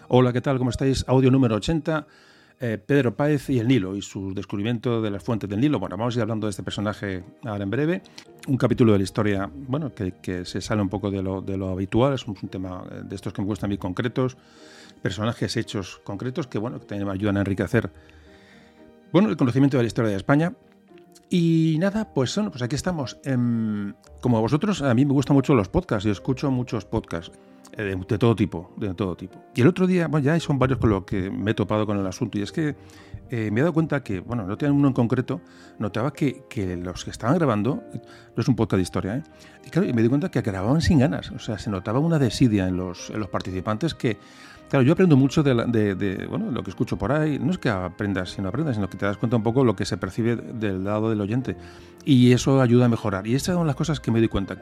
Hola, ¿qué tal? ¿Cómo estáis? Audio número 80, Pedro Páez y el Nilo y su descubrimiento de las fuentes del Nilo. Bueno, vamos a ir hablando de este personaje ahora en breve. Un capítulo de la historia, bueno, que se sale un poco de lo habitual. Es un tema de estos que me gustan muy concretos. Personajes, hechos concretos que, bueno, que también me ayudan a enriquecer, bueno, el conocimiento de la historia de España. Y nada, pues aquí estamos. Como vosotros, a mí me gustan mucho los podcasts. Yo escucho muchos podcasts de todo tipo, Y el otro día, bueno, ya son varios con los que me he topado con el asunto. Y es que me he dado cuenta que, bueno, no tenía uno en concreto, notaba que los que estaban grabando, no es un podcast de historia, y claro, me di cuenta que grababan sin ganas. O sea, se notaba una desidia en los participantes que... Claro, yo aprendo mucho de lo que escucho por ahí. No es que aprendas, sino que te das cuenta un poco lo que se percibe del lado del oyente. Y eso ayuda a mejorar. Y estas son las cosas que me doy cuenta,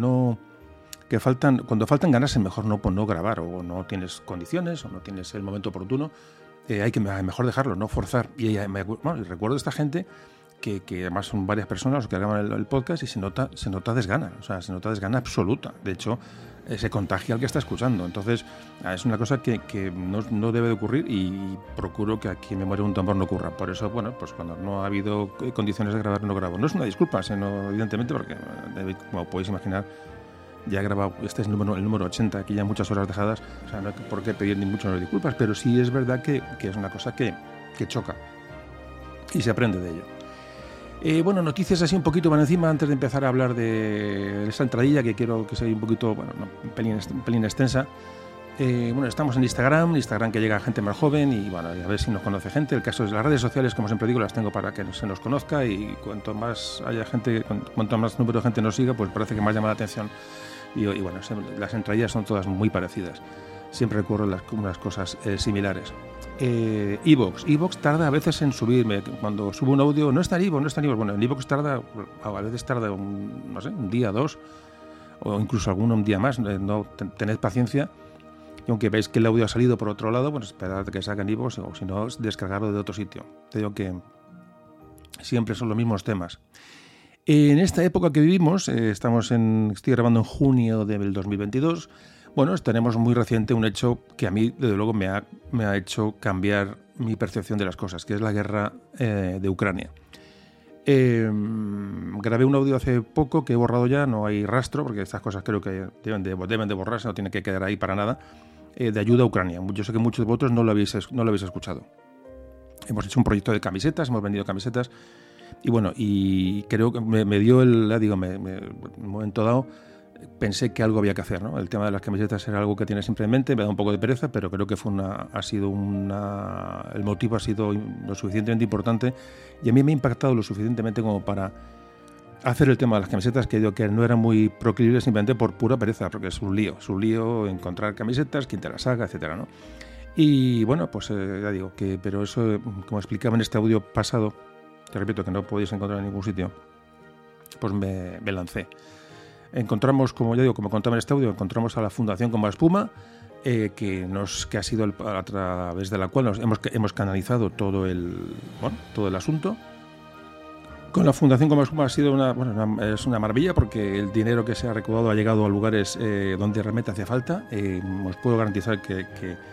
cuando faltan ganas es mejor no grabar, o no tienes condiciones, o no tienes el momento oportuno. Hay que mejor dejarlo, no forzar. Y recuerdo a esta gente que además son varias personas los que graban el podcast y se nota desgana, o sea, se nota desgana absoluta. De hecho, se contagia al que está escuchando. Entonces, es una cosa que no debe de ocurrir, y procuro que aquí en Memoria de un Tambor no ocurra. Por eso, bueno, pues cuando no ha habido condiciones de grabar, no grabo. No es una disculpa, sino evidentemente porque, como podéis imaginar, ya he grabado, este es el número 80, aquí ya muchas horas dejadas, o sea, no hay por qué pedir ni mucho disculpas, pero sí es verdad que es una cosa que choca y se aprende de ello. Bueno, noticias así un poquito van encima antes de empezar a hablar de esa entradilla que quiero que sea un poquito, bueno, un pelín extensa. Bueno, estamos en Instagram que llega a gente más joven y, bueno, a ver si nos conoce gente. El caso es las redes sociales, como siempre digo, las tengo para que se nos conozca, y cuanto más haya gente, cuanto más número de gente nos siga, pues parece que más llama la atención. Y bueno, las entradillas son todas muy parecidas. Siempre ocurren unas cosas similares. iVoox tarda a veces en subirme. Cuando subo un audio, no está en iVoox. Bueno, en iVoox a veces tarda un día, dos, o incluso un día más. No, tened paciencia. Y aunque veis que el audio ha salido por otro lado, pues esperad que salga en iVoox, o si no, descargarlo de otro sitio. Te digo que siempre son los mismos temas. En esta época que vivimos, estoy grabando en junio del 2022. Bueno, tenemos muy reciente un hecho que a mí, desde luego, me ha hecho cambiar mi percepción de las cosas, que es la guerra de Ucrania. Grabé un audio hace poco que he borrado ya, no hay rastro, porque estas cosas creo que deben de borrarse, no tiene que quedar ahí para nada, de ayuda a Ucrania. Yo sé que muchos de vosotros no lo habéis escuchado. Hemos hecho un proyecto de camisetas, hemos vendido camisetas, y bueno, y creo que me dio en un momento dado pensé que algo había que hacer, ¿no? El tema de las camisetas era algo que tiene siempre en mente, me da un poco de pereza, pero creo que el motivo ha sido lo suficientemente importante, y a mí me ha impactado lo suficientemente como para hacer el tema de las camisetas, que digo que no era muy proclive simplemente por pura pereza, porque es un lío encontrar camisetas, quién te las haga, etcétera, ¿no? Y bueno, pues ya digo pero eso, como explicaba en este audio pasado, te repito que no podéis encontrar en ningún sitio, pues me lancé. Encontramos, como contaba en este audio, encontramos a la Fundación Goma Espuma, que ha sido a través de la cual hemos canalizado todo el asunto. Con la Fundación Goma Espuma ha sido es una maravilla, porque el dinero que se ha recaudado ha llegado a lugares donde realmente hacía falta. Os puedo garantizar que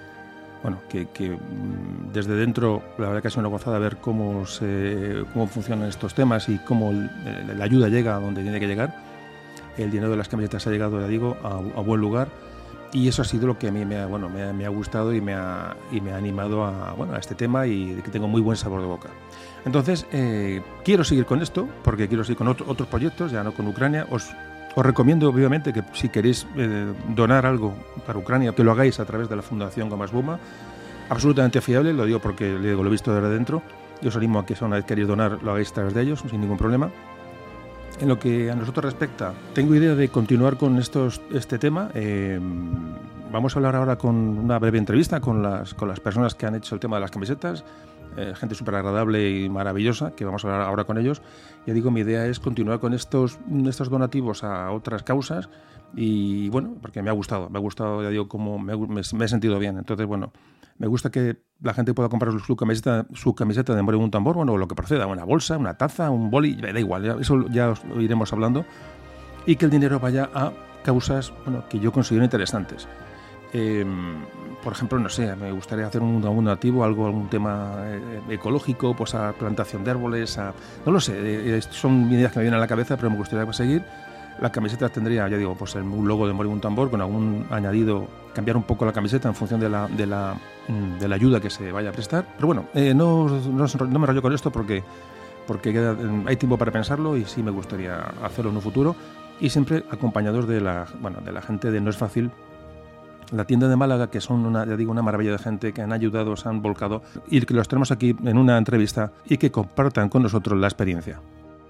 desde dentro la verdad que ha sido una gozada ver cómo funcionan estos temas y cómo la ayuda llega a donde tiene que llegar. El dinero de las camisetas ha llegado, ya digo, a buen lugar, y eso ha sido lo que a mí me ha gustado y me ha animado a este tema, y que tengo muy buen sabor de boca. Entonces, quiero seguir con esto, porque quiero seguir con otros proyectos, ya no con Ucrania. Os recomiendo, obviamente, que si queréis donar algo para Ucrania, que lo hagáis a través de la Fundación Goma Espuma. Absolutamente fiable, lo digo porque lo he visto desde dentro, y os animo a que, una vez queréis donar, lo hagáis a través de ellos, sin ningún problema. En lo que a nosotros respecta, tengo idea de continuar con este tema. Vamos a hablar ahora con una breve entrevista con las personas que han hecho el tema de las camisetas. Gente súper agradable y maravillosa, que vamos a hablar ahora con ellos. Ya digo, mi idea es continuar con estos donativos a otras causas, y bueno, porque me ha gustado, ya digo, como me he sentido bien. Entonces, bueno, me gusta que la gente pueda comprar su camiseta de Memoria de un Tambor, o lo que proceda, una bolsa, una taza, un boli, da igual, eso ya os lo iremos hablando, y que el dinero vaya a causas que yo considero interesantes. Por ejemplo, no sé, me gustaría hacer un donativo, algún tema ecológico, pues a plantación de árboles, no lo sé, son ideas que me vienen a la cabeza, pero me gustaría seguir. La camiseta tendría, ya digo, pues un logo de Morir un tambor con algún añadido, cambiar un poco la camiseta en función de la ayuda que se vaya a prestar. Pero bueno, no me rollo con esto porque hay tiempo para pensarlo y sí me gustaría hacerlo en un futuro, y siempre acompañados de la gente de No es Fácil, la tienda de Málaga, que son una maravilla de gente, que han ayudado, se han volcado, y que los tenemos aquí en una entrevista y que compartan con nosotros la experiencia.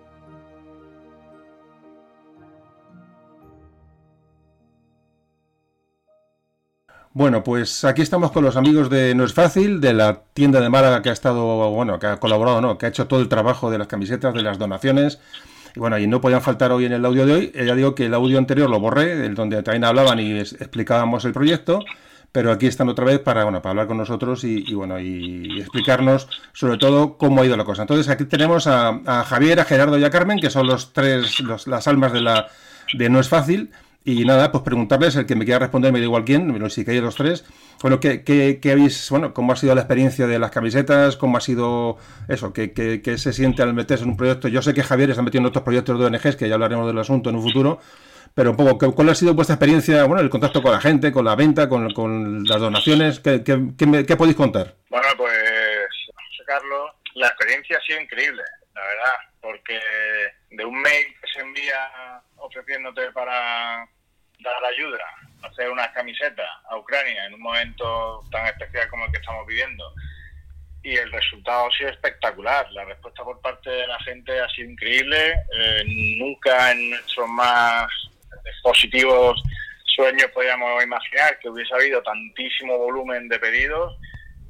Bueno, pues aquí estamos con los amigos de No es Fácil, de la tienda de Málaga, que ha estado, que ha colaborado, ¿no? Que ha hecho todo el trabajo de las camisetas, de las donaciones. Y bueno, y no podían faltar hoy en el audio de hoy. Ya digo que el audio anterior lo borré, el donde también hablaban y explicábamos el proyecto, pero aquí están otra vez para hablar con nosotros y explicarnos sobre todo cómo ha ido la cosa. Entonces aquí tenemos a Javier, a Gerardo y a Carmen, que son las almas de No es Fácil. Y nada, pues preguntarles, el que me quiera responder, me da igual quién, pero si queréis los tres. Bueno, ¿qué habéis, cómo ha sido la experiencia de las camisetas? ¿Cómo ha sido eso? ¿Qué se siente al meterse en un proyecto? Yo sé que Javier está metido en otros proyectos de ONGs, que ya hablaremos del asunto en un futuro, pero un poco, ¿cuál ha sido vuestra experiencia, el contacto con la gente, con la venta, con las donaciones? ¿Qué podéis contar? Bueno, pues, Carlos, la experiencia ha sido increíble, la verdad, porque de un mail que se envía ofreciéndote para dar ayuda, hacer unas camisetas a Ucrania en un momento tan especial como el que estamos viviendo, y el resultado ha sido espectacular. La respuesta por parte de la gente ha sido increíble. Nunca en nuestros más positivos sueños podíamos imaginar que hubiese habido tantísimo volumen de pedidos,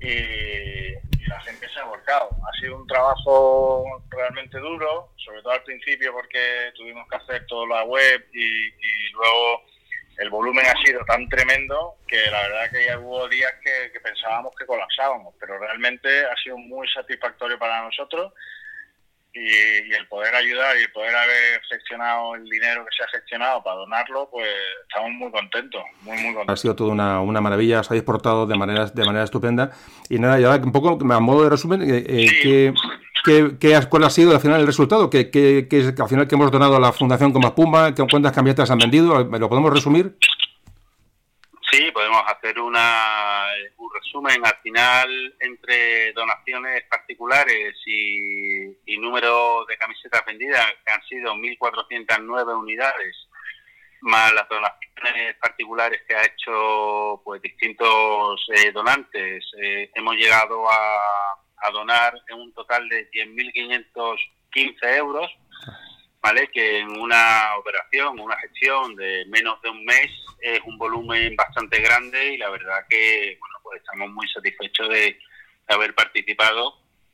y la gente se ha volcado. Ha sido un trabajo realmente duro, sobre todo al principio, porque tuvimos que hacer toda la web y luego el volumen ha sido tan tremendo que la verdad que ya hubo días que pensábamos que colapsábamos, pero realmente ha sido muy satisfactorio para nosotros, y el poder ayudar y el poder haber gestionado el dinero que se ha gestionado para donarlo, pues estamos muy contentos, muy contentos. Ha sido toda una maravilla, os habéis portado de manera estupenda. Y nada, ya un poco a modo de resumen, sí. ¿cuál ha sido al final el resultado? ¿Qué al final que hemos donado a la Fundación Coma Pumba? ¿Cuántas camisetas han vendido? ¿Lo podemos resumir? Sí, podemos hacer un resumen. Al final, entre donaciones particulares y número de camisetas vendidas, que han sido 1.409 unidades, más las donaciones particulares que ha hecho pues distintos donantes, hemos llegado a donar en un total de 10.515 euros, ¿vale? Que en una operación, una gestión de menos de un mes es un volumen bastante grande, y la verdad que pues estamos muy satisfechos de haber participado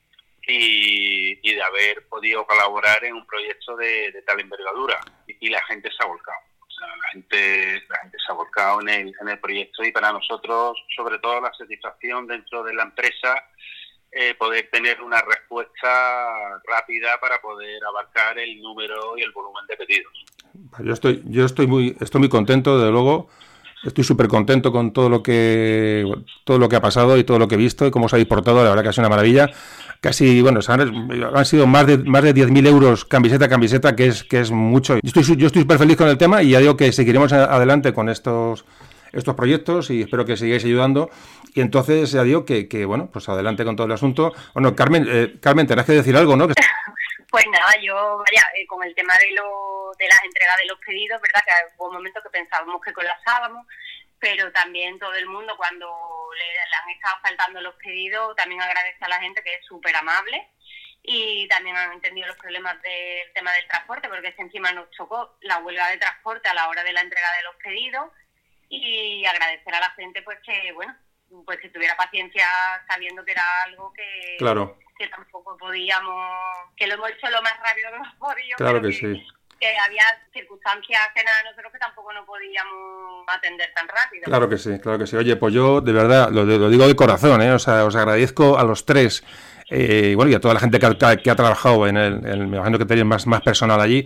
y de haber podido colaborar en un proyecto de tal envergadura, y la gente se ha volcado. O sea, la gente se ha volcado en el proyecto, y para nosotros, sobre todo, la satisfacción dentro de la empresa, poder tener una respuesta rápida para poder abarcar el número y el volumen de pedidos. Yo estoy muy contento, desde luego. Estoy súper contento con todo lo que ha pasado y todo lo que he visto y cómo os habéis portado. La verdad que ha sido una maravilla. Casi, han sido más de 10.000 euros camiseta, que es mucho. Yo estoy súper feliz con el tema, y ya digo que seguiremos adelante con estos proyectos, y espero que sigáis ayudando. Y entonces ya digo que pues adelante con todo el asunto. Bueno, Carmen, tendrás que decir algo, ¿no? Pues nada, con el tema de las entregas de los pedidos, verdad que hubo un momento que pensábamos que colapsábamos, pero también todo el mundo, cuando le han estado faltando los pedidos, también agradece a la gente, que es súper amable, y también han entendido los problemas del tema del transporte, porque es que encima nos chocó la huelga de transporte a la hora de la entrega de los pedidos, y agradecer a la gente pues que tuviera paciencia, sabiendo que era algo que... Claro. Que tampoco podíamos, que lo hemos hecho lo más rápido que hemos podido. Claro que sí. Que había circunstancias ajenas a nosotros que tampoco no podíamos atender tan rápido. Claro que sí. Oye, pues yo de verdad lo digo de corazón, o sea, os agradezco a los tres, y a toda la gente que ha trabajado me imagino que tenéis más personal allí.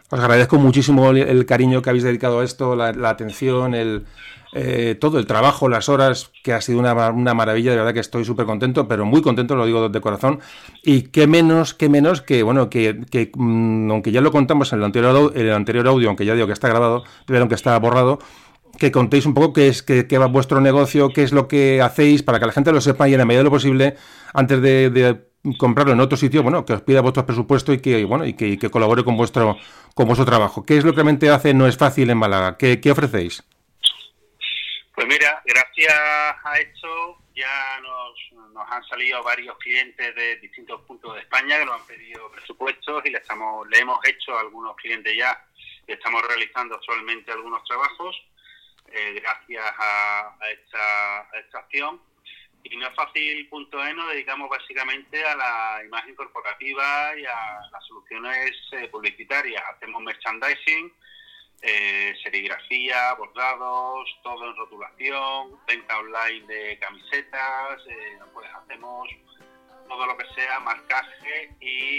Os agradezco muchísimo el cariño que habéis dedicado a esto, la atención, todo el trabajo, las horas, que ha sido una maravilla. De verdad que estoy súper contento, pero muy contento, lo digo de corazón. Y qué menos que bueno, que aunque ya lo contamos en el anterior audio, aunque ya digo que está grabado, pero aunque está borrado, que contéis un poco qué va vuestro negocio, qué es lo que hacéis, para que la gente lo sepa y en la medida de lo posible, antes de comprarlo en otro sitio, bueno, que os pida vuestro presupuesto y que colabore con vuestro trabajo. ¿Qué es lo que realmente hace No es Fácil en Málaga? ¿Qué ofrecéis? Pues mira, gracias a esto ya nos han salido varios clientes de distintos puntos de España que nos han pedido presupuestos y le hemos hecho a algunos clientes ya, y estamos realizando actualmente algunos trabajos gracias a esta acción. Y No es Fácil.es nos dedicamos básicamente a la imagen corporativa y a las soluciones publicitarias. Hacemos merchandising, serigrafía, bordados, todo en rotulación, venta online de camisetas, pues hacemos todo lo que sea marcaje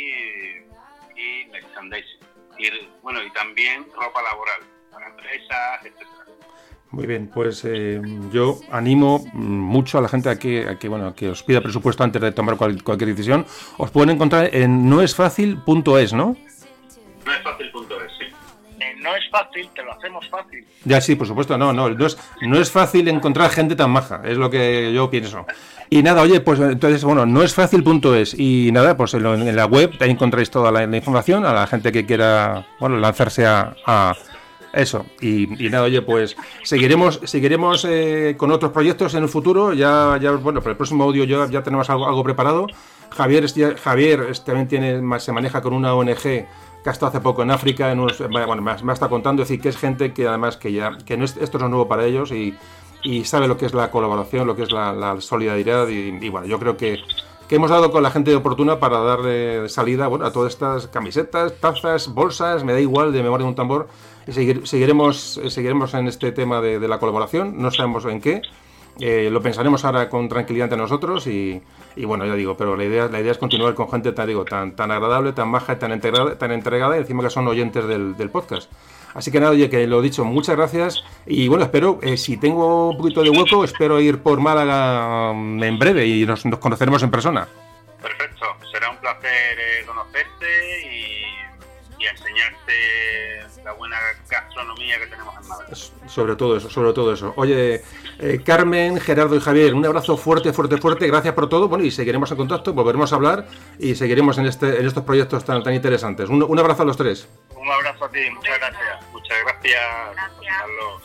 y merchandising. Y también ropa laboral para empresas, etcétera. Muy bien, pues yo animo mucho a la gente a que os pida presupuesto antes de tomar cualquier decisión. Os pueden encontrar en noesfacil.es, ¿no? Noesfacil.es, sí. No es fácil, te lo hacemos fácil. Ya sí, por supuesto, no es fácil encontrar gente tan maja, es lo que yo pienso. Y nada, oye, pues entonces, bueno, noesfacil.es y nada, pues en la web ahí encontráis toda la información a la gente que quiera, bueno, lanzarse a eso. Y nada, oye, pues seguiremos con otros proyectos en el futuro. Ya bueno, para el próximo audio ya tenemos algo preparado. Javier también se maneja con una ONG que ha estado hace poco en África, me está contando, es decir, que es gente que además que esto no es nuevo para ellos y sabe lo que es la colaboración, lo que es la solidaridad y bueno, yo creo que hemos dado con la gente oportuna para darle salida, bueno, a todas estas camisetas, tazas, bolsas, me da igual, de memoria de un tambor, y seguiremos en este tema de la colaboración, no sabemos en qué. Lo pensaremos ahora con tranquilidad entre nosotros y bueno, ya digo, pero la idea es continuar con gente tan agradable, tan maja, tan entregada y encima que son oyentes del podcast. Así que nada, oye, que lo dicho, muchas gracias y bueno, espero, si tengo un poquito de hueco, espero ir por Málaga en breve y nos conoceremos en persona. Perfecto, será un placer conocerte y enseñarte la buena gastronomía que tenemos en Málaga. Sobre todo eso. Oye, Carmen, Gerardo y Javier, un abrazo fuerte, gracias por todo, bueno, y seguiremos en contacto, volveremos a hablar y seguiremos en estos proyectos tan interesantes. Un abrazo a los tres. Un abrazo a ti, muchas gracias. Muchas gracias, Carlos.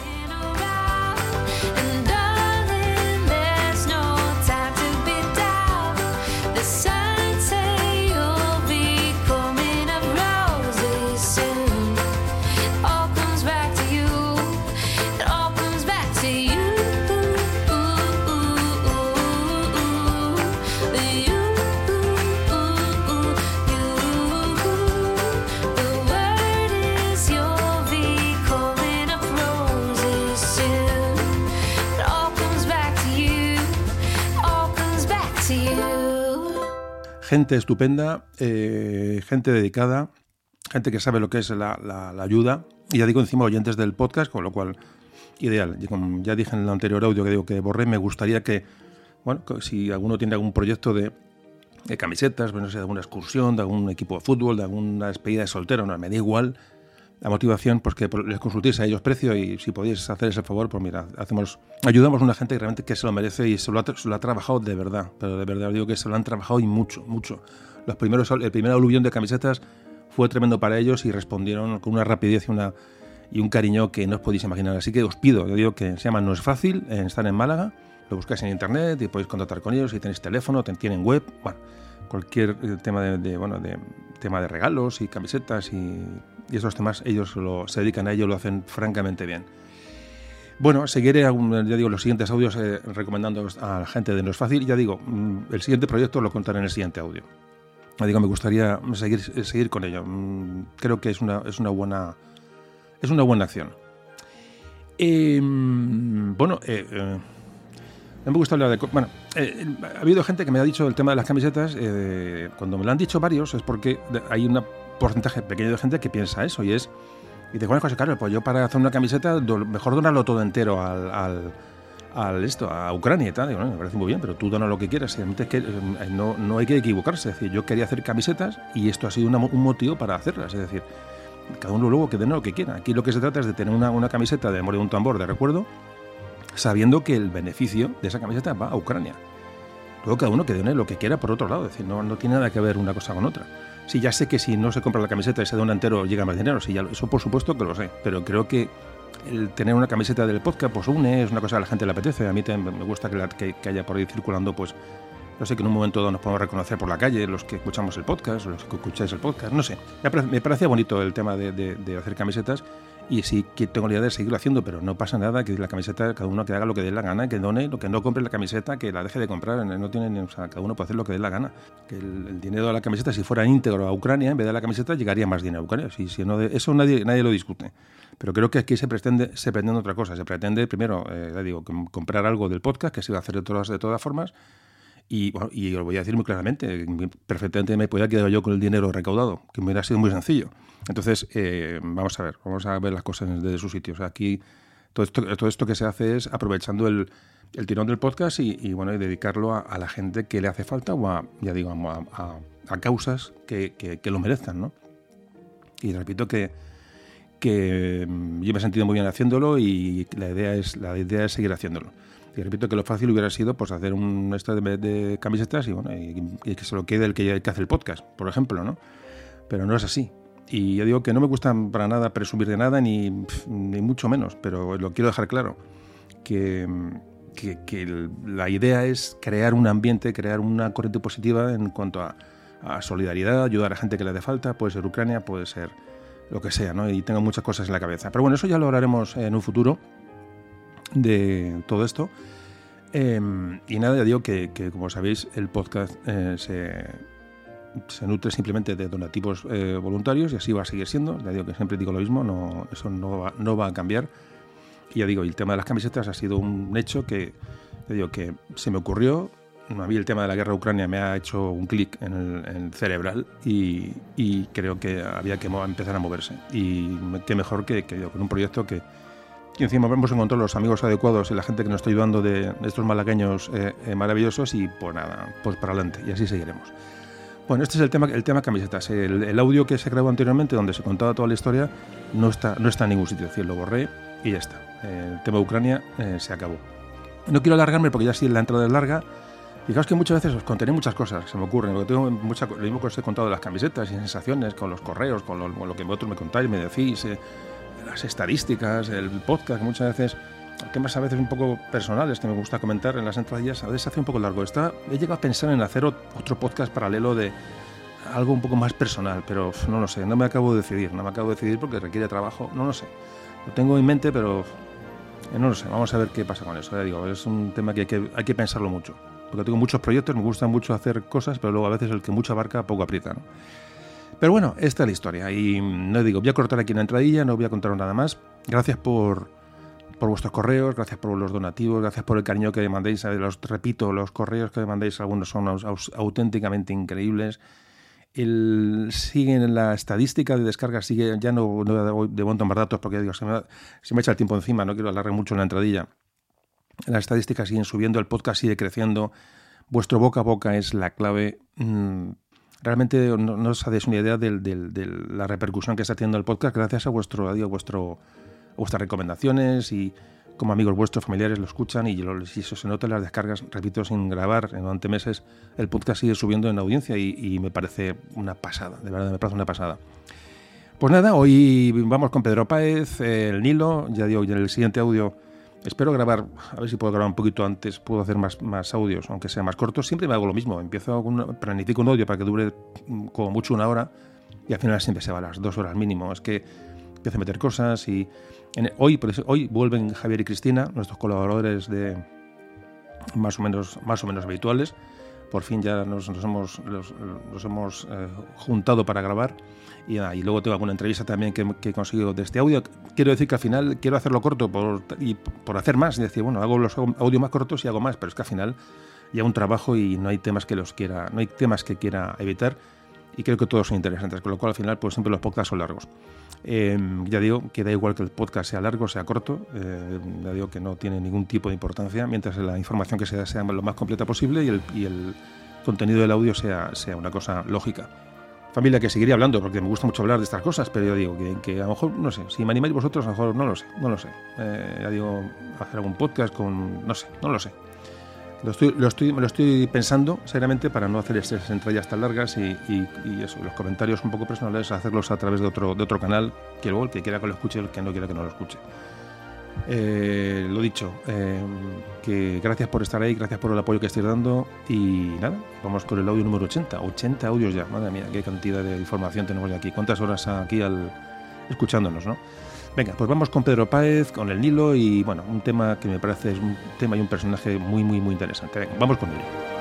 Gente estupenda, gente dedicada, gente que sabe lo que es la ayuda, y ya digo, encima oyentes del podcast, con lo cual, ideal. Y como ya dije en el anterior audio que digo que borré, me gustaría que, bueno, que si alguno tiene algún proyecto de camisetas, bueno, no sé, de alguna excursión, de algún equipo de fútbol, de alguna despedida de soltero, no, me da igual la motivación, pues que les consultéis a ellos precio y si podéis hacer ese favor, pues mira, ayudamos a una gente que realmente que se lo merece y se lo ha trabajado de verdad, pero de verdad os digo que se lo han trabajado y mucho. El primer aluvión de camisetas fue tremendo para ellos y respondieron con una rapidez y un cariño que no os podéis imaginar. Así que os pido, yo digo que se llama No es Fácil, están en Málaga, lo buscáis en internet y podéis contactar con ellos, si tenéis teléfono, tienen web, bueno, cualquier tema tema de regalos y camisetas y esos temas, ellos se dedican a ello, lo hacen francamente bien. Bueno, seguiré, ya digo, los siguientes audios recomendando a la gente de No es Fácil. Ya digo, el siguiente proyecto lo contaré en el siguiente audio. Ya digo, me gustaría seguir con ello. Creo que es una buena acción. Bueno, no me gusta hablar de... Bueno, ha habido gente que me ha dicho el tema de las camisetas. Cuando me lo han dicho varios es porque hay una porcentaje pequeño de gente que piensa eso y dice, bueno, José Carlos, pues yo para hacer una camiseta mejor donarlo todo entero a Ucrania y tal. Digo, me parece muy bien, pero tú dona lo que quieras. Es que no hay que equivocarse. Es decir, yo quería hacer camisetas y esto ha sido un motivo para hacerlas. Es decir, cada uno luego que done lo que quiera. Aquí lo que se trata es de tener una camiseta de memoria de un tambor de recuerdo, sabiendo que el beneficio de esa camiseta va a Ucrania. Luego cada uno que done lo que quiera por otro lado. Es decir, no tiene nada que ver una cosa con otra. Sí, ya sé que si no se compra la camiseta y se dona entero llega más dinero. Sí, eso por supuesto que lo sé. Pero creo que el tener una camiseta del podcast pues une, es una cosa que a la gente le apetece. A mí también me gusta que haya por ahí circulando, pues no sé, que en un momento dado nos podemos reconocer por la calle, los que escuchamos el podcast, los que escucháis el podcast, no sé. Me parecía bonito el tema de hacer camisetas y sí que tengo la idea de seguirlo haciendo, pero no pasa nada, que la camiseta, cada uno que haga lo que dé la gana, que done, lo que no compre la camiseta, que la deje de comprar, no tiene, o sea, cada uno puede hacer lo que dé la gana. Que el dinero de la camiseta, si fuera íntegro a Ucrania, en vez de la camiseta, llegaría más dinero a Ucrania. Si no, eso nadie lo discute. Pero creo que aquí se pretende otra cosa. Se pretende, primero, comprar algo del podcast, que se va a hacer de todas formas. Y lo voy a decir muy claramente, perfectamente me podía quedar yo con el dinero recaudado, que me hubiera sido muy sencillo. Entonces, vamos a ver las cosas desde su sitio. O sea, aquí todo esto que se hace es aprovechando el tirón del podcast y dedicarlo a la gente que le hace falta o a causas que lo merezcan, ¿no? Y repito que yo me he sentido muy bien haciéndolo y la idea es seguir haciéndolo. Y repito que lo fácil hubiera sido pues hacer un extra de camisetas y que se lo quede el que hace el podcast, por ejemplo, ¿no? Pero no es así. Y yo digo que no me gusta para nada presumir de nada, ni mucho menos, pero lo quiero dejar claro, que la idea es crear un ambiente, crear una corriente positiva en cuanto a solidaridad, ayudar a gente que le hace falta, puede ser Ucrania, puede ser lo que sea, ¿no? Y tengo muchas cosas en la cabeza. Pero bueno, eso ya lo hablaremos en un futuro, de todo esto. Y nada, ya digo que como sabéis, el podcast se nutre simplemente de donativos voluntarios y así va a seguir siendo. Ya digo que siempre digo lo mismo, eso no va a cambiar. Y ya digo, el tema de las camisetas ha sido un hecho que se me ocurrió. A mí el tema de la guerra de Ucrania me ha hecho un clic en el cerebral y creo que había que empezar a moverse. Y qué mejor que con un proyecto que encima hemos encontrado los amigos adecuados y la gente que nos está ayudando de estos malagueños maravillosos y pues nada, pues para adelante y así seguiremos. Bueno, este es el tema camisetas. El audio que se grabó anteriormente donde se contaba toda la historia no está en ningún sitio, es decir, lo borré y ya está. El tema de Ucrania se acabó. No quiero alargarme porque ya sí la entrada es larga. Fijaos que muchas veces os contaré muchas cosas, se me ocurren, porque tengo lo mismo que os he contado de las camisetas y sensaciones, con los correos, con lo que vosotros me contáis, me decís, las estadísticas, el podcast, que muchas veces, temas a veces un poco personales que me gusta comentar en las entradillas, a veces se hace un poco largo. He llegado a pensar en hacer otro podcast paralelo de algo un poco más personal, pero no lo sé, no me acabo de decidir porque requiere trabajo, no lo sé. Lo tengo en mente, pero no lo sé, vamos a ver qué pasa con eso. Ya digo, es un tema que hay que pensarlo mucho, porque tengo muchos proyectos, me gusta mucho hacer cosas, pero luego a veces el que mucho abarca, poco aprieta, ¿no? Pero bueno, esta es la historia y voy a cortar aquí la entradilla, no voy a contaros nada más. Gracias por vuestros correos, gracias por los donativos, gracias por el cariño que me mandéis. Repito, los correos que me mandéis, algunos son auténticamente increíbles. Siguen la estadística de descargas, sigue, ya no de monto más datos porque digo, se me echa el tiempo encima, no quiero alargar mucho en la entradilla. Las estadísticas siguen subiendo, el podcast sigue creciendo, vuestro boca a boca es la clave. Realmente no os hacéis una idea de la repercusión que está teniendo el podcast gracias a vuestras recomendaciones y como amigos vuestros, familiares lo escuchan y eso se nota en las descargas, repito, sin grabar durante meses, el podcast sigue subiendo en audiencia y me parece una pasada, de verdad me parece una pasada. Pues nada, hoy vamos con Pedro Páez, el Nilo, ya digo, en el siguiente audio espero grabar, a ver si puedo grabar un poquito antes, puedo hacer más audios, aunque sean más cortos. Siempre me hago lo mismo, planifico un audio para que dure como mucho 1 hora y al final siempre se va a las 2 horas mínimo. Es que empiezo a meter cosas y hoy vuelven Javier y Cristina, nuestros colaboradores de más o menos habituales. Por fin ya nos hemos juntado para grabar y luego tengo alguna entrevista también que he conseguido de este audio. Quiero decir que al final quiero hacerlo corto por hacer más, y decir, bueno, hago los audios más cortos y hago más, pero es que al final ya un trabajo y no hay temas que quiera evitar y creo que todos son interesantes, con lo cual al final pues siempre los podcasts son largos. Ya digo que da igual que el podcast sea largo o sea corto, ya digo que no tiene ningún tipo de importancia mientras la información que se da sea lo más completa posible y el contenido del audio sea una cosa lógica. Familia, que seguiría hablando porque me gusta mucho hablar de estas cosas, pero yo digo que a lo mejor, no sé, si me animáis vosotros, a lo mejor no lo sé. Ya digo, hacer algún podcast con, no lo sé. Me lo estoy pensando seriamente para no hacer estas entradas tan largas y eso, los comentarios un poco personales, hacerlos a través de otro canal, que luego el que quiera que lo escuche, el que no quiera que no lo escuche. Lo dicho, que gracias por estar ahí, gracias por el apoyo que estáis dando y nada, vamos con el audio número 80 audios ya, madre mía, qué cantidad de información tenemos de aquí, cuántas horas aquí escuchándonos, ¿no? Venga, pues vamos con Pedro Páez, con el Nilo y bueno, un tema que me parece es un tema y un personaje muy muy muy interesante. Venga, vamos con ello.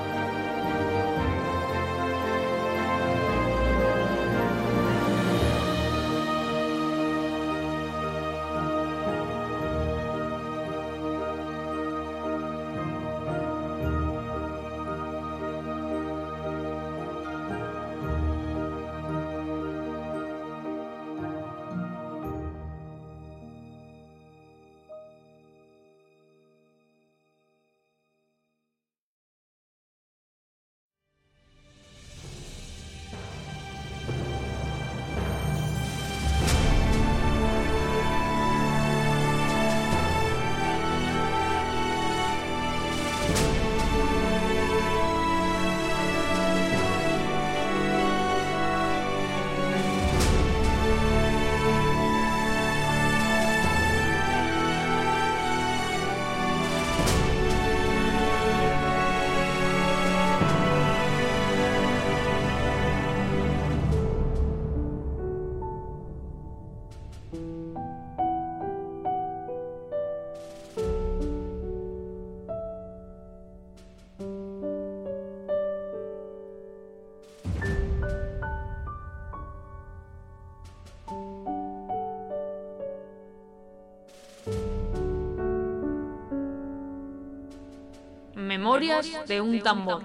Memorias de un tambor.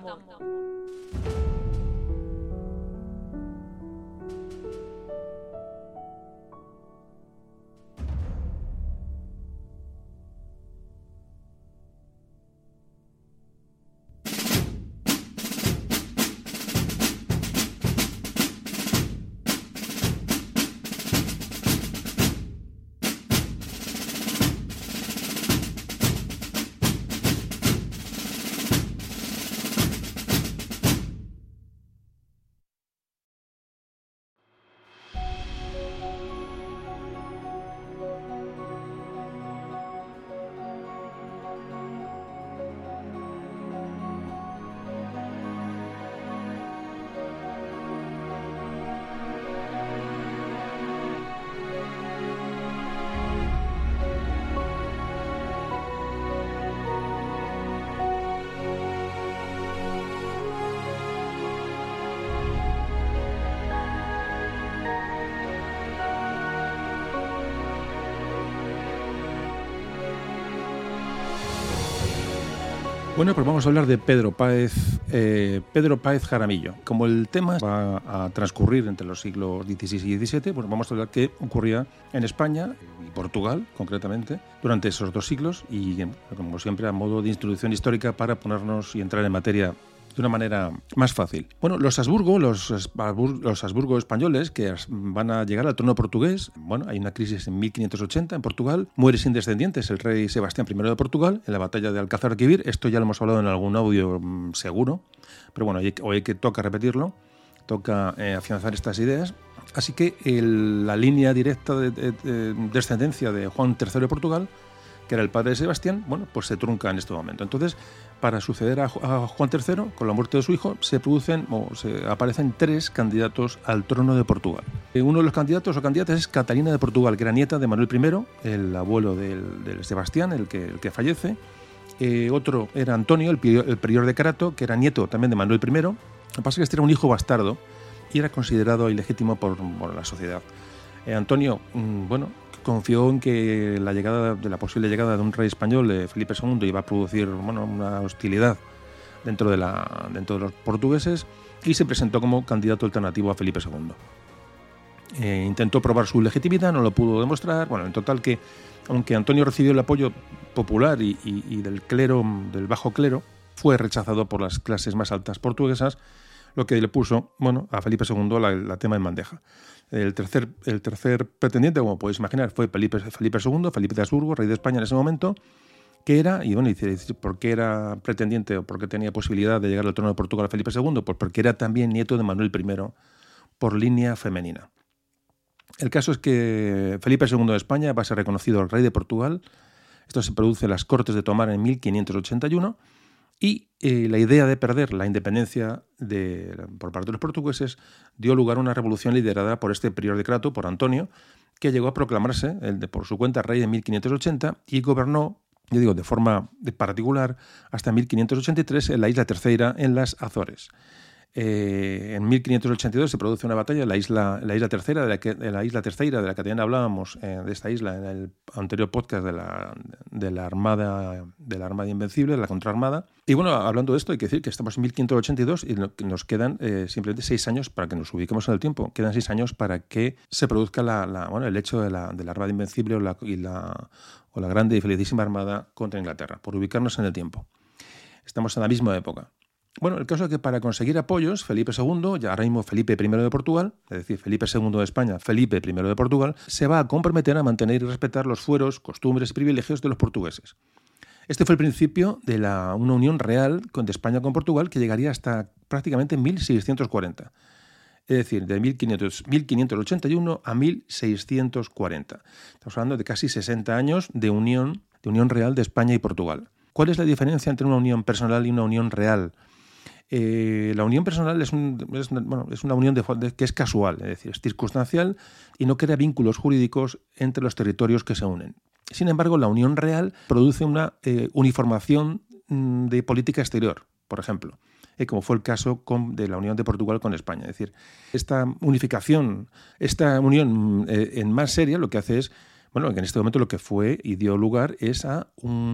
Bueno, pues vamos a hablar de Pedro Páez Jaramillo. Como el tema va a transcurrir entre los siglos XVI y XVII, pues vamos a hablar qué ocurría en España y Portugal, concretamente, durante esos 2 siglos y, como siempre, a modo de introducción histórica para ponernos y entrar en materia de una manera más fácil. Bueno, los Habsburgo españoles que van a llegar al trono portugués. Bueno, hay una crisis en 1580 en Portugal. Muere sin descendientes el rey Sebastián I de Portugal en la batalla de Alcázar de Quibir. Esto ya lo hemos hablado en algún audio seguro, pero bueno, hoy que toca repetirlo, toca afianzar estas ideas. Así que la línea directa de descendencia de Juan III de Portugal, que era el padre de Sebastián, bueno, pues se trunca en este momento. Entonces, para suceder a Juan III, con la muerte de su hijo, se aparecen 3 candidatos al trono de Portugal. Uno de los candidatos o candidatas es Catalina de Portugal, que era nieta de Manuel I, el abuelo del Sebastián, el que fallece. Otro era Antonio, el prior de Crato, que era nieto también de Manuel I. Lo que pasa es que este era un hijo bastardo y era considerado ilegítimo por la sociedad. Antonio, confió en que la posible llegada de un rey español, Felipe II, iba a producir una hostilidad dentro de los portugueses y se presentó como candidato alternativo a Felipe II. Intentó probar su legitimidad, no lo pudo demostrar. Bueno, en total que, aunque Antonio recibió el apoyo popular y del clero, del bajo clero, fue rechazado por las clases más altas portuguesas, lo que le puso, bueno, a Felipe II la tema en bandeja. El tercer pretendiente, como podéis imaginar, fue Felipe II, Felipe de Habsburgo, rey de España en ese momento, que era, y bueno, dice, ¿por qué era pretendiente o por qué tenía posibilidad de llegar al trono de Portugal Felipe II? Pues porque era también nieto de Manuel I por línea femenina. El caso es que Felipe II de España va a ser reconocido rey de Portugal. Esto se produce en las Cortes de Tomar en 1581 y la idea de perder la independencia por parte de los portugueses dio lugar a una revolución liderada por este prior de Crato, por Antonio, que llegó a proclamarse por su cuenta rey en 1580 y gobernó, yo digo, de forma particular hasta 1583 en la isla Terceira, en las Azores. En 1582 se produce una batalla en la isla Terceira, de la que también hablábamos de esta isla en el anterior podcast de la Armada Invencible, de la Contraarmada. Y bueno, hablando de esto, hay que decir que estamos en 1582 y nos quedan simplemente 6 años para que nos ubiquemos en el tiempo. Quedan 6 años para que se produzca el hecho de la Armada Invencible o la grande y felicísima Armada contra Inglaterra, por ubicarnos en el tiempo. Estamos en la misma época. Bueno, el caso es que para conseguir apoyos, Felipe II, ya ahora mismo Felipe I de Portugal, es decir, Felipe II de España, Felipe I de Portugal, se va a comprometer a mantener y respetar los fueros, costumbres y privilegios de los portugueses. Este fue el principio de una unión real de España con Portugal que llegaría hasta prácticamente 1640. Es decir, de 1581 a 1640. Estamos hablando de casi 60 años de unión real de España y Portugal. ¿Cuál es la diferencia entre una unión personal y una unión real? La unión personal es una unión que es casual, es decir, es circunstancial y no crea vínculos jurídicos entre los territorios que se unen. Sin embargo, la unión real produce una uniformación de política exterior, por ejemplo, como fue el caso de la unión de Portugal con España. Es decir, esta unificación, esta unión en más seria, lo que hace es, bueno, que en este momento lo que fue y dio lugar es a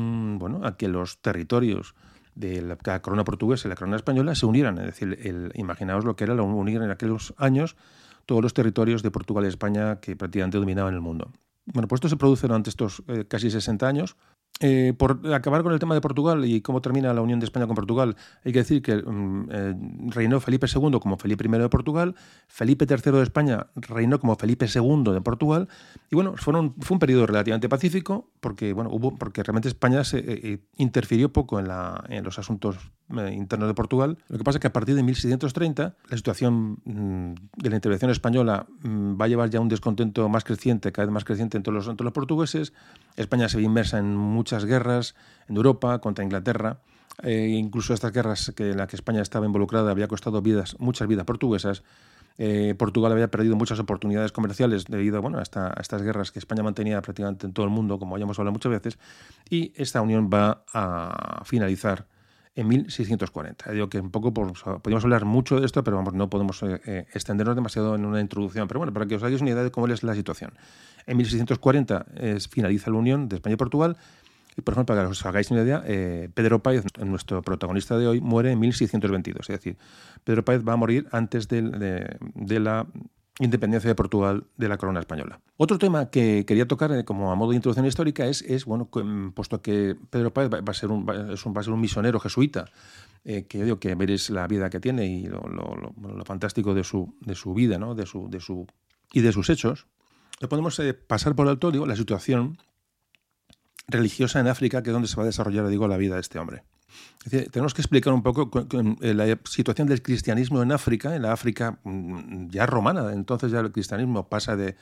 que los territorios de la corona portuguesa y la corona española se unieran. Es decir, imaginaos lo que era unir en aquellos años todos los territorios de Portugal y España que prácticamente dominaban el mundo. Bueno, pues esto se produce durante estos casi 60 años. Por acabar con el tema de Portugal y cómo termina la unión de España con Portugal, hay que decir que reinó Felipe II como Felipe I de Portugal, Felipe III de España reinó como Felipe II de Portugal, y bueno, fue un periodo relativamente pacífico porque realmente España se interfirió poco en los asuntos internos de Portugal. Lo que pasa es que a partir de 1630 la situación de la intervención española va a llevar ya un descontento más creciente, cada vez más creciente entre los portugueses. España se ve inmersa en muchas guerras en Europa contra Inglaterra. Incluso estas guerras en las que España estaba involucrada había costado muchas vidas portuguesas. Portugal había perdido muchas oportunidades comerciales debido a estas guerras que España mantenía prácticamente en todo el mundo, como ya hemos hablado muchas veces, y esta unión va a finalizar en 1640. Digo que un poco podríamos hablar mucho de esto, pero no podemos extendernos demasiado en una introducción. Pero bueno, para que os hagáis una idea de cómo es la situación. En 1640 finaliza la unión de España y Portugal. Y, por ejemplo, para que os hagáis una idea, Pedro Páez, nuestro protagonista de hoy, muere en 1622. Es decir, Pedro Páez va a morir antes de la independencia de Portugal de la corona española. Otro tema que quería tocar como a modo de introducción histórica es puesto que Pedro Páez va a ser un misionero jesuita, que veréis la vida que tiene y lo fantástico de su vida, ¿no? de sus hechos, no podemos pasar por alto la situación religiosa en África, que es donde se va a desarrollar, la vida de este hombre. Es decir, tenemos que explicar un poco la situación del cristianismo en África, en la África ya romana. Entonces ya el cristianismo pasa de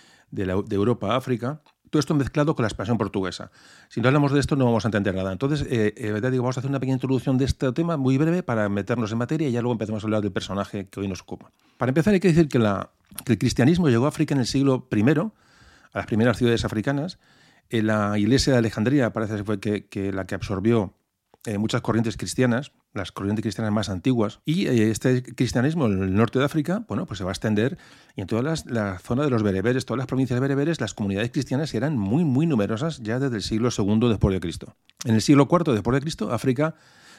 Europa a África. Todo esto mezclado con la expansión portuguesa. Si no hablamos de esto no vamos a entender nada. Entonces, vamos a hacer una pequeña introducción de este tema muy breve para meternos en materia y ya luego empezamos a hablar del personaje que hoy nos ocupa. Para empezar hay que decir que el cristianismo llegó a África en el siglo I, a las primeras ciudades africanas. La iglesia de Alejandría parece que fue la que absorbió muchas corrientes cristianas, las corrientes cristianas más antiguas, y este cristianismo en el norte de África, pues se va a extender, y en toda la zona de los bereberes, todas las provincias bereberes, las comunidades cristianas eran muy, muy numerosas ya desde el siglo II después de Cristo. En el siglo IV después de Cristo, África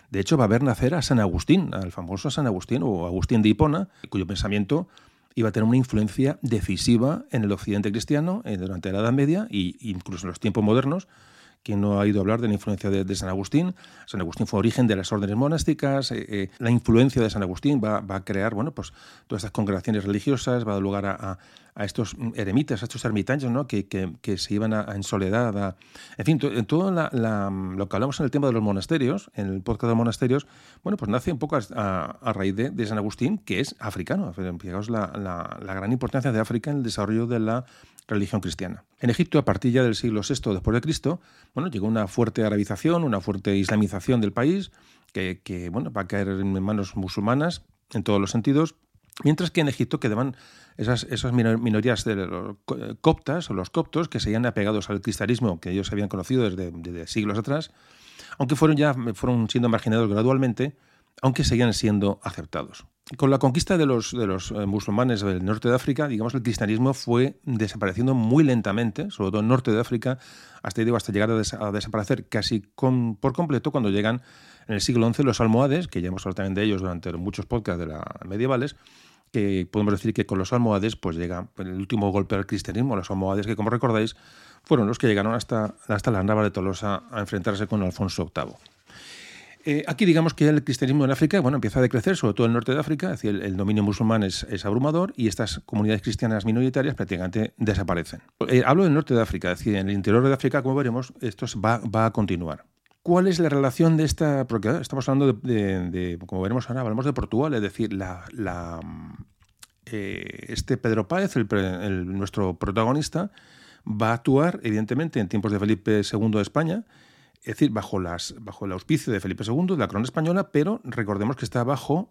De hecho, va a ver nacer a San Agustín, al famoso San Agustín o Agustín de Hipona, cuyo pensamiento iba a tener una influencia decisiva en el occidente cristiano durante la Edad Media e incluso en los tiempos modernos. ¿Quién no ha oído hablar de la influencia de San Agustín? San Agustín fue origen de las órdenes monásticas. La influencia de San Agustín va a crear, bueno, pues todas estas congregaciones religiosas, va a dar lugar a estos eremitas, a estos ermitaños, ¿no? que se iban en soledad. En fin, todo lo que hablamos en el tema de los monasterios, en el podcast de monasterios, bueno, pues nace un poco a raíz de San Agustín, que es africano. Fijaos la gran importancia de África en el desarrollo de la religión cristiana. En Egipto, a partir ya del siglo VI después de Cristo, bueno, llegó una fuerte arabización, una fuerte islamización del país, que bueno, va a caer en manos musulmanas en todos los sentidos, mientras que en Egipto quedaban esas minorías de los coptas o los coptos que seguían apegados al cristianismo que ellos habían conocido desde siglos atrás, aunque fueron siendo marginados gradualmente, aunque seguían siendo aceptados. Con la conquista de los musulmanes del norte de África, digamos que el cristianismo fue desapareciendo muy lentamente, sobre todo en el norte de África, hasta llegar a desaparecer casi por completo cuando llegan en el siglo XI los almohades, que ya hemos hablado también de ellos durante muchos podcasts de medievales, que podemos decir que con los almohades pues llega el último golpe al cristianismo. Los almohades que, como recordáis, fueron los que llegaron hasta las Navas de Tolosa a enfrentarse con Alfonso VIII. Aquí digamos que el cristianismo en África empieza a decrecer, sobre todo en el norte de África, es decir, el dominio musulmán es abrumador y estas comunidades cristianas minoritarias prácticamente desaparecen. Hablo del norte de África, es decir, en el interior de África, como veremos, esto va a continuar. ¿Cuál es la relación de esta? Porque estamos hablando de como veremos ahora, hablamos de Portugal, es decir, este Pedro Páez, nuestro protagonista, va a actuar, evidentemente, en tiempos de Felipe II de España, es decir, bajo el auspicio de Felipe II, de la corona española, pero recordemos que está bajo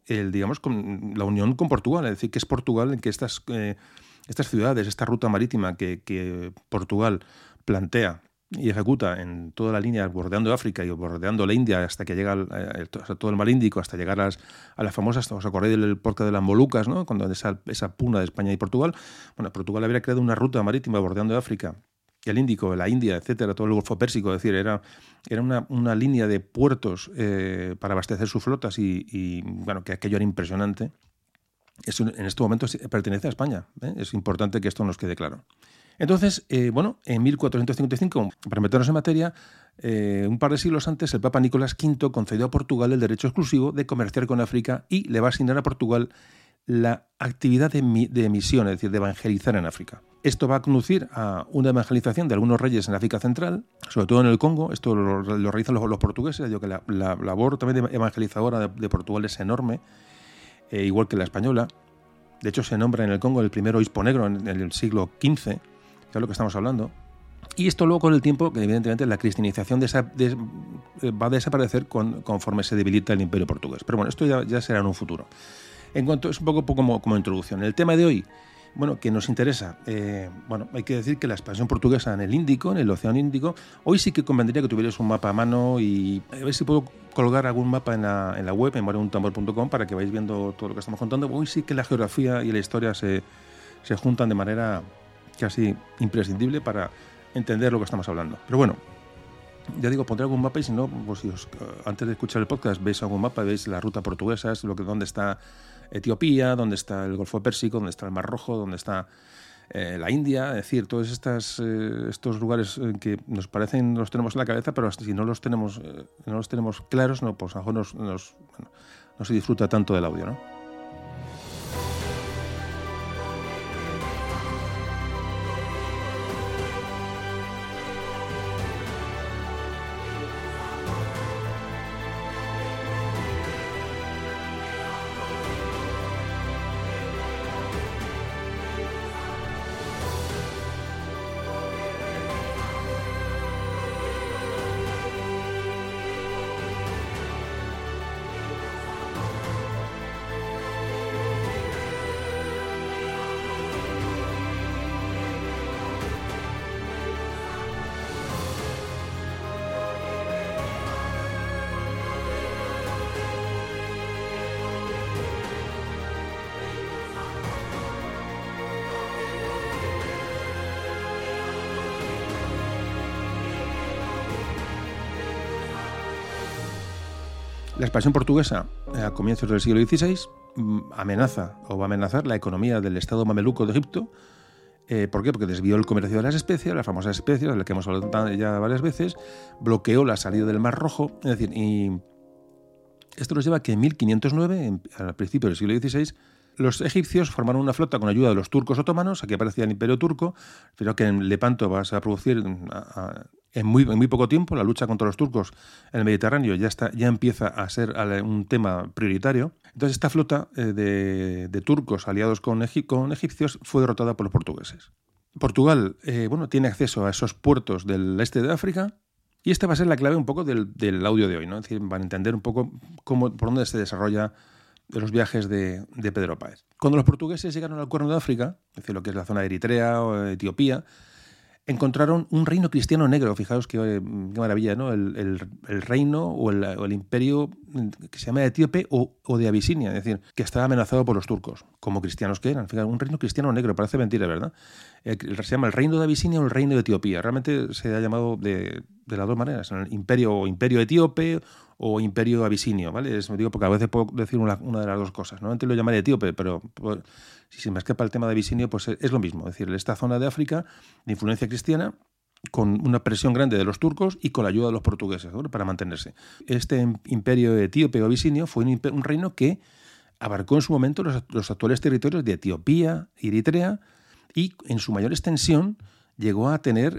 la unión con Portugal, es decir, que es Portugal en que estas ciudades, esta ruta marítima que Portugal plantea y ejecuta en toda la línea bordeando África y bordeando la India hasta que llega a todo el mar Índico, hasta llegar a las famosas, ¿os acordáis del podcast de las Molucas, ¿no? Cuando esa pugna de España y Portugal? Bueno, Portugal habría creado una ruta marítima bordeando África, el Índico, la India, etcétera, todo el Golfo Pérsico, es decir, era una línea de puertos para abastecer sus flotas y bueno, que aquello era impresionante. Eso en este momento pertenece a España, ¿eh? Es importante que esto nos quede claro. Entonces, en 1455, para meternos en materia, un par de siglos antes, el Papa Nicolás V concedió a Portugal el derecho exclusivo de comerciar con África y le va a asignar a Portugal la actividad de misión, es decir, de evangelizar en África. Esto va a conducir a una evangelización de algunos reyes en África Central, sobre todo en el Congo. Esto lo realizan los portugueses. Digo que la labor también evangelizadora de Portugal es enorme, igual que la española. De hecho, se nombra en el Congo el primer obispo negro en el siglo XV, que es lo que estamos hablando. Y esto luego con el tiempo, que evidentemente la cristianización va a desaparecer conforme se debilita el imperio portugués. Pero bueno, esto ya será en un futuro. En cuanto es un poco como introducción. El tema de hoy, que nos interesa, hay que decir que la expansión portuguesa en el Índico, en el Océano Índico, hoy sí que convendría que tuvierais un mapa a mano y a ver si puedo colgar algún mapa en la web, en memoriaduntambor.com, para que vayáis viendo todo lo que estamos contando. Hoy sí que la geografía y la historia se juntan de manera casi imprescindible para entender lo que estamos hablando. Pero bueno, ya digo, pondré algún mapa y si no, pues si antes de escuchar el podcast veis algún mapa, veis la ruta portuguesa, es dónde está Etiopía, dónde está el Golfo Pérsico, dónde está el Mar Rojo, dónde está la India, es decir, todos estos lugares que nos parecen los tenemos en la cabeza, pero si no los tenemos claros, pues a lo mejor no se disfruta tanto del audio, ¿no? La expansión portuguesa a comienzos del siglo XVI amenaza o va a amenazar la economía del Estado mameluco de Egipto. ¿Por qué? Porque desvió el comercio de las especias, las famosas especias, de las que hemos hablado ya varias veces, bloqueó la salida del Mar Rojo, es decir, y esto nos lleva a que en 1509, al principio del siglo XVI, los egipcios formaron una flota con ayuda de los turcos otomanos. Aquí aparecía el Imperio Turco, pero que en Lepanto va a producir en muy poco tiempo. La lucha contra los turcos en el Mediterráneo ya empieza a ser un tema prioritario. Entonces esta flota de turcos aliados con egipcios fue derrotada por los portugueses. Portugal tiene acceso a esos puertos del este de África, y esta va a ser la clave un poco del audio de hoy, ¿no? Es decir, van a entender un poco por dónde se desarrolla de los viajes de Pedro Páez. Cuando los portugueses llegaron al Cuerno de África, es decir, lo que es la zona de Eritrea o Etiopía, encontraron un reino cristiano negro. Fijaos qué maravilla, ¿no? El reino o el imperio que se llama Etíope o de Abisinia, es decir, que estaba amenazado por los turcos, como cristianos que eran. Fijaos, un reino cristiano negro, parece mentira, ¿verdad? Se llama el reino de Abisinia o el reino de Etiopía. Realmente se ha llamado de las dos maneras, el imperio etíope o imperio abisinio, ¿vale? Digo porque a veces puedo decir una de las dos cosas. Normalmente lo llamaré etíope, pero si se me escapa el tema de abisinio, pues es lo mismo. Es decir, esta zona de África de influencia cristiana, con una presión grande de los turcos y con la ayuda de los portugueses, ¿no? Para mantenerse. Este imperio etíope o abisinio fue un reino que abarcó en su momento los actuales territorios de Etiopía, Eritrea, y en su mayor extensión llegó a tener,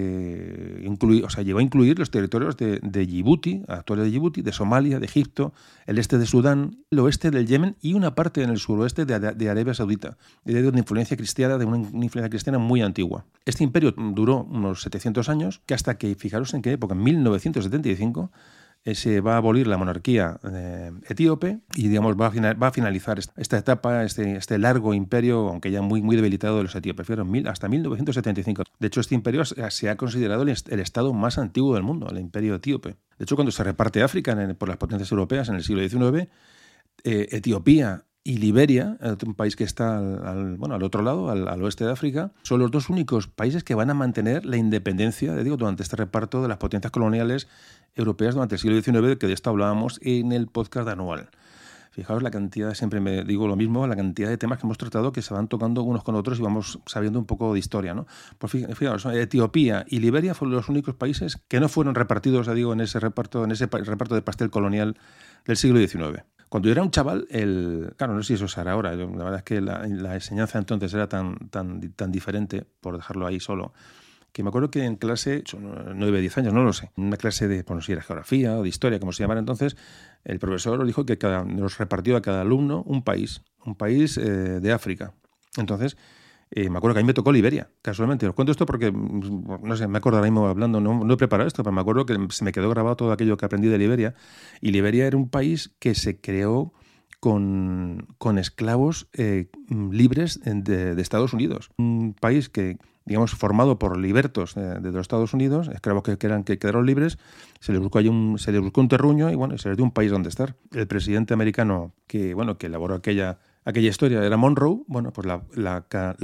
llegó a incluir los territorios de Djibouti, actuales de Djibouti, de Somalia, de Egipto, el este de Sudán, el oeste del Yemen y una parte en el suroeste de Arabia Saudita, de una influencia cristiana muy antigua. Este imperio duró unos 700 años, que hasta que, fijaros en qué época, en 1975, se va a abolir la monarquía etíope y, digamos, va a finalizar esta etapa, este largo imperio, aunque ya muy debilitado, de los etíopes. Hasta 1975. De hecho, este imperio se ha considerado el estado más antiguo del mundo, el imperio etíope. De hecho, cuando se reparte África por las potencias europeas en el siglo XIX, Etiopía y Liberia, un país que está al otro lado, al oeste de África, son los dos únicos países que van a mantener la independencia, durante este reparto de las potencias coloniales europeas durante el siglo XIX, que de esto hablábamos en el podcast anual. Fijaos la cantidad, siempre me digo lo mismo, la cantidad de temas que hemos tratado que se van tocando unos con otros y vamos sabiendo un poco de historia, ¿no? Pues fijaos, Etiopía y Liberia fueron los únicos países que no fueron repartidos, en ese reparto de pastel colonial del siglo XIX. Cuando yo era un chaval, claro, no sé si eso se hará ahora, la verdad es que la enseñanza entonces era tan diferente, por dejarlo ahí solo, que me acuerdo que en clase, 9 o 10 años, no lo sé, en una clase de, si era geografía o de historia, como se llamara entonces, el profesor nos dijo que nos repartió a cada alumno un país de África. Entonces, me acuerdo que a mí me tocó Liberia, casualmente. Os cuento esto porque, no sé, me acuerdo ahora mismo hablando, no he preparado esto, pero me acuerdo que se me quedó grabado todo aquello que aprendí de Liberia. Y Liberia era un país que se creó con esclavos libres de Estados Unidos. Un país que, digamos, formado por libertos de los Estados Unidos, esclavos que quedaron libres, se les buscó un terruño y se les dio un país donde estar. El presidente americano que elaboró aquella historia era Monroe. Pues la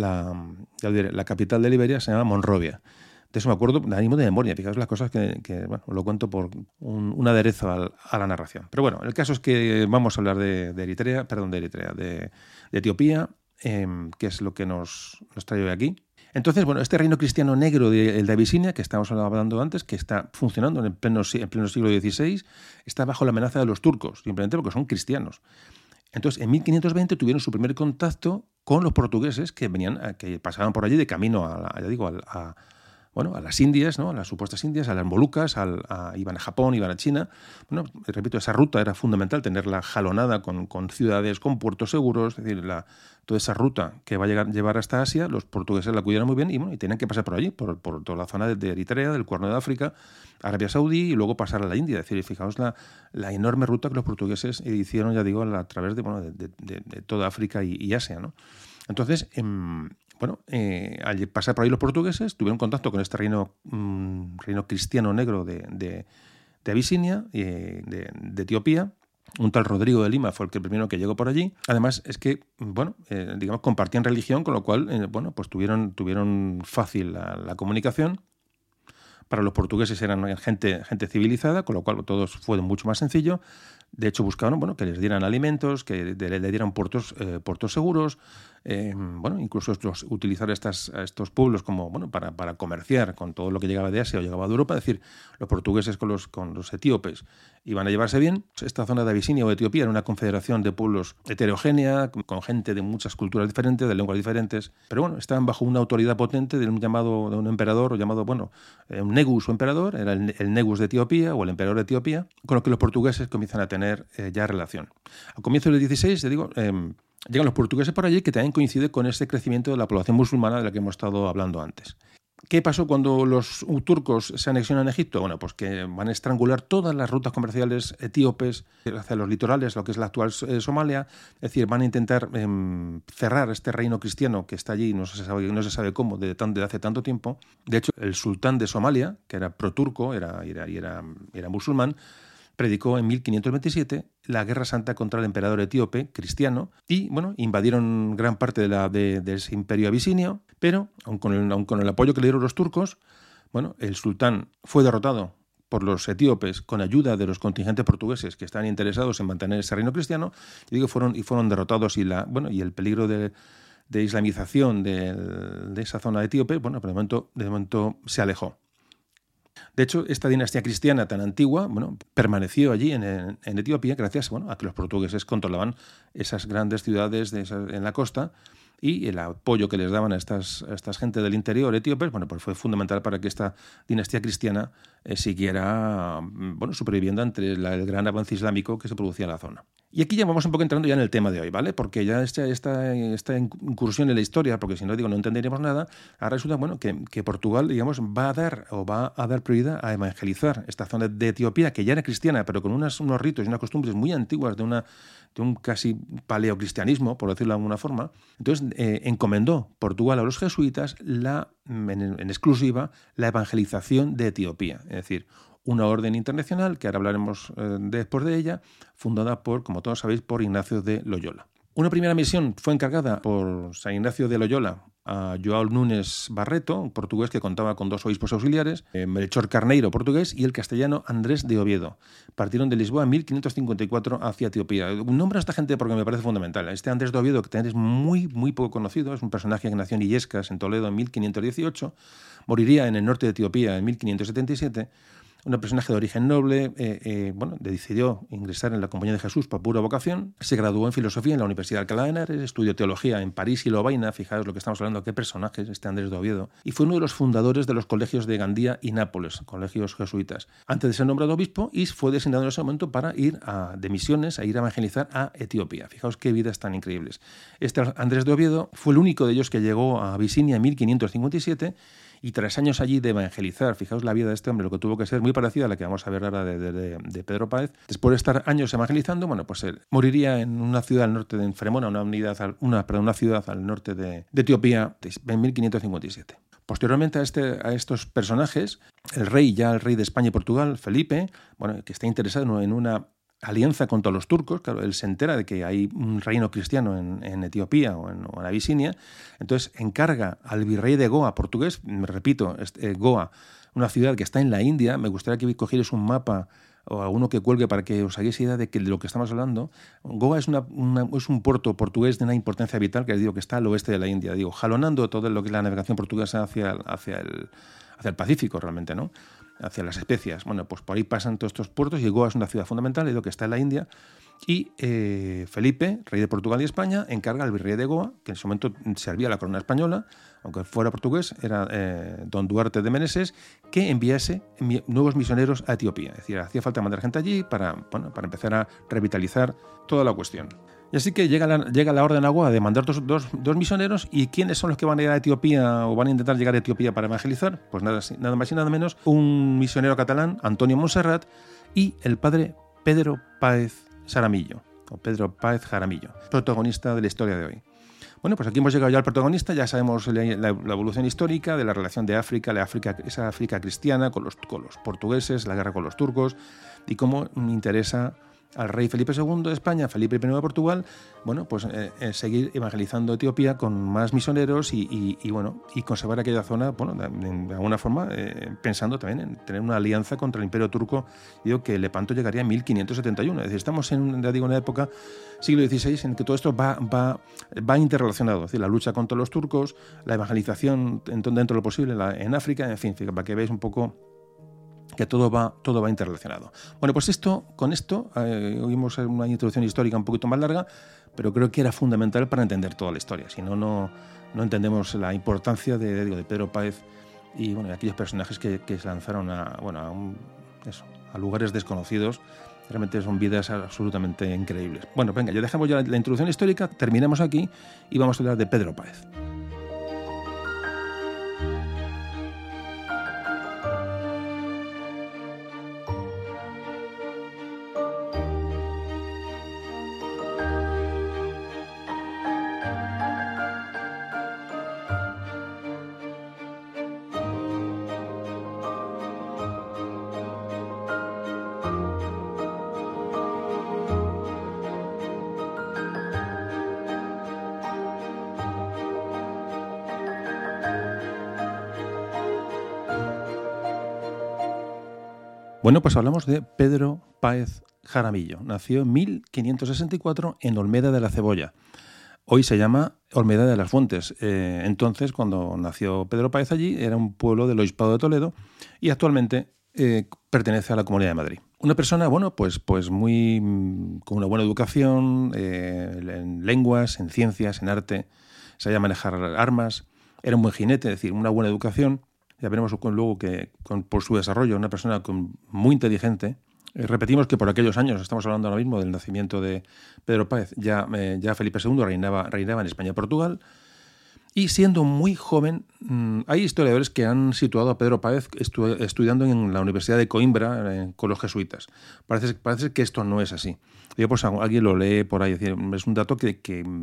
capital de Liberia se llama Monrovia. De eso me acuerdo de ánimo de memoria. Fijaos las cosas que lo cuento por un aderezo a la narración. Pero bueno, el caso es que vamos a hablar de Etiopía, que es lo que nos trae hoy aquí. Entonces, este reino cristiano negro el de Abisinia, que estábamos hablando antes, que está funcionando en pleno siglo XVI, está bajo la amenaza de los turcos, simplemente porque son cristianos. Entonces, en 1520 tuvieron su primer contacto con los portugueses que pasaban por allí de camino a las Indias, ¿no? A las supuestas Indias, a las Molucas, iban a Japón, iban a China. Repito, esa ruta era fundamental, tenerla jalonada con ciudades, con puertos seguros, es decir, toda esa ruta que va a llevar hasta Asia, los portugueses la cuidaron muy bien y tenían que pasar por allí, por toda la zona de Eritrea, del Cuerno de África, Arabia Saudí y luego pasar a la India. Es decir, fijaos la enorme ruta que los portugueses hicieron, a través de toda África y Asia, ¿no? Entonces, al pasar por ahí los portugueses tuvieron contacto con este reino cristiano negro de Abisinia, de Etiopía. Un tal Rodrigo de Lima fue el primero que llegó por allí. Además es que, compartían religión, con lo cual, pues tuvieron fácil la comunicación. Para los portugueses eran gente civilizada, con lo cual todo fue mucho más sencillo. De hecho, buscaban, bueno, que les dieran alimentos, que le dieran puertos seguros, bueno, incluso utilizar estos pueblos como, bueno, para comerciar con todo lo que llegaba de Asia o llegaba de Europa. Es decir, los portugueses con los etíopes iban a llevarse bien. Esta zona de Abisinia o Etiopía era una confederación de pueblos heterogénea, con gente de muchas culturas diferentes, de lenguas diferentes, pero bueno, estaban bajo una autoridad potente de un emperador, o llamado, bueno, un negus o emperador, era el negus de Etiopía o el emperador de Etiopía, con lo que los portugueses comienzan a tener ya relación. Al comienzo del 16, te digo, llegan los portugueses por allí, que también coincide con ese crecimiento de la población musulmana de la que hemos estado hablando antes. ¿Qué pasó cuando los turcos se anexionan a Egipto? Bueno, pues que van a estrangular todas las rutas comerciales etíopes hacia los litorales, lo que es la actual Somalia. Es decir, van a intentar cerrar este reino cristiano que está allí, no se sabe cómo, desde hace tanto tiempo. De hecho, el sultán de Somalia, que era pro-turco, era musulmán, predicó en 1527 la guerra santa contra el emperador etíope cristiano y, bueno, invadieron gran parte de ese imperio abisinio, pero aun con el apoyo que le dieron los turcos, bueno, el sultán fue derrotado por los etíopes con ayuda de los contingentes portugueses que estaban interesados en mantener ese reino cristiano, fueron derrotados y el peligro de islamización de esa zona etíope, bueno, de momento se alejó. De hecho, esta dinastía cristiana tan antigua, bueno, permaneció allí en Etiopía gracias, bueno, a que los portugueses controlaban esas grandes ciudades en la costa, y el apoyo que les daban a estas gente del interior etíopes, bueno, pues fue fundamental para que esta dinastía cristiana siguiera, bueno, superviviendo ante el gran avance islámico que se producía en la zona. Y aquí ya vamos un poco entrando ya en el tema de hoy, ¿vale? Porque ya esta incursión en la historia, porque si no, no entenderíamos nada. Ahora resulta, bueno, que Portugal, digamos, va a dar prioridad a evangelizar esta zona de Etiopía, que ya era cristiana, pero con unos ritos y unas costumbres muy antiguas de un casi paleocristianismo, por decirlo de alguna forma. Entonces, encomendó Portugal a los jesuitas en exclusiva la evangelización de Etiopía, es decir, una orden internacional, que ahora hablaremos después de ella, fundada como todos sabéis, por Ignacio de Loyola. Una primera misión fue encargada por San Ignacio de Loyola a João Nunes Barreto, un portugués que contaba con 2 obispos auxiliares, Melchor Carneiro, portugués, y el castellano Andrés de Oviedo. Partieron de Lisboa en 1554 hacia Etiopía. Nombro a esta gente porque me parece fundamental. Este Andrés de Oviedo, que también es muy, muy poco conocido, es un personaje que nació en Illescas, en Toledo, en 1518, moriría en el norte de Etiopía en 1577, un personaje de origen noble, decidió ingresar en la Compañía de Jesús por pura vocación, se graduó en filosofía en la Universidad de Alcalá de Henares, estudió teología en París y Lovaina, fijaos lo que estamos hablando, qué personajes, este Andrés de Oviedo, y fue uno de los fundadores de los colegios de Gandía y Nápoles, colegios jesuitas, antes de ser nombrado obispo, y fue designado en ese momento para ir de misiones, a ir a evangelizar a Etiopía. Fijaos qué vidas tan increíbles. Este Andrés de Oviedo fue el único de ellos que llegó a Abisinia en 1557, y tras años allí de evangelizar, fijaos la vida de este hombre, lo que tuvo que ser muy parecida a la que vamos a ver ahora de Pedro Páez. Después de estar años evangelizando, bueno, pues él moriría en una ciudad al norte de Fremona, una ciudad al norte de Etiopía, en 1557. Posteriormente a estos personajes, el rey de España y Portugal, Felipe, bueno, que está interesado en una alianza contra los turcos, claro, él se entera de que hay un reino cristiano en Etiopía o en Abisinia, entonces encarga al virrey de Goa, portugués, me repito, Goa, una ciudad que está en la India. Me gustaría que cogierais un mapa o alguno que cuelgue para que os hagáis idea de lo que estamos hablando. Goa es un puerto portugués de una importancia vital, que digo que está al oeste de la India, jalonando todo lo que es la navegación portuguesa hacia el Pacífico realmente, ¿no? Hacia las especias. Bueno, pues por ahí pasan todos estos puertos y Goa es una ciudad fundamental, digo que está en la India. Y Felipe, rey de Portugal y España, encarga al virrey de Goa, que en ese momento servía a la corona española, aunque fuera portugués, era don Duarte de Meneses, que enviase nuevos misioneros a Etiopía. Es decir, hacía falta mandar gente allí para empezar a revitalizar toda la cuestión. Y así que llega la orden a Goa de mandar dos misioneros. ¿Y quiénes son los que van a ir a Etiopía o van a intentar llegar a Etiopía para evangelizar? Pues nada más y nada menos un misionero catalán, Antonio Montserrat, y el padre Pedro Páez Jaramillo, protagonista de la historia de hoy. Bueno, pues aquí hemos llegado ya al protagonista. Ya sabemos la evolución histórica de la relación de África, esa África cristiana con los portugueses, la guerra con los turcos, y cómo interesa al rey Felipe II de España, Felipe I de Portugal, bueno, pues seguir evangelizando Etiopía con más misioneros y conservar aquella zona, bueno, de alguna forma, pensando también en tener una alianza contra el Imperio Turco. Digo que Lepanto llegaría en 1571, es decir, estamos en una época, siglo XVI, en que todo esto va interrelacionado, es decir, la lucha contra los turcos, la evangelización dentro de lo posible en África, en fin, para que veáis un poco que todo va interrelacionado. Bueno, pues con esto oímos una introducción histórica un poquito más larga, pero creo que era fundamental para entender toda la historia. Si no entendemos la importancia de Pedro Páez y bueno, aquellos personajes que se lanzaron a lugares desconocidos. Realmente son vidas absolutamente increíbles. Bueno, venga, ya dejamos ya la introducción histórica, terminamos aquí y vamos a hablar de Pedro Páez. Bueno, pues hablamos de Pedro Páez Jaramillo. Nació en 1564 en Olmeda de la Cebolla. Hoy se llama Olmeda de las Fuentes. Entonces, cuando nació Pedro Páez allí, era un pueblo del Obispado de Toledo y actualmente pertenece a la Comunidad de Madrid. Una persona, bueno, pues muy con una buena educación en lenguas, en ciencias, en arte, sabía manejar armas, era un buen jinete, es decir, una buena educación. Ya veremos luego que por su desarrollo, una persona muy inteligente. Repetimos que por aquellos años, estamos hablando ahora mismo del nacimiento de Pedro Páez, ya Felipe II reinaba en España y Portugal. Y siendo muy joven, hay historiadores que han situado a Pedro Páez estudiando en la Universidad de Coimbra con los jesuitas. Parece que esto no es así. Yo, pues, alguien lo lee por ahí, es decir, es un dato que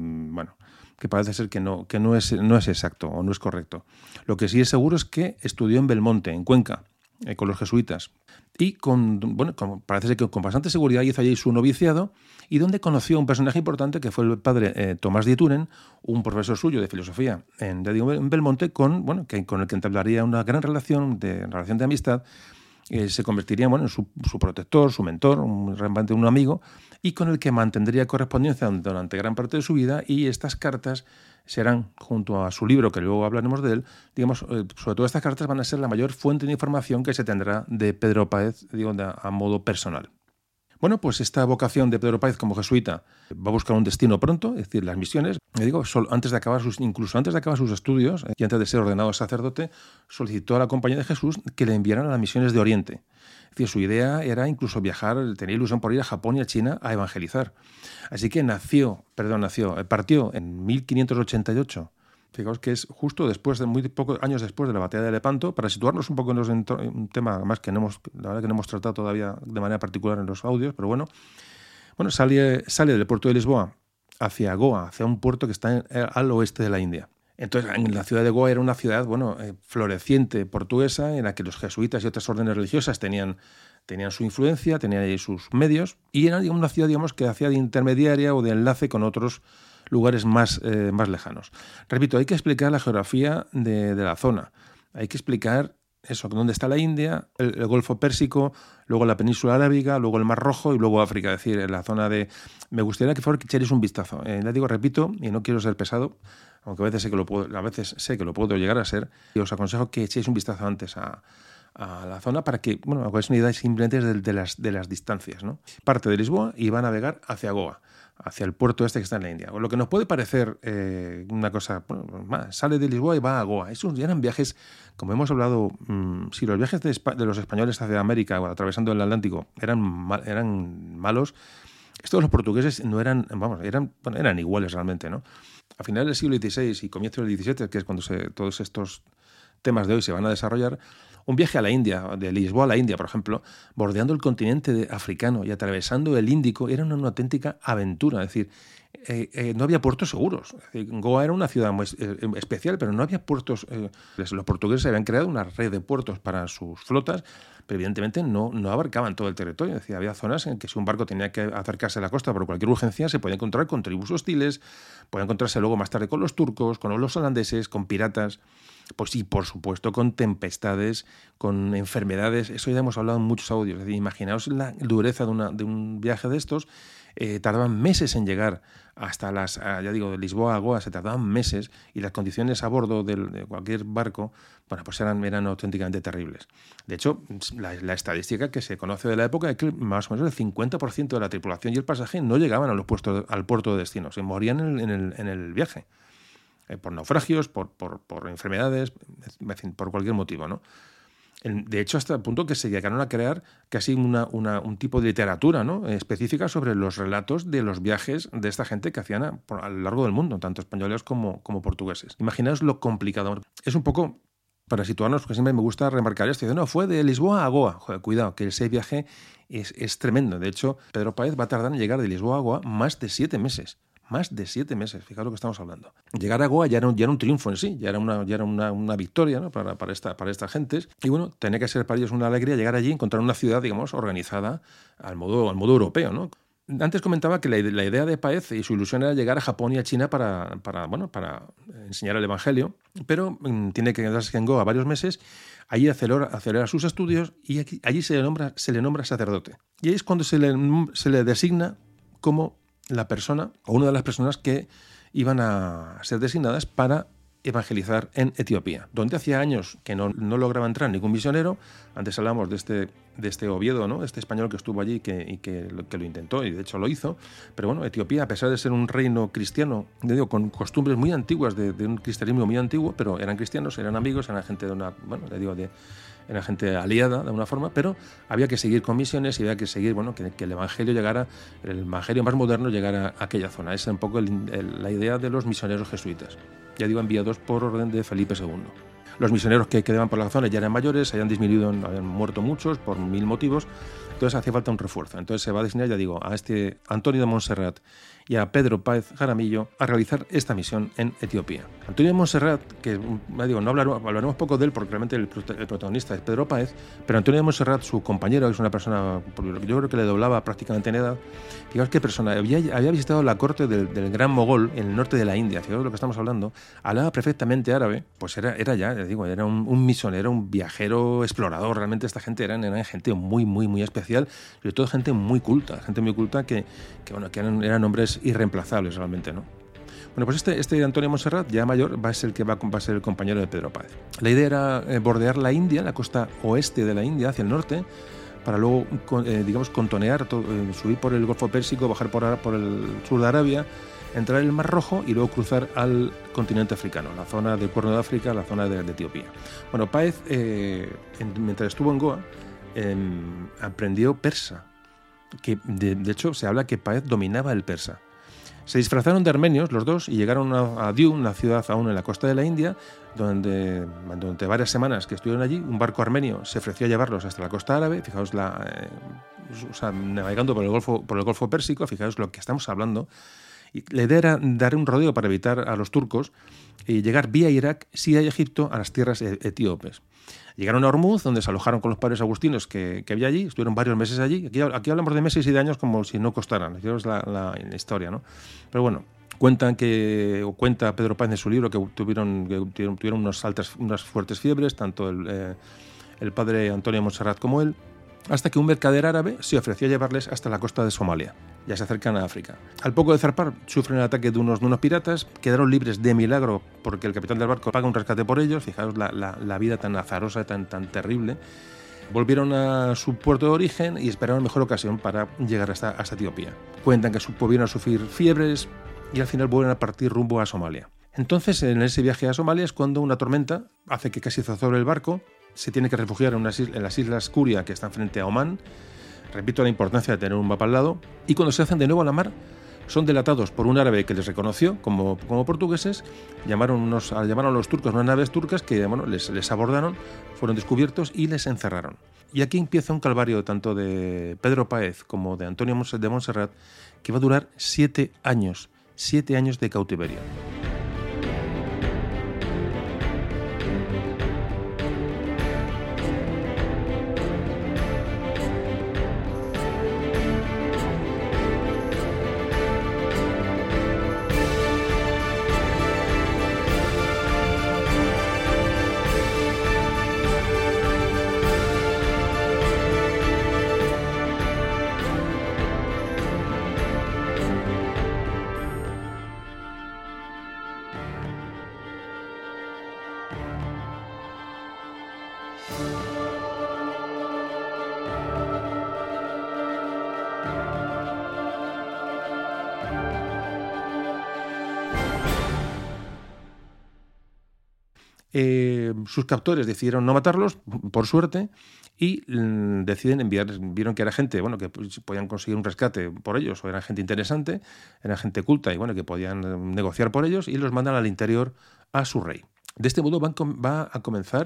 parece ser que no es exacto o no es correcto. Lo que sí es seguro es que estudió en Belmonte, en Cuenca, con los jesuitas. Y parece ser que con bastante seguridad hizo allí su noviciado y donde conoció a un personaje importante que fue el padre Tomás de Ituren, un profesor suyo de filosofía en Belmonte, con el que entablaría una gran relación de amistad. Se convertiría en su protector, su mentor, realmente un amigo, y con el que mantendría correspondencia durante gran parte de su vida, y estas cartas serán, junto a su libro, que luego hablaremos de él, digamos, sobre todo estas cartas van a ser la mayor fuente de información que se tendrá de Pedro Páez, a modo personal. Bueno, pues esta vocación de Pedro Páez como jesuita va a buscar un destino pronto, es decir, las misiones. Incluso antes de acabar sus estudios y antes de ser ordenado sacerdote, solicitó a la Compañía de Jesús que le enviaran a las misiones de Oriente. Es decir, su idea era incluso viajar, tenía ilusión por ir a Japón y a China a evangelizar. Así que partió en 1588. Fijaos que es justo muy pocos años después de la batalla de Lepanto, para situarnos un poco en un tema más que la verdad que no hemos tratado todavía de manera particular en los audios, pero bueno, sale del puerto de Lisboa hacia Goa, hacia un puerto que está al oeste de la India. Entonces, en la ciudad de Goa era una ciudad, floreciente portuguesa, en la que los jesuitas y otras órdenes religiosas tenían su influencia, tenían ahí sus medios, y era una ciudad, que hacía de intermediaria o de enlace con otros lugares más lejanos. Repito, hay que explicar la geografía de la zona. Hay que explicar eso, dónde está la India, el Golfo Pérsico, luego la península arábiga, luego el Mar Rojo y luego África. Es decir, en la zona de... Me gustaría que echéis un vistazo. Repito, y no quiero ser pesado, aunque a veces sé que lo puedo llegar a ser, y os aconsejo que echéis un vistazo antes a la zona para que, hagáis una idea simplemente de las distancias, ¿no? Parte de Lisboa y va a navegar hacia Goa, hacia el puerto que está en la India. Lo que nos puede parecer una cosa, sale de Lisboa y va a Goa. Esos eran viajes, como hemos hablado, si los viajes de los españoles hacia América, atravesando el Atlántico, eran malos, estos los portugueses no eran, eran iguales realmente, ¿no? A finales del siglo XVI y comienzos del XVII, que es cuando todos estos temas de hoy se van a desarrollar, un viaje a la India, de Lisboa a la India, por ejemplo, bordeando el continente africano y atravesando el Índico, era una auténtica aventura. Es decir, no había puertos seguros. Es decir, Goa era una ciudad muy especial, pero no había puertos. Los portugueses habían creado una red de puertos para sus flotas, pero evidentemente no abarcaban todo el territorio. Es decir, había zonas en que si un barco tenía que acercarse a la costa por cualquier urgencia, se podía encontrar con tribus hostiles, podía encontrarse luego más tarde con los turcos, con los holandeses, con piratas, pues sí, por supuesto, con tempestades, con enfermedades. Eso ya hemos hablado en muchos audios. Es decir, imaginaos la dureza de un viaje de estos. Tardaban meses en llegar hasta de Lisboa a Goa, se tardaban meses, y las condiciones a bordo de cualquier barco, bueno, pues eran auténticamente terribles. De hecho, la estadística que se conoce de la época es que más o menos el 50% de la tripulación y el pasaje no llegaban al puerto de destino, se morían en el viaje, por naufragios, por enfermedades, en fin, por cualquier motivo, ¿no? De hecho, hasta el punto que se llegaron a crear casi un tipo de literatura, ¿no?, específica sobre los relatos de los viajes de esta gente que hacían a lo largo del mundo, tanto españoles como portugueses. Imaginaos lo complicado. Es un poco, para situarnos, porque siempre me gusta remarcar esto, no, fue de Lisboa a Goa. Joder, cuidado, que ese viaje es tremendo. De hecho, Pedro Páez va a tardar en llegar de Lisboa a Goa más de 7 meses. Más de 7 meses, fijaos lo que estamos hablando. Llegar a Goa ya era un triunfo en sí, ya era una victoria, ¿no?, para estas gentes. Y bueno, tenía que ser para ellos una alegría llegar allí y encontrar una ciudad, digamos, organizada al modo europeo, ¿no? Antes comentaba que la idea de Páez y su ilusión era llegar a Japón y a China para enseñar el Evangelio, pero tiene que quedarse en Goa varios meses. Allí acelera sus estudios y allí se le nombra sacerdote. Y ahí es cuando se le designa como la persona o una de las personas que iban a ser designadas para evangelizar en Etiopía, donde hacía años que no lograba entrar ningún misionero. Antes hablamos de este Oviedo, ¿no?, este español que estuvo allí y que lo intentó y de hecho lo hizo. Pero bueno, Etiopía, a pesar de ser un reino cristiano, con costumbres muy antiguas de un cristianismo muy antiguo, pero eran cristianos, eran amigos, eran gente era gente aliada de alguna forma, pero había que seguir con misiones y había que seguir, que el evangelio más moderno llegara a aquella zona. Esa es un poco la idea de los misioneros jesuitas. Ya digo, enviados por orden de Felipe II. Los misioneros que quedaban por la zona ya eran mayores, habían muerto muchos por 1000 motivos, entonces hacía falta un refuerzo. Entonces se va a designar, ya digo, a este Antonio de Montserrat y a Pedro Páez Jaramillo a realizar esta misión en Etiopía. Antonio de Montserrat, que no hablaremos poco de él porque realmente el protagonista es Pedro Páez, pero Antonio de Montserrat, su compañero, es una persona, yo creo que le doblaba prácticamente en edad. Fijaos qué persona, había visitado la corte del gran mogol en el norte de la India, fijaos de lo que estamos hablando, hablaba perfectamente árabe, pues era un misionero, un viajero, explorador. Realmente esta gente eran gente muy, muy, muy especial, sobre todo gente muy culta que eran hombres irreemplazables realmente, ¿no? Bueno, pues este Antonio Montserrat, ya mayor, va a ser el compañero de Pedro Páez. La idea era bordear la India, la costa oeste de la India, hacia el norte, para luego, contonear, subir por el Golfo Pérsico, bajar por el sur de Arabia, entrar en el Mar Rojo y luego cruzar al continente africano, la zona del Cuerno de África, la zona de Etiopía. Bueno, Páez, mientras estuvo en Goa, aprendió persa, que de hecho se habla que Páez dominaba el persa. Se disfrazaron de armenios los dos y llegaron a Diu, una ciudad aún en la costa de la India, donde durante varias semanas que estuvieron allí, un barco armenio se ofreció a llevarlos hasta la costa árabe. Fijaos, navegando por el Golfo Pérsico, fijaos lo que estamos hablando. Y la idea era dar un rodeo para evitar a los turcos y llegar vía Irak, Siria y Egipto a las tierras etíopes. Llegaron a Hormuz, donde se alojaron con los padres agustinos que había allí, estuvieron varios meses allí. Aquí hablamos de meses y de años como si no costaran, es la historia, ¿no? Pero bueno, cuenta Pedro Páez en su libro que tuvieron unas fuertes fiebres, tanto el padre Antonio Montserrat como él, hasta que un mercader árabe se ofreció a llevarles hasta la costa de Somalia. Ya se acercan a África. Al poco de zarpar, sufren el ataque de unos piratas, quedaron libres de milagro porque el capitán del barco paga un rescate por ellos. Fijaos la vida tan azarosa, tan terrible. Volvieron a su puerto de origen y esperaron mejor ocasión para llegar hasta Etiopía. Cuentan que volvieron a sufrir fiebres y al final vuelven a partir rumbo a Somalia. Entonces, en ese viaje a Somalia es cuando una tormenta hace que casi zozobre el barco. Se tiene que refugiar en las islas Kuria, que están frente a Omán. Repito la importancia de tener un mapa al lado. Y cuando se hacen de nuevo a la mar, son delatados por un árabe que les reconoció como portugueses. Llamaron a los turcos, unas naves turcas que les abordaron, fueron descubiertos y les encerraron. Y aquí empieza un calvario tanto de Pedro Páez como de Antonio de Montserrat, que va a durar 7 años. 7 años de cautiverio. Sus captores decidieron no matarlos, por suerte, y deciden vieron que era gente, bueno, que podían conseguir un rescate por ellos, o era gente interesante, era gente culta y bueno, que podían negociar por ellos, y los mandan al interior a su rey. De este modo va a comenzar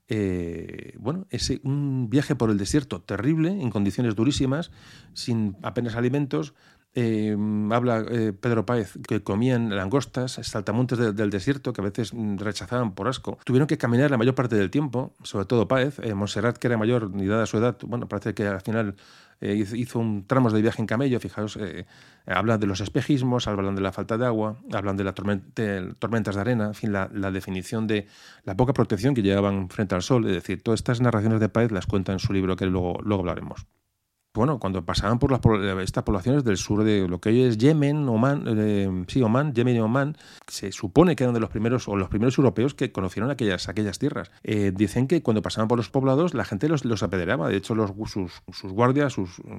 un viaje por el desierto terrible, en condiciones durísimas, sin apenas alimentos. Habla Pedro Páez que comían langostas, saltamontes del desierto, que a veces rechazaban por asco. Tuvieron que caminar la mayor parte del tiempo, sobre todo Páez. Montserrat, que era mayor, ni dada su edad, bueno, parece que al final hizo un tramos de viaje en camello. Fijaos, hablan de los espejismos, hablan de la falta de agua, hablan de las tormentas de arena, en fin, la definición de la poca protección que llevaban frente al sol. Es decir, todas estas narraciones de Páez las cuenta en su libro, que luego hablaremos. Bueno, cuando pasaban por estas poblaciones del sur de lo que hoy es Yemen, Yemen y Omán, se supone que eran de los primeros europeos que conocieron aquellas tierras. Dicen que cuando pasaban por los poblados la gente los apedreaba. De hecho, sus guardias,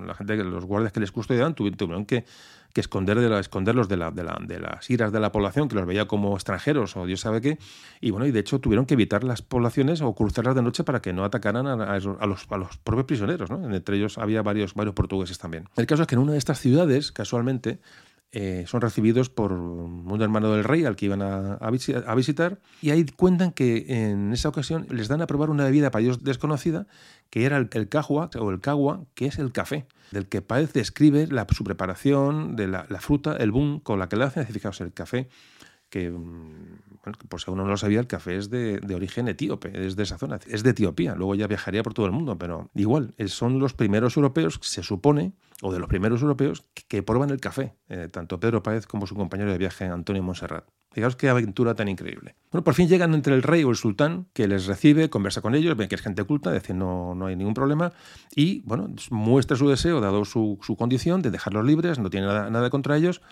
los guardias que les custodiaban tuvieron que esconderlos de las iras de la población, que los veía como extranjeros o Dios sabe qué. Y bueno, y de hecho tuvieron que evitar las poblaciones o cruzarlas de noche para que no atacaran a los propios prisioneros, ¿no? Entre ellos había varios portugueses también. El caso es que en una de estas ciudades, casualmente, son recibidos por un hermano del rey al que iban a visitar, y ahí cuentan que en esa ocasión les dan a probar una bebida para ellos desconocida, que era el cahua, que es el café, del que Páez describe su preparación de la fruta, el boom con la que le hacen. Fijaos, el café, que bueno, por si uno no lo sabía, el café es de origen etíope, es de esa zona, es de Etiopía. Luego ya viajaría por todo el mundo, pero igual, son los primeros europeos, se supone, o de los primeros europeos, que prueban el café, tanto Pedro Páez como su compañero de viaje, Antonio Montserrat. Fijaos qué aventura tan increíble. Bueno, por fin llegan entre el rey o el sultán, que les recibe, conversa con ellos, ven que es gente culta, dice no hay ningún problema, y bueno, muestra su deseo, dado su condición, de dejarlos libres, no tiene nada contra ellos.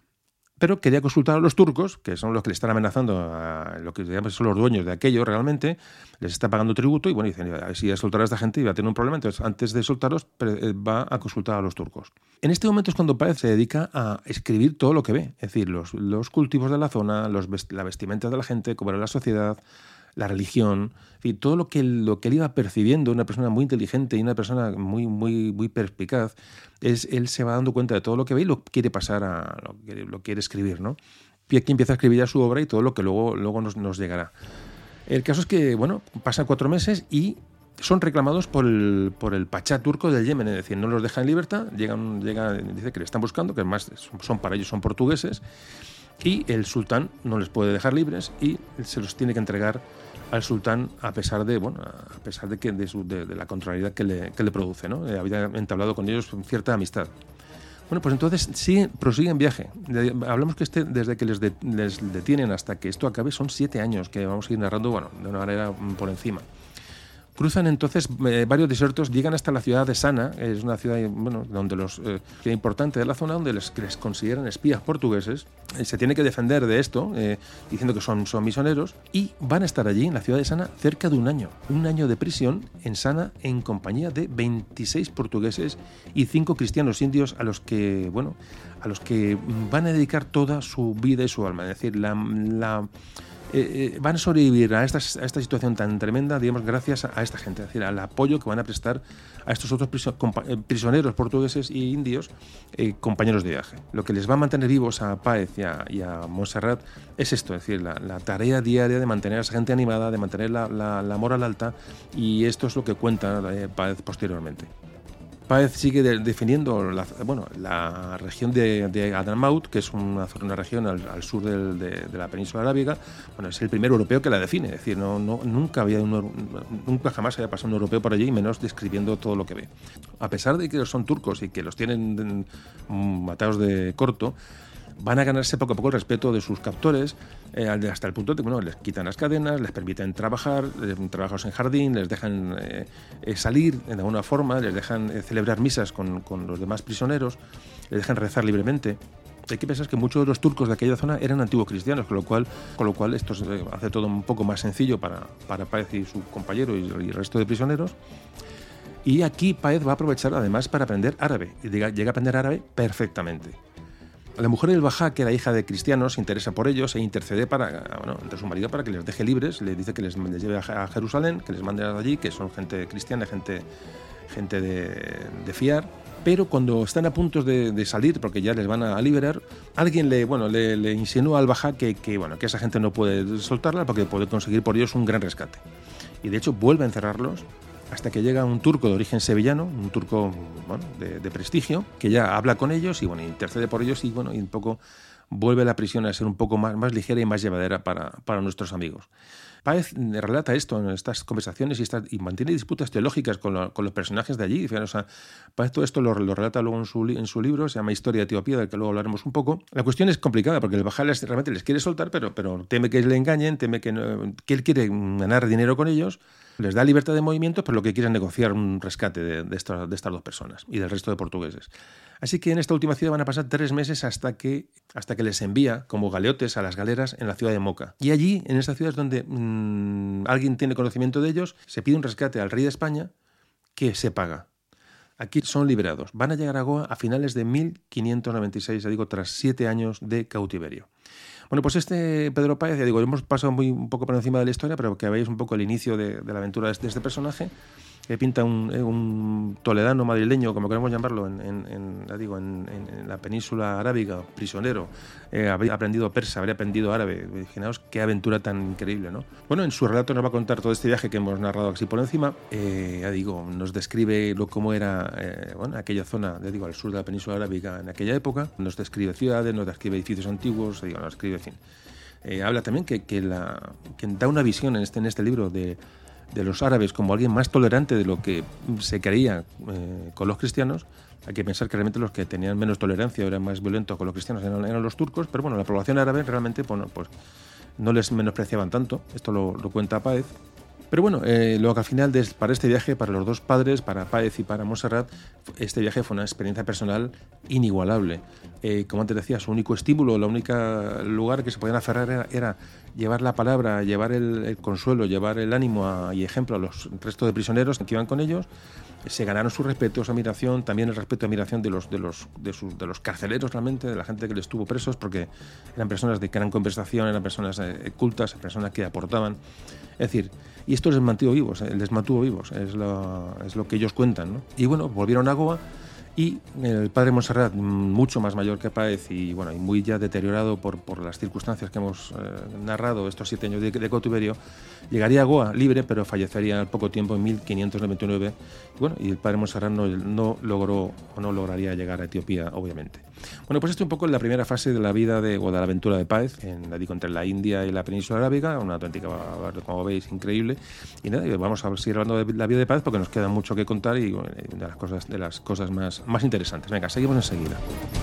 Pero quería consultar a los turcos, que son los que le están amenazando, a lo que digamos son los dueños de aquello realmente, les está pagando tributo, y bueno, dicen, si ya soltar a esta gente iba a tener un problema, entonces antes de soltarlos va a consultar a los turcos. En este momento es cuando Páez se dedica a escribir todo lo que ve, es decir, los cultivos de la zona, la vestimenta de la gente, cómo era la sociedad, la religión, en fin, todo lo que él iba percibiendo, una persona muy inteligente y una persona muy, muy, muy perspicaz, él se va dando cuenta de todo lo que ve y lo quiere pasar lo quiere escribir, ¿no? Y aquí empieza a escribir ya su obra y todo lo que luego nos llegará. El caso es que, bueno, pasan 4 meses y son reclamados por el pachá turco del Yemen, es decir, no los deja en libertad, dice que le están buscando, que además para ellos son portugueses, y el sultán no les puede dejar libres y se los tiene que entregar al sultán a pesar de la contrariedad que le produce, ¿no? Había entablado con ellos cierta amistad. Bueno, pues entonces prosiguen viaje. Hablamos que desde que les detienen hasta que esto acabe son 7 años que vamos a ir narrando, bueno, de una manera por encima. Cruzan entonces varios desiertos, llegan hasta la ciudad de Sana, es una ciudad donde importante de la zona, donde les consideran espías portugueses. Se tiene que defender de esto, diciendo que son misioneros, y van a estar allí, en la ciudad de Sana, cerca de un año de prisión en Sana, en compañía de 26 portugueses y 5 cristianos indios a los que van a dedicar toda su vida y su alma. Es decir, van a sobrevivir a esta situación tan tremenda, digamos, gracias a esta gente, es decir, al apoyo que van a prestar a estos otros prisioneros portugueses y indios, compañeros de viaje. Lo que les va a mantener vivos a Páez y a Montserrat es esto, es decir, la tarea diaria de mantener a esa gente animada, de mantener la moral alta, y esto es lo que cuenta Páez posteriormente. Páez sigue definiendo la región de Hadramaut, que es una región al sur de la península arábiga. Bueno, es el primer europeo que la define, es decir, nunca jamás había pasado un europeo por allí, y menos describiendo todo lo que ve. A pesar de que son turcos y que los tienen matados de corto, van a ganarse poco a poco el respeto de sus captores, hasta el punto de que les quitan las cadenas, les permiten trabajar, trabajos en jardín, les dejan salir de alguna forma, les dejan celebrar misas con los demás prisioneros, les dejan rezar libremente. Hay que pensar que muchos de los turcos de aquella zona eran antiguos cristianos, con lo cual esto hace todo un poco más sencillo para Páez y su compañero y el resto de prisioneros. Y aquí Páez va a aprovechar además para aprender árabe, y llega a aprender árabe perfectamente. La mujer del Bajá, que era hija de cristianos, se interesa por ellos e intercede entre su marido para que les deje libres. Le dice que les lleve a Jerusalén, que les mande allí, que son gente cristiana, gente de fiar. Pero cuando están a punto de salir, porque ya les van a liberar, alguien le insinúa al Bajá que esa gente no puede soltarla porque puede conseguir por ellos un gran rescate. Y de hecho vuelve a encerrarlos hasta que llega un turco de origen sevillano, un turco de prestigio, que ya habla con ellos y intercede por ellos y un poco vuelve la prisión a ser un poco más ligera y más llevadera para nuestros amigos. Páez relata esto en estas conversaciones y mantiene disputas teológicas con los personajes de allí. O sea, Páez todo esto lo relata luego en su libro, se llama Historia de Etiopía, del que luego hablaremos un poco. La cuestión es complicada porque el Bajá realmente les quiere soltar, pero teme que le engañen, teme que él quiere ganar dinero con ellos. Les da libertad de movimiento, pero lo que quiere es negociar un rescate de estas dos personas y del resto de portugueses. Así que en esta última ciudad van a pasar 3 meses hasta que les envía como galeotes a las galeras en la ciudad de Moca. Y allí, en esta ciudad es donde alguien tiene conocimiento de ellos, se pide un rescate al rey de España que se paga. Aquí son liberados. Van a llegar a Goa a finales de 1596, tras 7 años de cautiverio. Bueno, pues Pedro Páez, hemos pasado un poco por encima de la historia, pero que veáis un poco el inicio de la aventura de este personaje, que pinta un toledano madrileño, como queremos llamarlo, en la península arábiga, prisionero, habría aprendido persa, habría aprendido árabe. Imaginaos qué aventura tan increíble, ¿no? Bueno, en su relato nos va a contar todo este viaje que hemos narrado así por encima. Nos describe cómo era aquella zona, al sur de la península arábiga en aquella época. Nos describe ciudades, nos describe edificios antiguos, nos describe, en fin. Habla también que da una visión en este libro de los árabes como alguien más tolerante de lo que se creía con los cristianos. Hay que pensar que realmente los que tenían menos tolerancia, eran más violentos con los cristianos, eran los turcos, pero la población árabe realmente pues no les menospreciaban tanto. Esto lo cuenta Páez. Pero lo que al final, para este viaje, para los dos padres, para Páez y para Montserrat, este viaje fue una experiencia personal inigualable. Como antes decía, su único estímulo, el único lugar que se podían aferrar era llevar la palabra, llevar el consuelo, llevar el ánimo y ejemplo a los restos de prisioneros que iban con ellos. Se ganaron su respeto, su admiración, también el respeto y admiración de los carceleros realmente, de la gente que les tuvo presos, porque eran personas de gran conversación, eran personas cultas, personas que aportaban. Es decir, y esto les mantuvo vivos, es lo que ellos cuentan, ¿no? Y volvieron a Goa y el padre Montserrat, mucho más mayor que Páez y muy ya deteriorado por las circunstancias que hemos narrado, estos 7 años de cautiverio, llegaría a Goa libre, pero fallecería al poco tiempo, en 1599. Y el padre Montserrat no lograría llegar a Etiopía, obviamente. Pues esto es un poco la primera fase de la vida de la aventura de Páez, entre la India y la península arábiga, una auténtica, como veis, increíble. Y vamos a seguir hablando de la vida de Páez porque nos queda mucho que contar y de las cosas más interesantes. Venga, seguimos enseguida.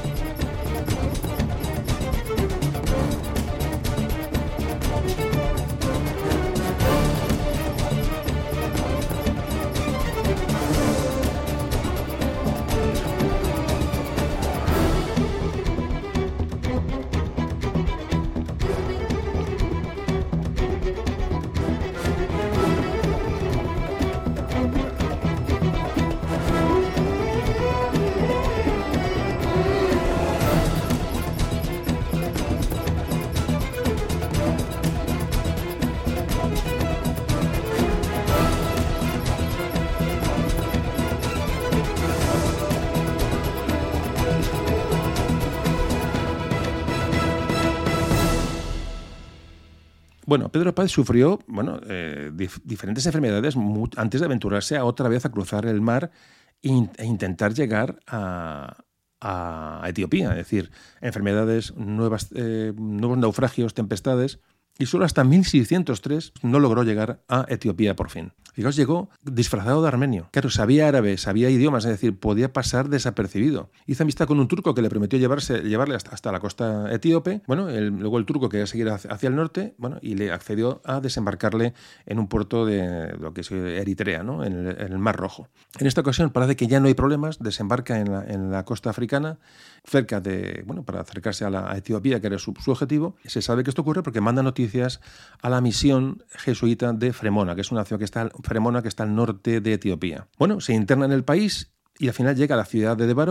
Pedro Páez sufrió diferentes enfermedades antes de aventurarse otra vez a cruzar el mar e intentar llegar a Etiopía. Es decir, enfermedades, nuevos naufragios, tempestades. Y solo hasta 1603 no logró llegar a Etiopía por fin. Fijaos, llegó disfrazado de armenio. Claro, sabía árabe, sabía idiomas, es decir, podía pasar desapercibido. Hizo amistad con un turco que le prometió llevarle hasta la costa etíope. Luego el turco quería seguir hacia el norte, y le accedió a desembarcarle en un puerto de lo que es Eritrea, ¿no? en el Mar Rojo. En esta ocasión parece que ya no hay problemas, desembarca en la costa africana, cerca para acercarse a Etiopía, que era su objetivo. Se sabe que esto ocurre porque manda noticias a la misión jesuita de Fremona, que es una ciudad que está al norte de Etiopía. Se interna en el país y al final llega a la ciudad de Debaroa,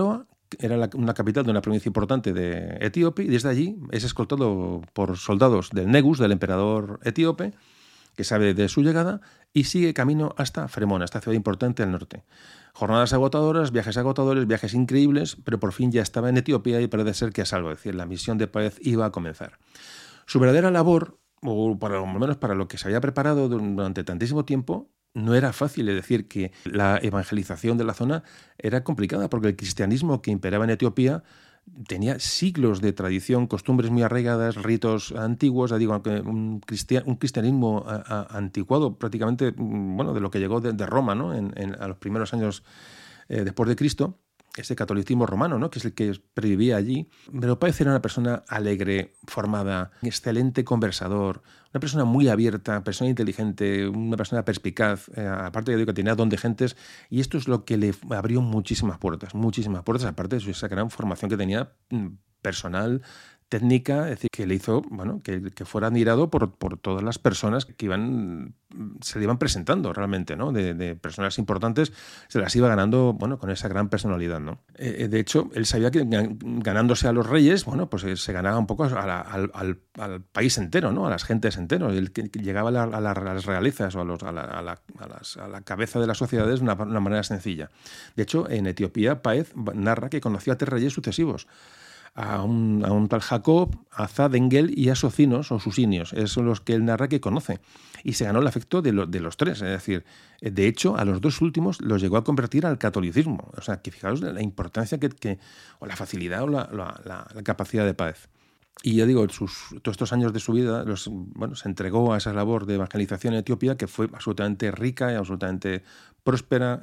era una capital de una provincia importante de Etíope, y desde allí es escoltado por soldados del Negus, del emperador etíope, que sabe de su llegada, y sigue camino hasta Fremona, esta ciudad importante al norte. Jornadas agotadoras, viajes agotadores, viajes increíbles, pero por fin ya estaba en Etiopía y parece ser que a salvo. Es decir, la misión de Páez iba a comenzar. Su verdadera labor, o por lo menos para lo que se había preparado durante tantísimo tiempo, no era fácil. Es decir, que la evangelización de la zona era complicada, porque el cristianismo que imperaba en Etiopía tenía siglos de tradición, costumbres muy arraigadas, ritos antiguos, digo, un cristianismo anticuado prácticamente, bueno, de lo que llegó de Roma, ¿no? A los primeros años después de Cristo, ese catolicismo romano, ¿no? Que es el que previvía allí. Pero Páez era una persona alegre, formada, excelente conversador, una persona muy abierta, persona inteligente, una persona perspicaz, aparte de que tenía don de gentes, y esto es lo que le abrió muchísimas puertas, aparte de esa gran formación que tenía personal, técnica, es decir, que le hizo, bueno, que fuera admirado por todas las personas que se le iban presentando realmente, ¿no? De personas importantes, se las iba ganando, bueno, con esa gran personalidad, ¿no? De hecho, él sabía que ganándose a los reyes, bueno, pues se ganaba un poco al país entero, ¿no? A las gentes entero. Él que llegaba a las realezas o a la cabeza de las sociedades de una manera sencilla. De hecho, en Etiopía, Páez narra que conoció a 3 reyes sucesivos. A un tal Jacob, a Zadengel y a Socinos o Susinios. Esos son los que él narra que conoce. Y se ganó el afecto de los 3. Es decir, de hecho, a los 2 últimos los llegó a convertir al catolicismo. O sea, que fijaos la importancia o la facilidad o la capacidad de Páez. Y ya digo, todos estos años de su vida, se entregó a esa labor de evangelización en Etiopía, que fue absolutamente rica y absolutamente próspera.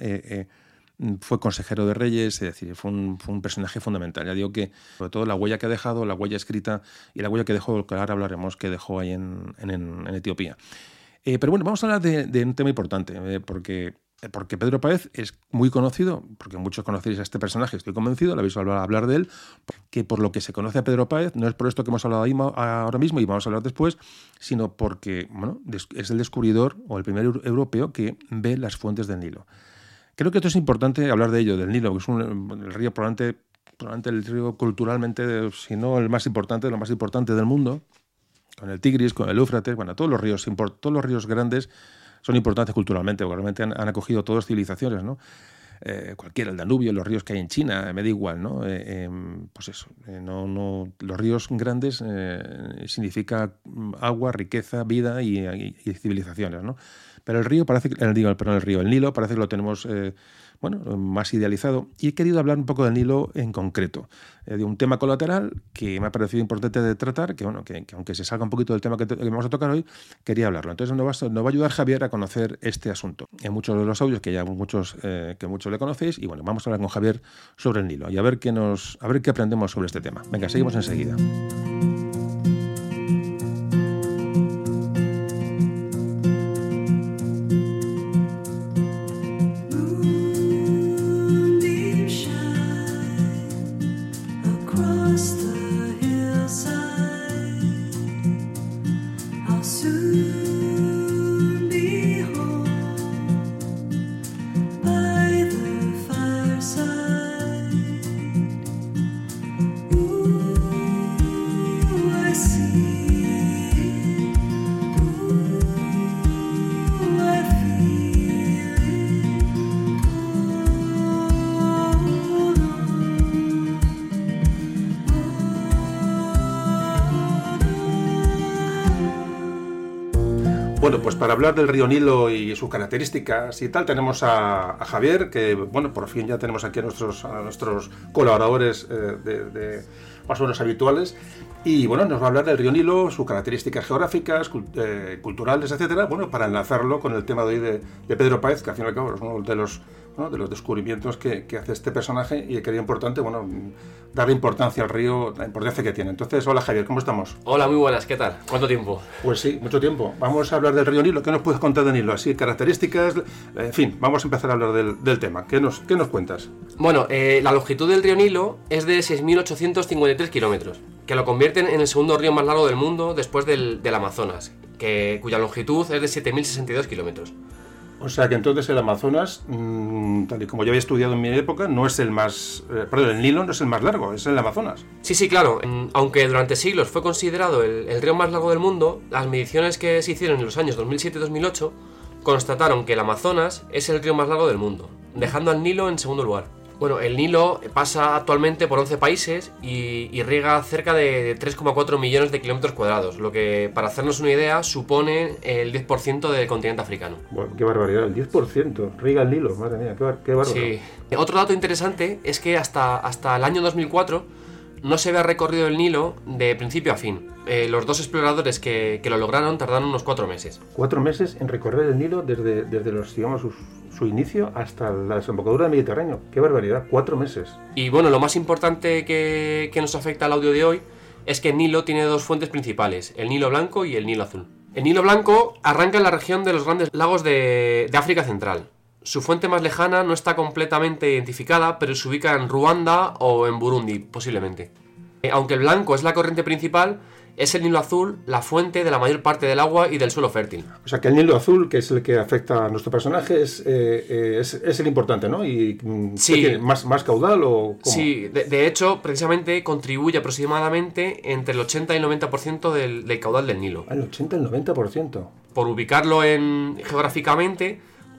Fue consejero de reyes, es decir, fue un personaje fundamental. Ya digo que, sobre todo, la huella que ha dejado, la huella escrita y la huella que dejó, que ahora hablaremos, que dejó ahí en Etiopía. Pero bueno, vamos a hablar de un tema importante, porque Pedro Páez es muy conocido, porque muchos conocéis a este personaje, estoy convencido, lo habéis hablado hablar de él, que por lo que se conoce a Pedro Páez, no es por esto que hemos hablado ahora mismo y vamos a hablar después, sino porque, bueno, es el descubridor o el primer europeo que ve las fuentes del Nilo. Creo que esto es importante hablar de ello, del Nilo, que es el río probablemente el río culturalmente, si no el más importante, lo más importante del mundo, con el Tigris, con el Éufrates, bueno, todos los ríos grandes son importantes culturalmente, porque realmente han acogido todas civilizaciones, ¿no? Cualquiera, el Danubio, los ríos que hay en China, me da igual, ¿no? Pues eso, los ríos grandes significa agua, riqueza, vida y civilizaciones, ¿no? Pero el Nilo parece que lo tenemos más idealizado. Y he querido hablar un poco del Nilo en concreto, de un tema colateral que me ha parecido importante de tratar, que aunque se salga un poquito del tema que vamos a tocar hoy, quería hablarlo. Entonces nos va a ayudar Javier a conocer este asunto. En muchos de los audios que ya muchos le conocéis, y bueno, vamos a hablar con Javier sobre el Nilo y a ver qué aprendemos sobre este tema. Venga, seguimos enseguida. Bueno, pues para hablar del río Nilo y sus características y tal, tenemos a Javier, que bueno, por fin ya tenemos aquí a nuestros colaboradores más o menos habituales, y bueno, nos va a hablar del río Nilo, sus características geográficas, culturales, etcétera, bueno, para enlazarlo con el tema de hoy de Pedro Páez, que al fin y al cabo es uno de los descubrimientos que hace este personaje, y que era importante, bueno, darle importancia al río, la importancia que tiene. Entonces, hola Javier, ¿cómo estamos? Hola, muy buenas, ¿qué tal? ¿Cuánto tiempo? Pues sí, mucho tiempo. Vamos a hablar del río Nilo. ¿Qué nos puedes contar del Nilo? Así, características, en fin, vamos a empezar a hablar del tema. ¿Qué nos cuentas? Bueno, la longitud del río Nilo es de 6.853 kilómetros, que lo convierten en el segundo río más largo del mundo después del Amazonas, cuya longitud es de 7.062 kilómetros. O sea que entonces el Amazonas, tal y como yo había estudiado en mi época, no es el más... perdón, el Nilo no es el más largo, es el Amazonas. Sí, claro. Aunque durante siglos fue considerado el río más largo del mundo, las mediciones que se hicieron en los años 2007 y 2008 constataron que el Amazonas es el río más largo del mundo, dejando al Nilo en segundo lugar. Bueno, el Nilo pasa actualmente por 11 países y riega cerca de 3,4 millones de kilómetros cuadrados, lo que, para hacernos una idea, supone el 10% del continente africano. Bueno, qué barbaridad, el 10% riega el Nilo, madre mía, qué bárbaro. Sí. Otro dato interesante es que hasta el año 2004 no se había recorrido el Nilo de principio a fin. Los dos exploradores que lo lograron tardaron unos 4 meses. 4 meses en recorrer el Nilo desde los, digamos, su inicio hasta la desembocadura del Mediterráneo. ¡Qué barbaridad! 4 meses. Y bueno, lo más importante que nos afecta al audio de hoy es que el Nilo tiene dos fuentes principales, el Nilo Blanco y el Nilo Azul. El Nilo Blanco arranca en la región de los grandes lagos de África Central. Su fuente más lejana no está completamente identificada, pero se ubica en Ruanda o en Burundi, posiblemente. Aunque el blanco es la corriente principal, es el Nilo Azul la fuente de la mayor parte del agua y del suelo fértil. O sea que el Nilo Azul, que es el que afecta a nuestro personaje, es el importante, ¿no? Y sí. ¿Tiene más caudal o cómo? Sí, de hecho, precisamente contribuye aproximadamente entre el 80 y el 90% del caudal del Nilo. El 80 y el 90%. Por ubicarlo geográficamente,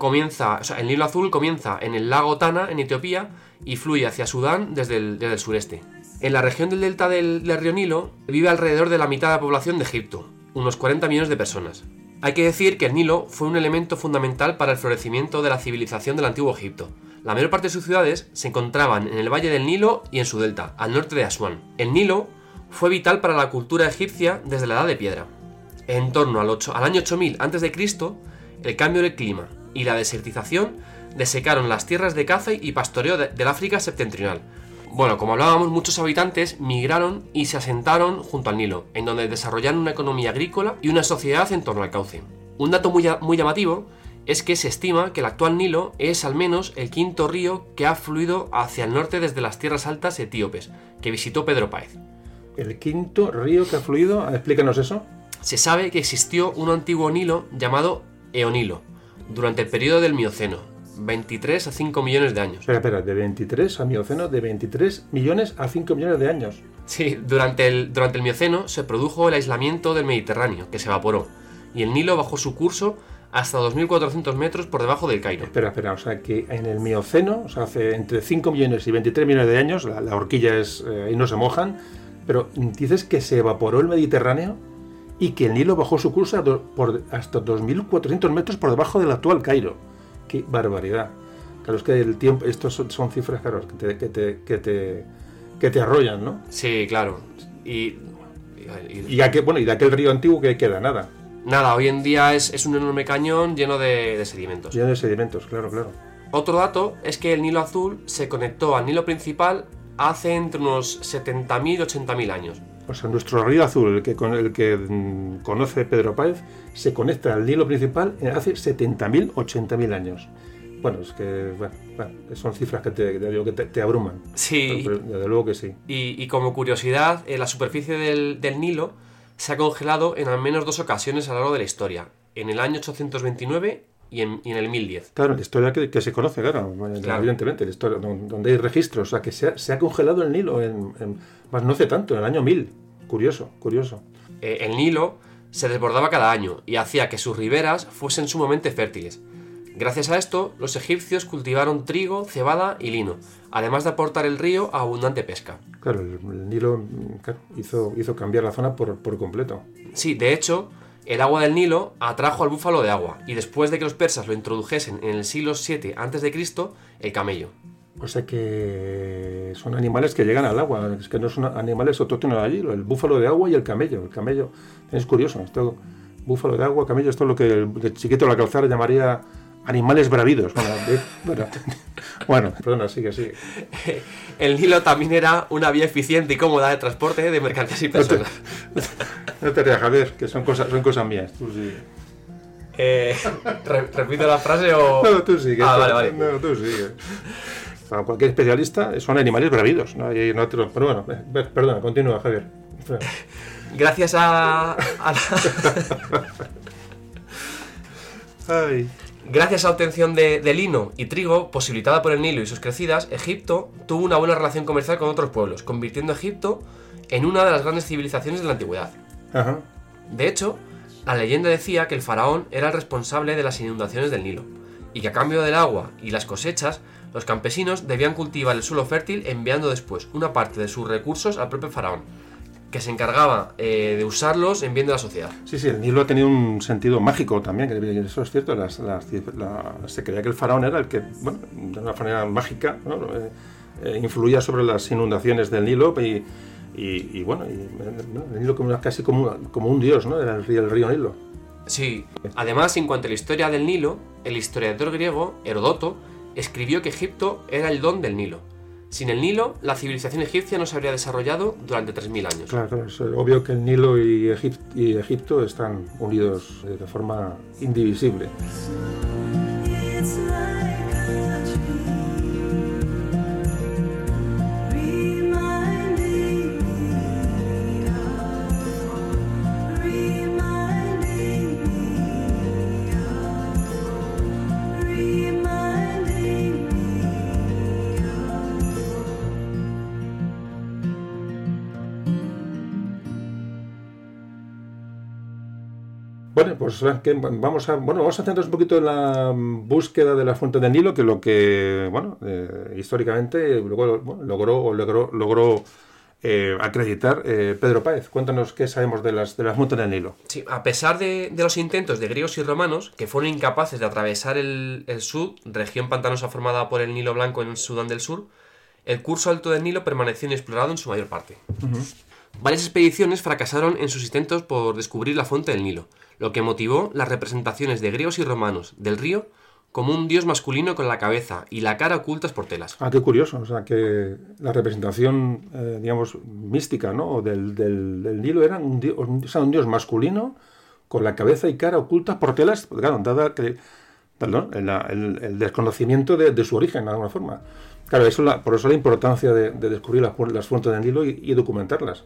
el Nilo Azul comienza en el lago Tana, en Etiopía, y fluye hacia Sudán desde el sureste. En la región del delta del río Nilo vive alrededor de la mitad de la población de Egipto, unos 40 millones de personas. Hay que decir que el Nilo fue un elemento fundamental para el florecimiento de la civilización del antiguo Egipto. La mayor parte de sus ciudades se encontraban en el valle del Nilo y en su delta, al norte de Asuán. El Nilo fue vital para la cultura egipcia desde la Edad de Piedra. En torno al año 8000 a.C., el cambio del clima y la desertización desecaron las tierras de caza y pastoreo del África septentrional. Bueno, como hablábamos, muchos habitantes migraron y se asentaron junto al Nilo, en donde desarrollaron una economía agrícola y una sociedad en torno al cauce. Un dato muy llamativo es que se estima que el actual Nilo es al menos el quinto río que ha fluido hacia el norte desde las tierras altas etíopes, que visitó Pedro Páez. ¿El quinto río que ha fluido? Explícanos eso. Se sabe que existió un antiguo Nilo llamado Eonilo, durante el periodo del Mioceno, 23 a 5 millones de años. Espera, de 23 a Mioceno, de 23 millones a 5 millones de años. Sí, durante el Mioceno se produjo el aislamiento del Mediterráneo, que se evaporó, y el Nilo bajó su curso hasta 2.400 metros por debajo del Cairo. Espera, o sea que en el Mioceno, o sea, hace entre 5 millones y 23 millones de años, la horquilla es, ahí no se mojan, pero dices que se evaporó el Mediterráneo y que el Nilo bajó su curso hasta 2.400 metros por debajo del actual Cairo. ¡Qué barbaridad! Claro, es que el tiempo, estos son cifras, claro, que te arrollan, ¿no? Sí, claro. Y de aquel río antiguo que queda nada. Nada, hoy en día es un enorme cañón lleno de sedimentos. Lleno de sedimentos, claro. Otro dato es que el Nilo Azul se conectó al Nilo principal hace entre unos 70.000 y 80.000 años. O sea, nuestro río azul, el que conoce Pedro Páez, se conecta al Nilo principal hace 70.000, 80.000 años. Bueno, es que son cifras que te abruman. Sí. Pero, desde luego que sí. Y como curiosidad, la superficie del Nilo se ha congelado en al menos 2 ocasiones a lo largo de la historia. En el año 829 y en el 1010. Claro, la historia que se conoce, claro. Evidentemente, la historia donde hay registros. O sea, que se ha congelado el Nilo más no hace tanto, en el año 1000. Curioso. El Nilo se desbordaba cada año y hacía que sus riberas fuesen sumamente fértiles. Gracias a esto, los egipcios cultivaron trigo, cebada y lino, además de aportar el río a abundante pesca. Claro, el Nilo hizo cambiar la zona por completo. Sí, de hecho, el agua del Nilo atrajo al búfalo de agua, y después de que los persas lo introdujesen en el siglo VII a.C., el camello. O sea que son animales que llegan al agua, es que no son animales autóctonos allí, el búfalo de agua y el camello. El camello, es curioso, búfalo de agua, camello, esto es lo que el chiquito de la calzada llamaría animales bravidos. Bueno, perdona, sigue. El Nilo también era una vía eficiente y cómoda de transporte de mercancías y personas. No te rías, Javier, que son cosas mías. Tú sigue. ¿Repito la frase o...? No, tú sigue. Vale. No, tú sigue. Para cualquier especialista son animales bravidos, ¿no? Pero bueno, perdona, continúa, Javier. Gracias a Ay. Gracias a la obtención de lino y trigo, posibilitada por el Nilo y sus crecidas, Egipto tuvo una buena relación comercial con otros pueblos, convirtiendo a Egipto en una de las grandes civilizaciones de la antigüedad. Ajá. De hecho, la leyenda decía que el faraón era el responsable de las inundaciones del Nilo, y que a cambio del agua y las cosechas, los campesinos debían cultivar el suelo fértil enviando después una parte de sus recursos al propio faraón, que se encargaba de usarlos en bien de la sociedad. Sí, el Nilo ha tenido un sentido mágico también, que eso es cierto. Se creía que el faraón era el que, bueno, de una manera mágica, ¿no? Influía sobre las inundaciones del Nilo y bueno, el Nilo casi como un dios, ¿no? Era el río Nilo. Sí, además, en cuanto a la historia del Nilo, el historiador griego Heródoto escribió que Egipto era el don del Nilo. Sin el Nilo, la civilización egipcia no se habría desarrollado durante 3000 años. Claro, es obvio que el Nilo y Egipto están unidos de forma indivisible. Bueno, pues vamos a centrarnos un poquito en la búsqueda de la fuente del Nilo, que lo que, bueno, históricamente logró acreditar Pedro Páez. Cuéntanos qué sabemos de las fuentes del Nilo. Sí, a pesar de los intentos de griegos y romanos, que fueron incapaces de atravesar el Sud, región pantanosa formada por el Nilo Blanco en Sudán del Sur, el curso alto del Nilo permaneció inexplorado en su mayor parte. Uh-huh. Varias expediciones fracasaron en sus intentos por descubrir la fuente del Nilo, lo que motivó las representaciones de griegos y romanos del río como un dios masculino con la cabeza y la cara ocultas por telas. Ah, qué curioso. O sea, que la representación, digamos, mística, ¿no? del Nilo era un dios masculino con la cabeza y cara ocultas por telas, claro, dada que el desconocimiento de su origen, de alguna forma. Claro, por eso la importancia de descubrir las fuentes del Nilo y documentarlas.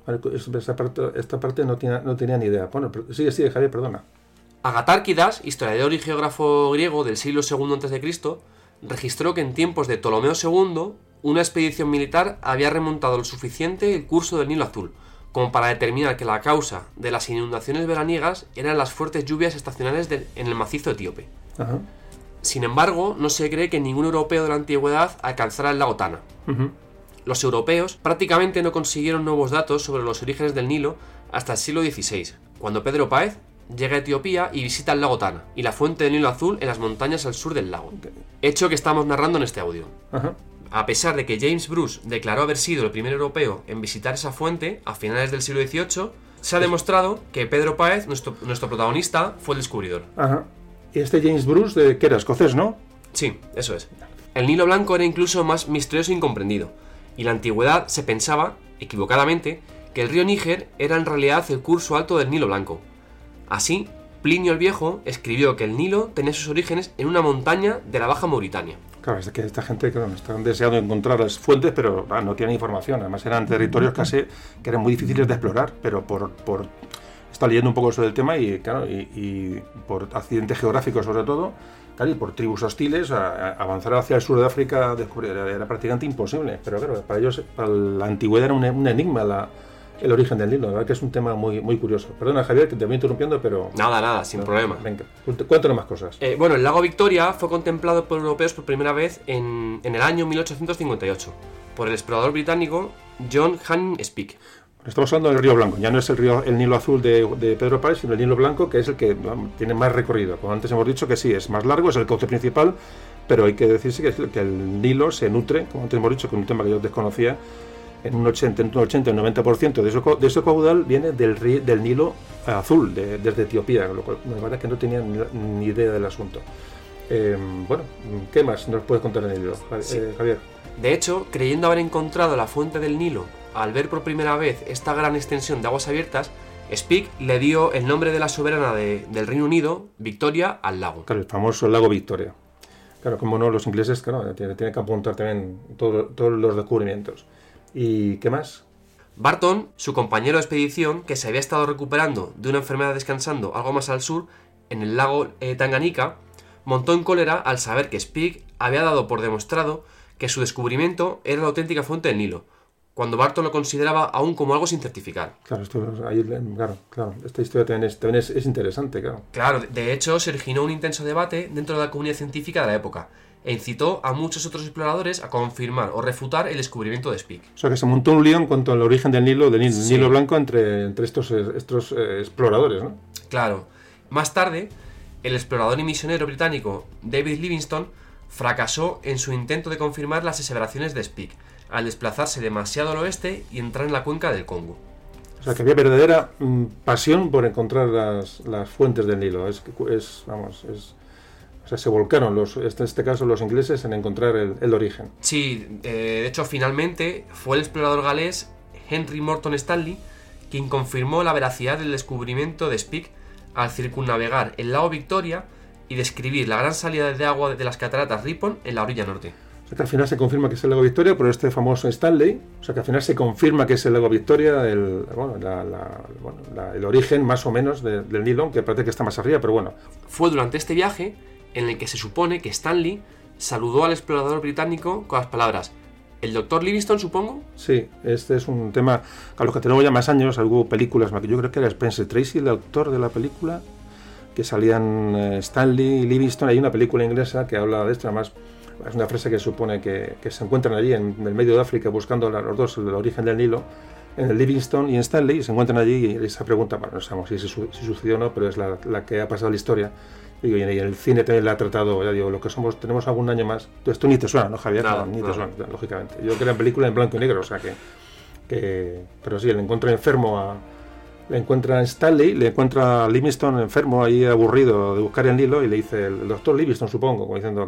Esta parte no tenía ni idea. Bueno, sigue, Javier, perdona. Agatárquidas, historiador y geógrafo griego del siglo II a.C., registró que en tiempos de Ptolomeo II, una expedición militar había remontado lo suficiente el curso del Nilo Azul, como para determinar que la causa de las inundaciones veraniegas eran las fuertes lluvias estacionales en el macizo etíope. Ajá. Sin embargo, no se cree que ningún europeo de la antigüedad alcanzara el lago Tana. Uh-huh. Los europeos prácticamente no consiguieron nuevos datos sobre los orígenes del Nilo hasta el siglo XVI, cuando Pedro Páez llega a Etiopía y visita el lago Tana y la fuente del Nilo Azul en las montañas al sur del lago, hecho que estamos narrando en este audio. Uh-huh. A pesar de que James Bruce declaró haber sido el primer europeo en visitar esa fuente a finales del siglo XVIII, se ha demostrado que Pedro Páez, nuestro protagonista, fue el descubridor. Ajá. ¿Y este James Bruce, que era escocés, no? Sí, eso es. El Nilo Blanco era incluso más misterioso e incomprendido, y en la antigüedad se pensaba, equivocadamente, que el río Níger era en realidad el curso alto del Nilo Blanco. Así, Plinio el Viejo escribió que el Nilo tenía sus orígenes en una montaña de la Baja Mauritania. Claro, es que esta gente estaban deseando encontrar las fuentes, pero no tienen información. Además eran territorios que eran muy difíciles de explorar, pero por está leyendo un poco sobre el tema y claro, y por accidentes geográficos sobre todo, claro, y por tribus hostiles, avanzar hacia el sur de África era prácticamente imposible. Pero claro, para ellos, para la antigüedad era un enigma el origen del Nilo. La verdad que es un tema muy, muy curioso. Perdona, Javier, que te voy interrumpiendo, pero... Nada, sin problema. Venga, cuéntanos más cosas. Bueno, el lago Victoria fue contemplado por europeos por primera vez en el año 1858 por el explorador británico John Hanning Speke. Estamos hablando del Río Blanco, ya no es el Nilo Azul de Pedro Páez, sino el Nilo Blanco, que es el que tiene más recorrido. Como antes hemos dicho que sí, es más largo, es el cauce principal, pero hay que decirse que el Nilo se nutre, como antes hemos dicho, que es un tema que yo desconocía, en un 80 y un 90% de ese caudal viene del Nilo Azul, desde Etiopía, lo cual la verdad es que no tenía ni idea del asunto. Bueno, ¿qué más nos puedes contar en el Nilo, Javier? De hecho, creyendo haber encontrado la fuente del Nilo, al ver por primera vez esta gran extensión de aguas abiertas, Speke le dio el nombre de la soberana del Reino Unido, Victoria, al lago. Claro, el famoso lago Victoria. Claro, como no, los ingleses, claro, tienen que apuntar también todos los descubrimientos. ¿Y qué más? Barton, su compañero de expedición, que se había estado recuperando de una enfermedad descansando algo más al sur, en el lago Tanganika, montó en cólera al saber que Speke había dado por demostrado que su descubrimiento era la auténtica fuente del Nilo, cuando Barton lo consideraba aún como algo sin certificar. Claro, esta historia también es interesante, claro. Claro, de hecho se originó un intenso debate dentro de la comunidad científica de la época, e incitó a muchos otros exploradores a confirmar o refutar el descubrimiento de Speke. O sea, que se montó un lío en cuanto al origen del Nilo, Nilo Blanco, entre estos exploradores, ¿no? Claro. Más tarde, el explorador y misionero británico David Livingstone fracasó en su intento de confirmar las aseveraciones de Speke, al desplazarse demasiado al oeste y entrar en la cuenca del Congo. O sea, que había verdadera pasión por encontrar las fuentes del Nilo. O sea, se volcaron, en este caso, los ingleses en encontrar el origen. Sí, de hecho, finalmente fue el explorador galés Henry Morton Stanley quien confirmó la veracidad del descubrimiento de Speke al circunnavegar el lago Victoria y describir la gran salida de agua de las cataratas Ripon en la orilla norte. O sea, que al final se confirma que es el lago Victoria por este famoso Stanley. O sea, que al final se confirma que es el lago Victoria el origen más o menos del Nilo, aunque parece que está más arriba, pero bueno. Fue durante este viaje en el que se supone que Stanley saludó al explorador británico con las palabras: ¿el doctor Livingstone, supongo? Sí, este es un tema a los que tenemos ya más años. Hubo películas, yo creo que era Spencer Tracy, el autor de la película, que salían Stanley y Livingstone. Hay una película inglesa que habla de esto, además es una frase que supone que se encuentran allí en el medio de África buscando los dos el origen del Nilo, en el Livingstone y en Stanley, y se encuentran allí y esa pregunta, bueno, no sabemos si sucedió o no, pero es la que ha pasado en la historia. Y el cine también la ha tratado, ya digo, lo que somos, tenemos algún año más. Esto ni te suena, ¿no, Javier? Nada, ni te suena, lógicamente. Yo creo que era en película en blanco y negro, o sea pero sí, le encuentra enfermo le encuentra a Stanley, le encuentra a Livingstone enfermo, ahí aburrido de buscar el Nilo, y le dice el doctor Livingstone, supongo, como diciendo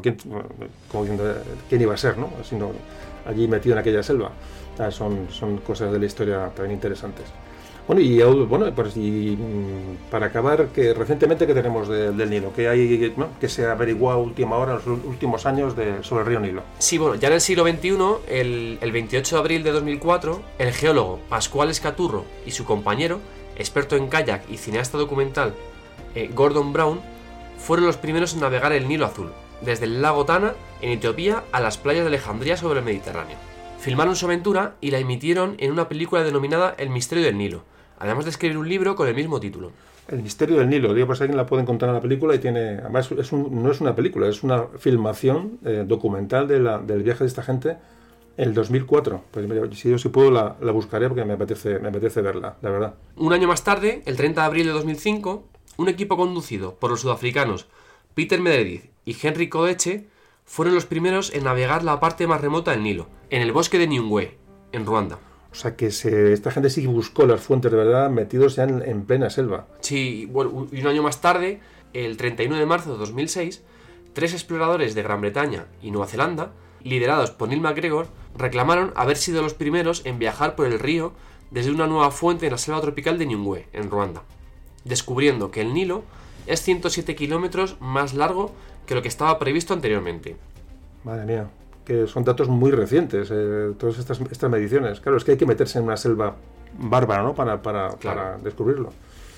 quién iba a ser, ¿no? Sino allí metido en aquella selva. Son cosas de la historia también interesantes. Bueno, y para acabar, que recientemente, ¿qué tenemos del Nilo? ¿Qué hay, ¿no?, que se ha averiguado a última hora, en los últimos años, sobre el río Nilo? Sí, bueno, ya en el siglo XXI, el 28 de abril de 2004, el geólogo Pascual Escaturro y su compañero, experto en kayak y cineasta documental Gordon Brown, fueron los primeros en navegar el Nilo Azul, desde el lago Tana, en Etiopía, a las playas de Alejandría sobre el Mediterráneo. Filmaron su aventura y la emitieron en una película denominada El misterio del Nilo, además de escribir un libro con el mismo título. El misterio del Nilo, digo, pues alguien la puede encontrar en la película y tiene, además no es una película, es una filmación documental del viaje de esta gente en el 2004. Pues mira, si puedo la buscaré porque me apetece verla, la verdad. Un año más tarde, el 30 de abril de 2005, un equipo conducido por los sudafricanos Peter Meredith y Henry Kodeche fueron los primeros en navegar la parte más remota del Nilo, en el bosque de Nyungwe, en Ruanda. O sea que esta gente sí buscó las fuentes de verdad, metidos ya en plena selva. Sí, bueno, y un año más tarde, el 31 de marzo de 2006, 3 exploradores de Gran Bretaña y Nueva Zelanda, liderados por Neil MacGregor, reclamaron haber sido los primeros en viajar por el río desde una nueva fuente en la selva tropical de Nyungwe, en Ruanda, descubriendo que el Nilo es 107 kilómetros más largo que lo que estaba previsto anteriormente. Madre mía, que son datos muy recientes, todas estas mediciones. Claro, es que hay que meterse en una selva bárbara, ¿no?, para descubrirlo.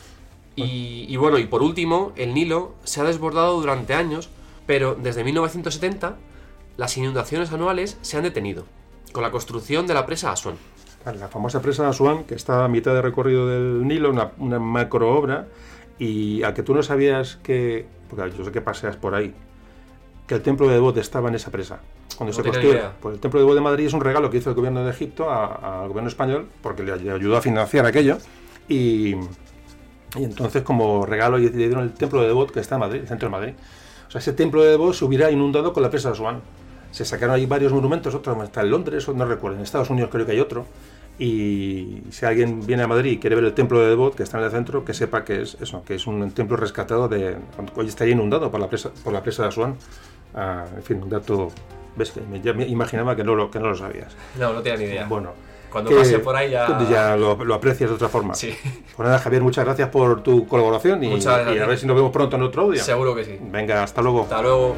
Y bueno, y por último, el Nilo se ha desbordado durante años, pero desde 1970 las inundaciones anuales se han detenido, con la construcción de la presa Asuán. La famosa presa Asuán, que está a mitad de recorrido del Nilo, una macro obra, y a que tú no sabías que, porque yo sé que paseas por ahí, que el templo de Debod estaba en esa presa. Cuando se construyó, pues el templo de Debod de Madrid es un regalo que hizo el gobierno de Egipto al gobierno español, porque le ayudó a financiar aquello, y entonces como regalo le dieron el templo de Debod, que está en Madrid, el centro de Madrid. O sea, ese templo de Debod se hubiera inundado con la presa de Asuán. Se sacaron ahí varios monumentos, otro está en Londres, no recuerdo, en Estados Unidos creo que hay otro. Y si alguien viene a Madrid y quiere ver el templo de Debod, que está en el centro, que sepa que es eso, que es un templo rescatado hoy estaría inundado por la presa de Asuán. En fin, un dato, ves que ya me imaginaba que no lo sabías. No tenía ni idea. Bueno, cuando pase por ahí ya lo aprecias de otra forma. Sí. Pues nada, Javier, muchas gracias por tu colaboración y a ver si nos vemos pronto en otro audio. Seguro que sí. Venga, hasta luego. Hasta luego.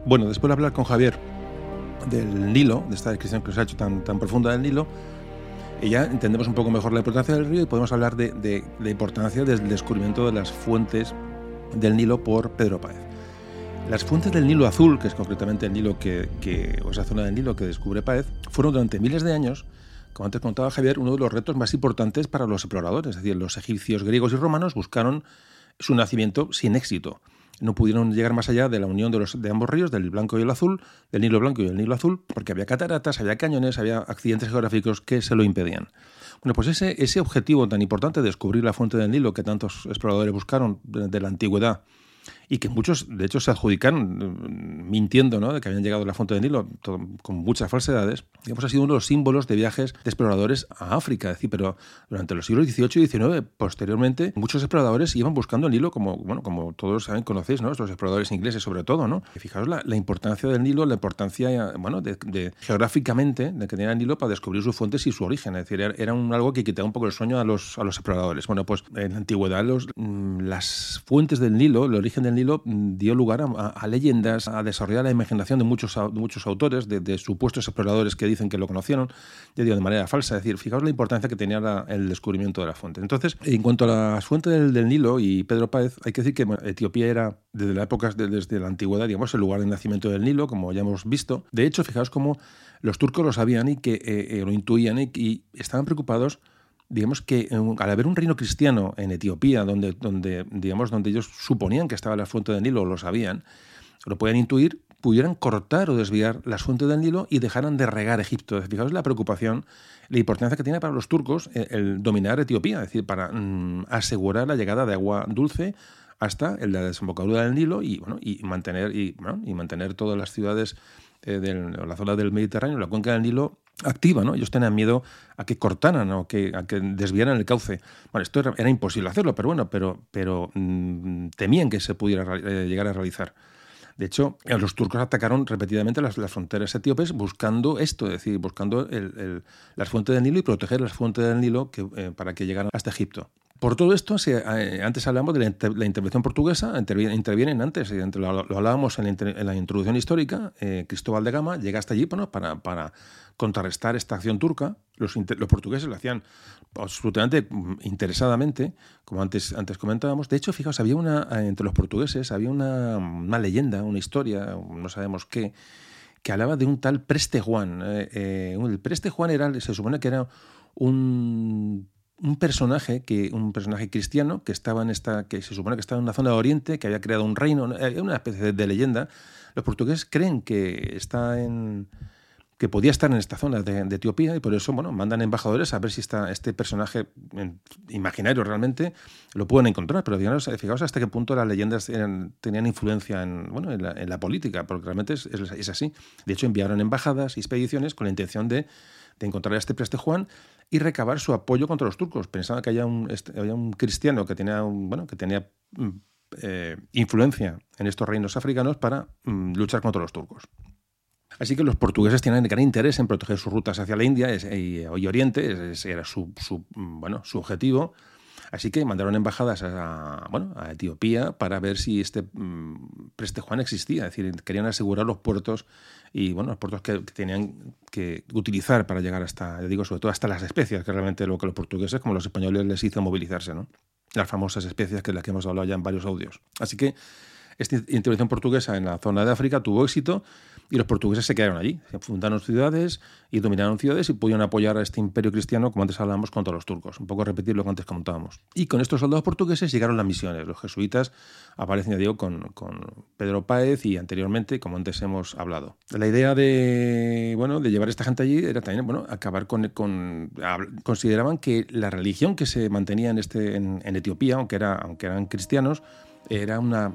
Bueno, después de hablar con Javier del Nilo, de esta descripción que os ha hecho tan profunda del Nilo, ya entendemos un poco mejor la importancia del río y podemos hablar de la importancia del descubrimiento de las fuentes del Nilo por Pedro Páez. Las fuentes del Nilo Azul, que es concretamente el Nilo o esa zona del Nilo que descubre Páez, fueron durante miles de años, como antes contaba Javier, uno de los retos más importantes para los exploradores. Es decir, los egipcios, griegos y romanos buscaron su nacimiento sin éxito. No pudieron llegar más allá de la unión de ambos ríos, del Blanco y el Azul, del Nilo Blanco y el Nilo Azul, porque había cataratas, había cañones, había accidentes geográficos que se lo impedían. Bueno, pues ese objetivo tan importante de descubrir la fuente del Nilo que tantos exploradores buscaron desde la antigüedad, y que muchos, de hecho, se adjudicaron mintiendo, ¿no?, de que habían llegado a la fuente del Nilo con muchas falsedades, digamos, ha sido uno de los símbolos de viajes de exploradores a África. Es decir, pero durante los siglos XVIII y XIX, posteriormente, muchos exploradores iban buscando el Nilo, como todos saben, conocéis, ¿no?, los exploradores ingleses sobre todo, ¿no? Y fijaos la importancia del Nilo, la importancia, de geográficamente de que tenía el Nilo para descubrir sus fuentes y su origen. Es decir, era algo que quitaba un poco el sueño a los exploradores. Bueno, pues en la antigüedad las fuentes del Nilo, el origen del Nilo, dio lugar a leyendas, a desarrollar la imaginación de muchos autores, de supuestos exploradores que dicen que lo conocieron, ya digo, de manera falsa. Es decir, fijaos la importancia que tenía el descubrimiento de la fuente. Entonces, en cuanto a las fuentes del Nilo y Pedro Páez, hay que decir que Etiopía era, desde la época, desde la antigüedad, digamos, el lugar de nacimiento del Nilo, como ya hemos visto. De hecho, fijaos cómo los turcos lo sabían y que lo intuían y estaban preocupados, digamos, que al haber un reino cristiano en Etiopía, donde ellos suponían que estaba la fuente del Nilo, o lo sabían, lo podían intuir, pudieran cortar o desviar las fuentes del Nilo y dejaran de regar Egipto. Fijaos la preocupación, la importancia que tiene para los turcos el dominar Etiopía, es decir, para asegurar la llegada de agua dulce hasta la desembocadura del Nilo y mantener todas las ciudades de la zona del Mediterráneo, la cuenca del Nilo, activa, ¿no? Ellos tenían miedo a que cortaran o a que desviaran el cauce. Bueno, esto era imposible hacerlo, pero temían que se pudiera llegar a realizar. De hecho, los turcos atacaron repetidamente las fronteras etíopes buscando esto, es decir, buscando las fuentes del Nilo y proteger las fuentes del Nilo para que llegaran hasta Egipto. Por todo esto, antes hablamos de la intervención portuguesa, intervienen antes, lo hablábamos en la introducción histórica. Cristóbal de Gama llega hasta allí para contrarrestar esta acción turca. Los portugueses lo hacían absolutamente interesadamente, como antes comentábamos. De hecho, fijaos, entre los portugueses había una leyenda, una historia, no sabemos qué, que hablaba de un tal Preste Juan. El Preste Juan se supone que era un personaje cristiano que se supone que estaba en una zona de Oriente, que había creado un reino, una especie de leyenda. Los portugueses creen que podía estar en esta zona de Etiopía y por eso, mandan embajadores a ver si este personaje imaginario realmente lo pueden encontrar. Pero fijaos hasta qué punto las leyendas tenían influencia en la política, porque realmente es así. De hecho, enviaron embajadas y expediciones con la intención de encontrar a este Preste Juan y recabar su apoyo contra los turcos. Pensaban que había un cristiano que tenía influencia en estos reinos africanos para luchar contra los turcos. Así que los portugueses tenían gran interés en proteger sus rutas hacia la India y Oriente, ese era su objetivo. Así que mandaron embajadas a Etiopía para ver si este Preste Juan existía. Es decir, querían asegurar los puertos los puertos que tenían que utilizar para llegar sobre todo hasta las especias, que realmente lo que los portugueses, como los españoles, les hizo movilizarse, ¿no? Las famosas especias de las que hemos hablado ya en varios audios. Así que esta intervención portuguesa en la zona de África tuvo éxito y los portugueses se quedaron allí. Se fundaron ciudades y dominaron ciudades y pudieron apoyar a este imperio cristiano, como antes hablábamos, contra los turcos. Un poco repetir lo que antes comentábamos. Y con estos soldados portugueses llegaron las misiones. Los jesuitas aparecen, ya digo, con Pedro Páez y anteriormente, como antes hemos hablado. La idea de llevar a esta gente allí era también acabar consideraban que la religión que se mantenía en Etiopía, aunque eran cristianos, era una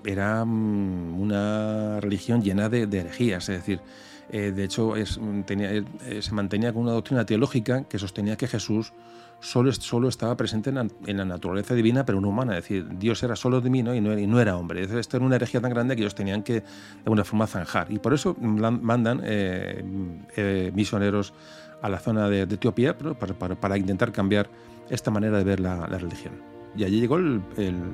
religión llena de herejías. Es decir, de hecho se mantenía con una doctrina teológica que sostenía que Jesús solo estaba presente en la naturaleza divina, pero no humana. Es decir, Dios era solo divino y no era hombre. Esto era una herejía tan grande que ellos tenían que de alguna forma zanjar. Y por eso mandan misioneros a la zona de Etiopía para intentar cambiar esta manera de ver la religión. Y allí llegó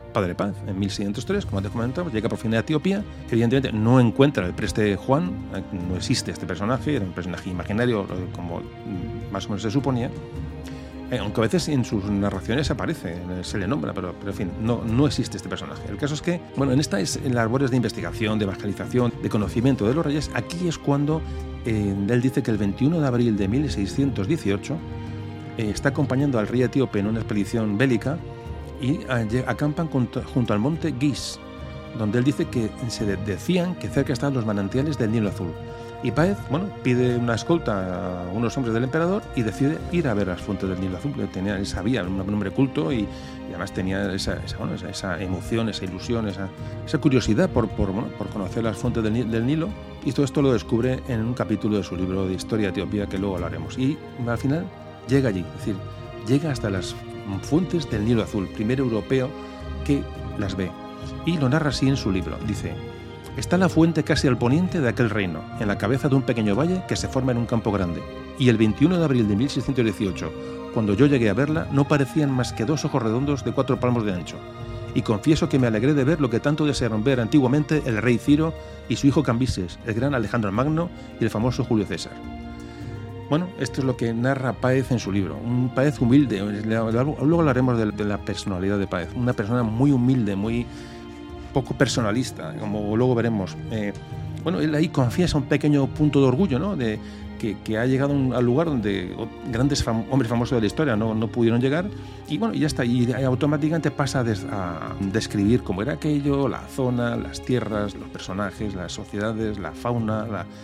Padre Páez, en 1603, como antes comentamos, llega por fin a Etiopía. Evidentemente no encuentra el preste Juan, no existe este personaje, era un personaje imaginario, como más o menos se suponía. Aunque a veces en sus narraciones aparece, se le nombra, pero en fin, no existe este personaje. El caso es que, bueno, en estas labores de investigación, de evangelización, de conocimiento de los reyes, aquí es cuando él dice que el 21 de abril de 1618 está acompañando al rey etíope en una expedición bélica y acampan junto al monte Gis, donde él dice que se decían que cerca estaban los manantiales del Nilo Azul. Y Páez, bueno, pide una escolta a unos hombres del emperador y decide ir a ver las fuentes del Nilo Azul. Él sabía, un hombre culto y además tenía esa emoción, esa ilusión, esa curiosidad por conocer las fuentes del Nilo. Y todo esto lo descubre en un capítulo de su libro de Historia de Etiopía, que luego hablaremos. Y al final llega allí, es decir, llega hasta las fuentes del Nilo Azul, primer europeo que las ve. Y lo narra así en su libro. Dice: está la fuente casi al poniente de aquel reino, en la cabeza de un pequeño valle que se forma en un campo grande. Y el 21 de abril de 1618, cuando yo llegué a verla, no parecían más que 2 ojos redondos de 4 palmos de ancho. Y confieso que me alegré de ver lo que tanto desearon ver antiguamente el rey Ciro y su hijo Cambises, el gran Alejandro el Magno y el famoso Julio César. Bueno, esto es lo que narra Páez en su libro. Un Páez humilde. Luego hablaremos de la personalidad de Páez. Una persona muy humilde, muy poco personalista, como luego veremos. Bueno, él ahí confiesa un pequeño punto de orgullo, ¿no? De que ha llegado al lugar donde grandes hombres famosos de la historia no pudieron llegar, y bueno, y ya está, y automáticamente pasa a describir cómo era aquello, la zona, las tierras, los personajes, las sociedades, la fauna.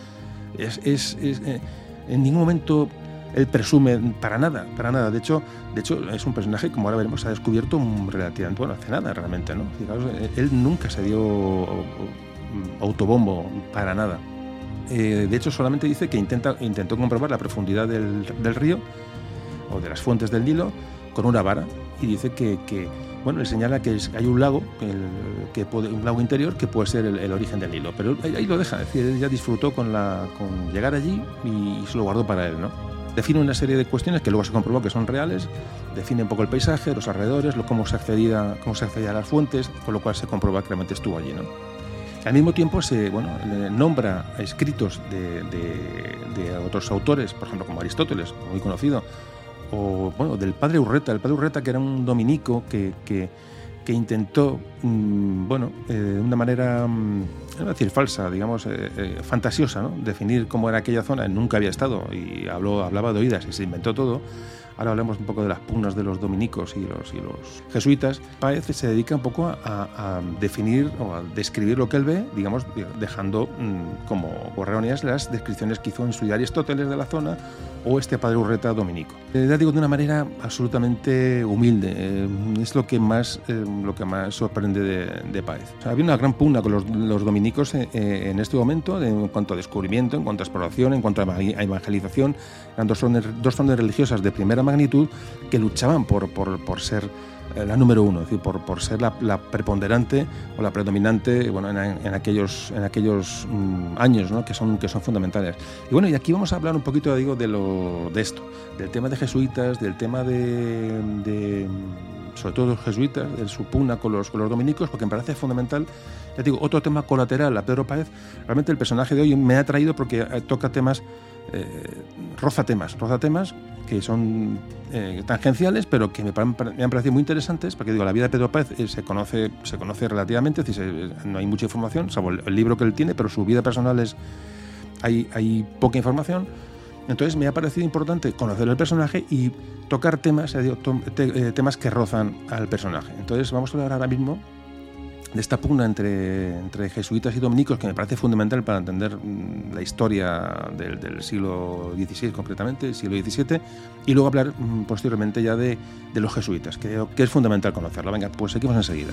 En ningún momento él presume para nada. De hecho es un personaje, como ahora veremos, se ha descubierto relativamente, bueno, hace nada realmente, ¿no? Fijaos, él nunca se dio autobombo para nada. De hecho, solamente dice que intentó comprobar la profundidad del río o de las fuentes del Nilo con una vara, y dice que bueno, le señala que hay un lago, un lago interior que puede ser el origen del Nilo, pero ahí lo deja. Es decir, él ya disfrutó con llegar allí y se lo guardó para él, ¿no? Define una serie de cuestiones que luego se comprobó que son reales, define un poco el paisaje, los alrededores, cómo se accedía a las fuentes, con lo cual se comprueba que realmente estuvo allí, ¿no? Al mismo tiempo le nombra escritos de otros autores, por ejemplo como Aristóteles, muy conocido, o bueno, del padre Urreta. El padre Urreta, que era un dominico que intentó, de una manera, no voy a decir falsa, digamos, fantasiosa, ¿no?, definir cómo era aquella zona. Nunca había estado y hablaba de oídas y se inventó todo. Ahora hablamos un poco de las pugnas de los dominicos y los jesuitas. Páez se dedica un poco a definir o a describir lo que él ve, digamos, dejando como erróneas las descripciones que hizo en su Aristóteles de la zona o este padre Urreta dominico. Ya digo, de una manera absolutamente humilde. Es lo que más sorprende de Páez. O sea, había una gran pugna con los dominicos en este momento en cuanto a descubrimiento, en cuanto a exploración, en cuanto a evangelización. Eran dos zonas religiosas de primera magnitud que luchaban por ser la número uno, es decir, por ser la preponderante o la predominante, bueno, en aquellos años, ¿no?, que son fundamentales. Y bueno, y aquí vamos a hablar un poquito, digo, de esto, del tema de jesuitas, del tema de sobre todo los jesuitas, de su pugna con los dominicos, porque me parece fundamental. Ya digo, otro tema colateral a Pedro Páez. Realmente el personaje de hoy me ha atraído porque toca temas, roza temas que son tangenciales, pero que me han parecido muy interesantes, porque digo, la vida de Pedro Páez se conoce relativamente, es decir, no hay mucha información, salvo el libro que él tiene, pero su vida personal hay poca información. Entonces me ha parecido importante conocer el personaje y tocar temas que rozan al personaje. Entonces vamos a hablar ahora mismo de esta pugna entre jesuitas y dominicos, que me parece fundamental para entender la historia del siglo XVI, concretamente, el siglo XVII, y luego hablar posteriormente ya de los jesuitas, que es fundamental conocerlo. Venga, pues seguimos enseguida.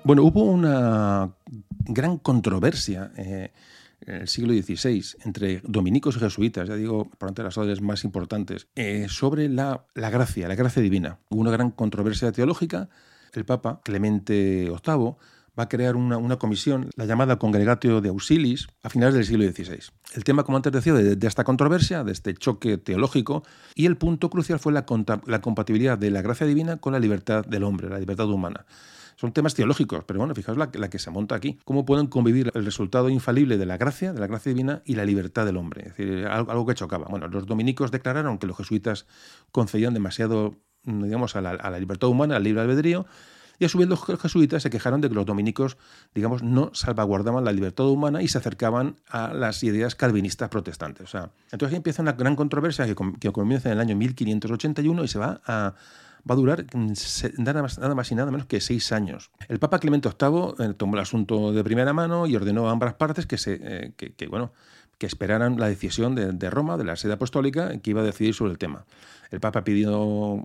Bueno, hubo una gran controversia en el siglo XVI entre dominicos y jesuitas, ya digo, por entre las órdenes más importantes, sobre la gracia divina. Hubo una gran controversia teológica. El Papa Clemente VIII va a crear una comisión, la llamada Congregatio de Auxiliis, a finales del siglo XVI. El tema, como antes decía, de esta controversia, de este choque teológico, y el punto crucial fue la compatibilidad de la gracia divina con la libertad del hombre, la libertad humana. Son temas teológicos, pero bueno, fijaos la que se monta aquí. ¿Cómo pueden convivir el resultado infalible de la gracia divina y la libertad del hombre? Es decir, algo que chocaba. Bueno, los dominicos declararon que los jesuitas concedían demasiado, digamos, a la libertad humana, al libre albedrío, y a su vez los jesuitas se quejaron de que los dominicos, digamos, no salvaguardaban la libertad humana y se acercaban a las ideas calvinistas protestantes. O sea, entonces aquí empieza una gran controversia que comienza en el año 1581 y se va a durar nada más y nada menos que 6 años. El Papa Clemente VIII tomó el asunto de primera mano y ordenó a ambas partes que esperaran la decisión de Roma, de la sede apostólica, que iba a decidir sobre el tema. El Papa pidió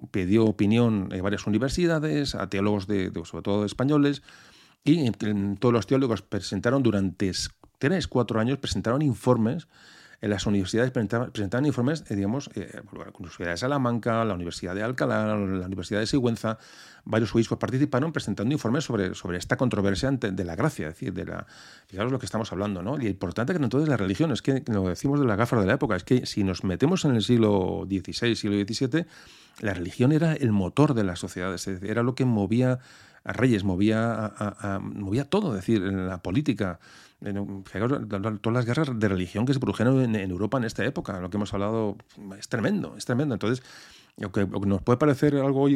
opinión en varias universidades, a teólogos sobre todo españoles, y todos los teólogos presentaron durante 3-4 años informes. En las universidades presentaban informes, digamos, la Universidad de Salamanca, la Universidad de Alcalá, la Universidad de Sigüenza. Varios obispos participaron presentando informes sobre esta controversia de la gracia, es decir, fijaros lo que estamos hablando, ¿no? Y lo importante que entonces la religión, es que lo decimos de la gáfara de la época, es que si nos metemos en el siglo XVI, siglo XVII, la religión era el motor de las sociedades, es decir, era lo que movía a reyes, movía todo, es decir, en la política. Fijaros, todas las guerras de religión que se produjeron en Europa en esta época, lo que hemos hablado, es tremendo. Entonces, lo que nos puede parecer algo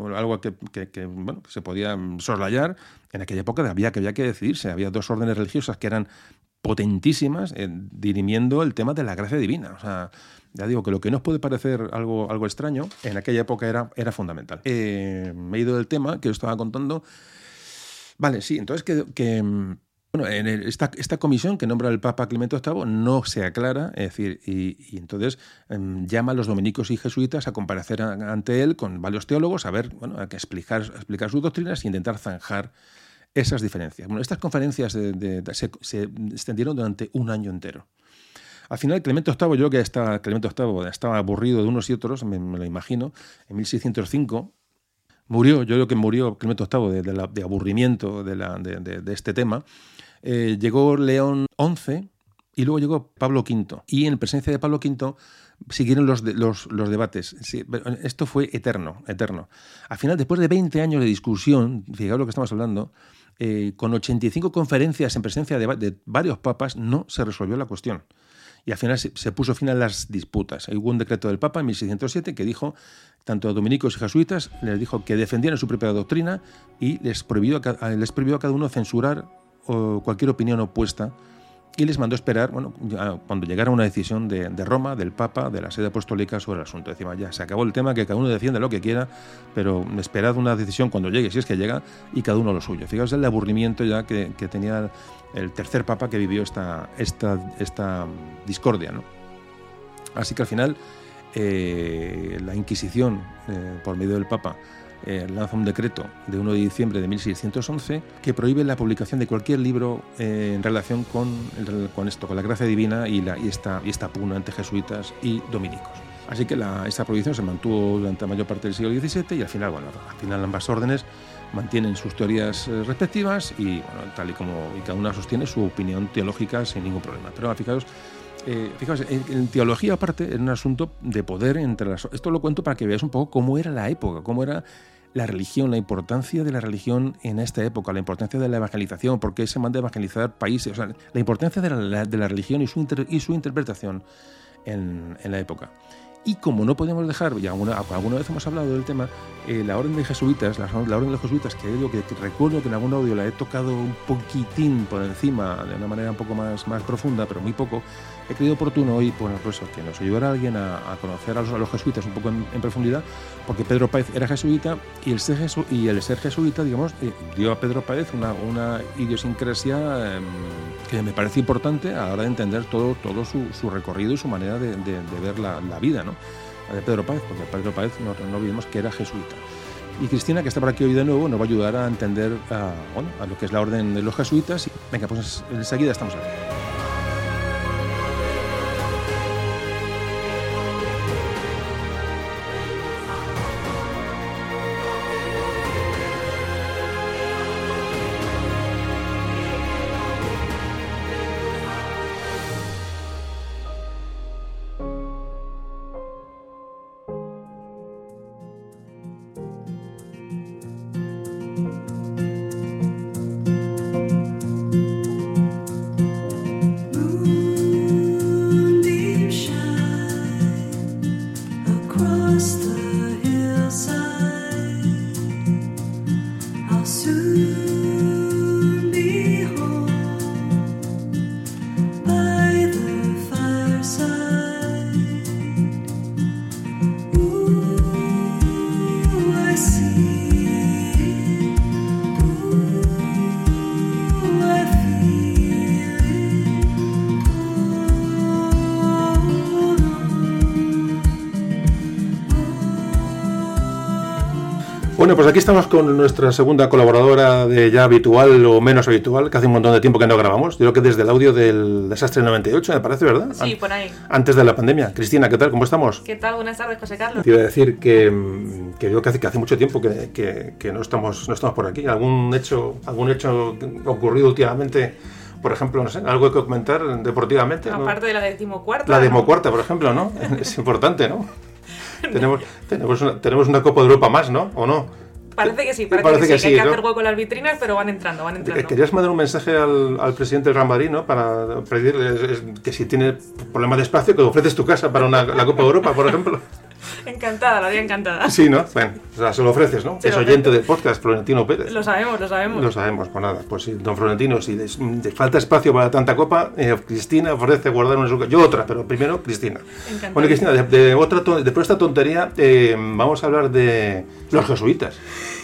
que se podía soslayar, en aquella época había que decidirse. Había 2 órdenes religiosas que eran potentísimas dirimiendo el tema de la gracia divina. O sea, ya digo que lo que nos puede parecer algo extraño, en aquella época era fundamental. Me he ido del tema que os estaba contando. Vale, sí, entonces bueno, esta comisión que nombra el Papa Clemente VIII no se aclara, es decir, y entonces llama a los dominicos y jesuitas a comparecer ante él con varios teólogos a que explicar sus doctrinas y intentar zanjar esas diferencias. Bueno, estas conferencias se extendieron durante un año entero. Al final, Clemente VIII, Clemente VIII estaba aburrido de unos y otros, me lo imagino, en 1605. Yo creo que murió Clemente VIII de aburrimiento de este tema. Llegó León XI y luego llegó Pablo V. Y en presencia de Pablo V siguieron los debates. Sí, esto fue eterno. Al final, después de 20 años de discusión, fijaos lo que estamos hablando, con 85 conferencias en presencia de varios papas, no se resolvió la cuestión. Y al final se puso fin a las disputas. Hubo un decreto del Papa en 1607 que dijo, tanto a dominicos y jesuitas, les dijo que defendieran su propia doctrina y les prohibió a cada uno censurar cualquier opinión opuesta, y les mandó esperar cuando llegara una decisión de Roma, del Papa, de la sede apostólica sobre el asunto. Decimos, ya se acabó el tema, que cada uno defienda lo que quiera, pero esperad una decisión cuando llegue, si es que llega, y cada uno lo suyo. Fijaos el aburrimiento ya que tenía el tercer Papa que vivió esta discordia, ¿no? Así que al final la Inquisición, por medio del Papa, lanza un decreto de 1 de diciembre de 1611 que prohíbe la publicación de cualquier libro en relación con la gracia divina y esta pugna entre jesuitas y dominicos. Así que esta prohibición se mantuvo durante la mayor parte del siglo XVII y al final ambas órdenes mantienen sus teorías respectivas y tal y como cada una sostiene su opinión teológica sin ningún problema. Pero fijaos, en teología aparte era un asunto de poder esto lo cuento para que veáis un poco cómo era la época, cómo era la religión, la importancia de la religión en esta época, la importancia de la evangelización, por qué se manda a evangelizar países, la importancia de la religión y su interpretación en la época. Y como no podemos dejar, y alguna vez hemos hablado del tema, la orden de jesuitas, la orden de los jesuitas, que recuerdo que en algún audio la he tocado un poquitín por encima, de una manera un poco más profunda, pero muy poco, he creído oportuno hoy pues, que nos ayudara alguien a conocer a los jesuitas un poco en profundidad, porque Pedro Páez era jesuita y el ser jesuita, digamos, dio a Pedro Páez una idiosincrasia que me parece importante a la hora de entender todo su recorrido y su manera de ver la vida, ¿no? De Pedro Páez, porque Pedro Páez no olvidemos que era jesuita. Y Cristina, que está por aquí hoy de nuevo, nos va a ayudar a entender a lo que es la orden de los jesuitas. Venga, pues enseguida estamos aquí. Bueno, pues aquí estamos con nuestra segunda colaboradora de ya habitual o menos habitual, que hace un montón de tiempo que no grabamos. Yo creo que desde el audio del Desastre 98, me parece, ¿verdad? Sí, por ahí. Antes de la pandemia. Cristina, ¿qué tal? ¿Cómo estamos? ¿Qué tal? Buenas tardes, José Carlos. Te iba a decir que digo que hace mucho tiempo que no estamos por aquí. ¿Algún hecho ocurrido últimamente? Por ejemplo, no sé, algo que comentar deportivamente, ¿no? Aparte de la decimocuarta. La decimocuarta, por ejemplo, ¿no? Es importante, ¿no? tenemos una Copa de Europa más, ¿no? ¿O no? Parece que sí, parece que sí, hay que hacer hueco en las vitrinas, pero van entrando. Querías mandar un mensaje al presidente del Real Madrid, ¿no? Para pedirle que si tiene problema de espacio, que ofreces tu casa para la Copa de Europa, por ejemplo. Encantada, la haría encantada. Sí, ¿no? Bueno, o sea, se lo ofreces, ¿no? Es oyente del podcast, Florentino Pérez. Lo sabemos. Lo sabemos, pues nada. Pues sí, don Florentino, si le falta espacio para tanta copa, Cristina ofrece guardar una suca. Yo otra, pero primero Cristina. Encantada. Bueno, Cristina, después de esta tontería, vamos a hablar de los jesuitas.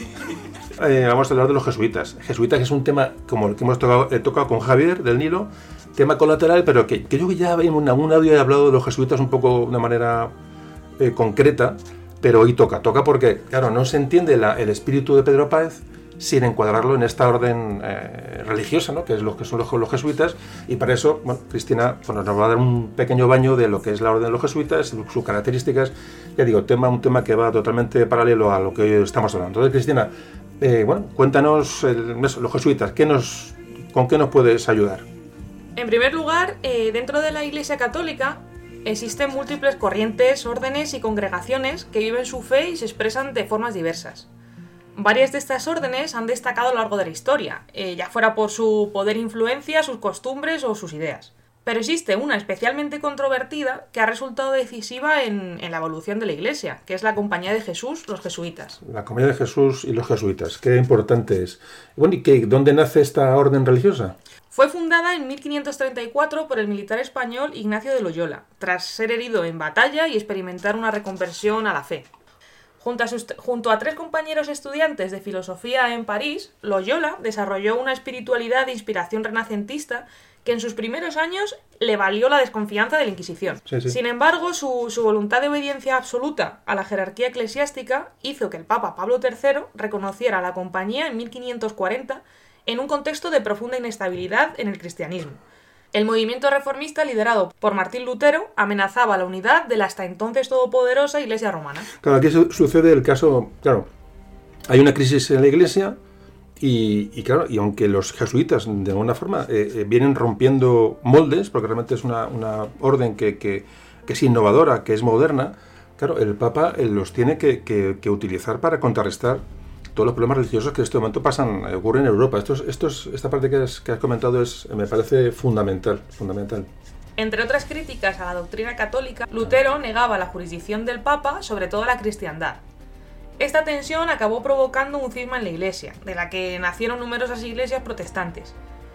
Vamos a hablar de los jesuitas. Jesuitas es un tema como el que hemos tocado con Javier del Nilo, tema colateral, pero que yo ya en algún audio he hablado de los jesuitas un poco de una manera concreta, pero hoy toca porque, claro, no se entiende el espíritu de Pedro Páez sin encuadrarlo en esta orden religiosa, ¿no? Que es lo que son los jesuitas, y para eso, bueno, Cristina nos va a dar un pequeño baño de lo que es la orden de los jesuitas, sus características. Ya digo, un tema que va totalmente paralelo a lo que hoy estamos hablando. Entonces, Cristina, cuéntanos los jesuitas, ¿con qué nos puedes ayudar? En primer lugar, dentro de la Iglesia Católica existen múltiples corrientes, órdenes y congregaciones que viven su fe y se expresan de formas diversas. Varias de estas órdenes han destacado a lo largo de la historia, ya fuera por su poder e influencia, sus costumbres o sus ideas. Pero existe una especialmente controvertida que ha resultado decisiva en la evolución de la Iglesia, que es la Compañía de Jesús, los jesuitas. La Compañía de Jesús y los jesuitas, qué importante es. Bueno, ¿y dónde nace esta orden religiosa? Fue fundada en 1534 por el militar español Ignacio de Loyola, tras ser herido en batalla y experimentar una reconversión a la fe. Junto a 3 compañeros estudiantes de filosofía en París, Loyola desarrolló una espiritualidad de inspiración renacentista que en sus primeros años le valió la desconfianza de la Inquisición. Sí. Sin embargo, su voluntad de obediencia absoluta a la jerarquía eclesiástica hizo que el Papa Pablo III reconociera a la compañía en 1540 en un contexto de profunda inestabilidad en el cristianismo. El movimiento reformista, liderado por Martín Lutero, amenazaba la unidad de la hasta entonces todopoderosa Iglesia romana. Claro, aquí sucede el caso, claro, hay una crisis en la Iglesia y claro, y aunque los jesuitas de alguna forma vienen rompiendo moldes, porque realmente es una orden que es innovadora, que es moderna, claro, el Papa los tiene que utilizar para contrarrestar todos los problemas religiosos que en este momento ocurren en Europa. Esta parte que has comentado me parece fundamental. Entre otras críticas a la doctrina católica, Lutero negaba la jurisdicción del Papa sobre toda la cristiandad. Esta tensión acabó provocando un cisma en la Iglesia, de la que nacieron numerosas iglesias protestantes.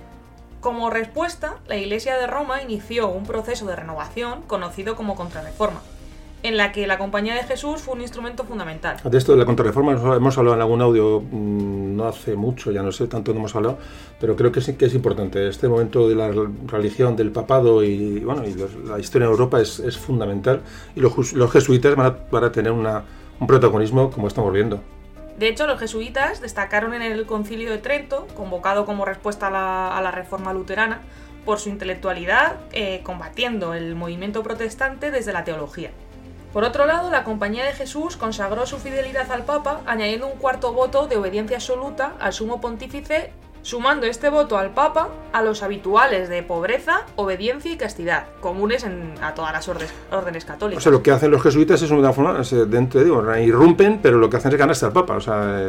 Como respuesta, la Iglesia de Roma inició un proceso de renovación conocido como Contrarreforma, en la que la Compañía de Jesús fue un instrumento fundamental. De esto de la Contrarreforma hemos hablado en algún audio, no hace mucho, ya no sé tanto no hemos hablado, pero creo que sí que es importante. Este momento de la religión, del papado y la historia en Europa es fundamental, y los jesuitas van a tener un protagonismo como estamos viendo. De hecho, los jesuitas destacaron en el Concilio de Trento, convocado como respuesta a la Reforma luterana, por su intelectualidad, combatiendo el movimiento protestante desde la teología. Por otro lado, la Compañía de Jesús consagró su fidelidad al Papa, añadiendo un cuarto voto de obediencia absoluta al Sumo Pontífice, sumando este voto al Papa a los habituales de pobreza, obediencia y castidad, comunes a todas las órdenes católicas. O sea, lo que hacen los jesuitas es una forma, irrumpen, pero lo que hacen es ganarse al Papa. O sea,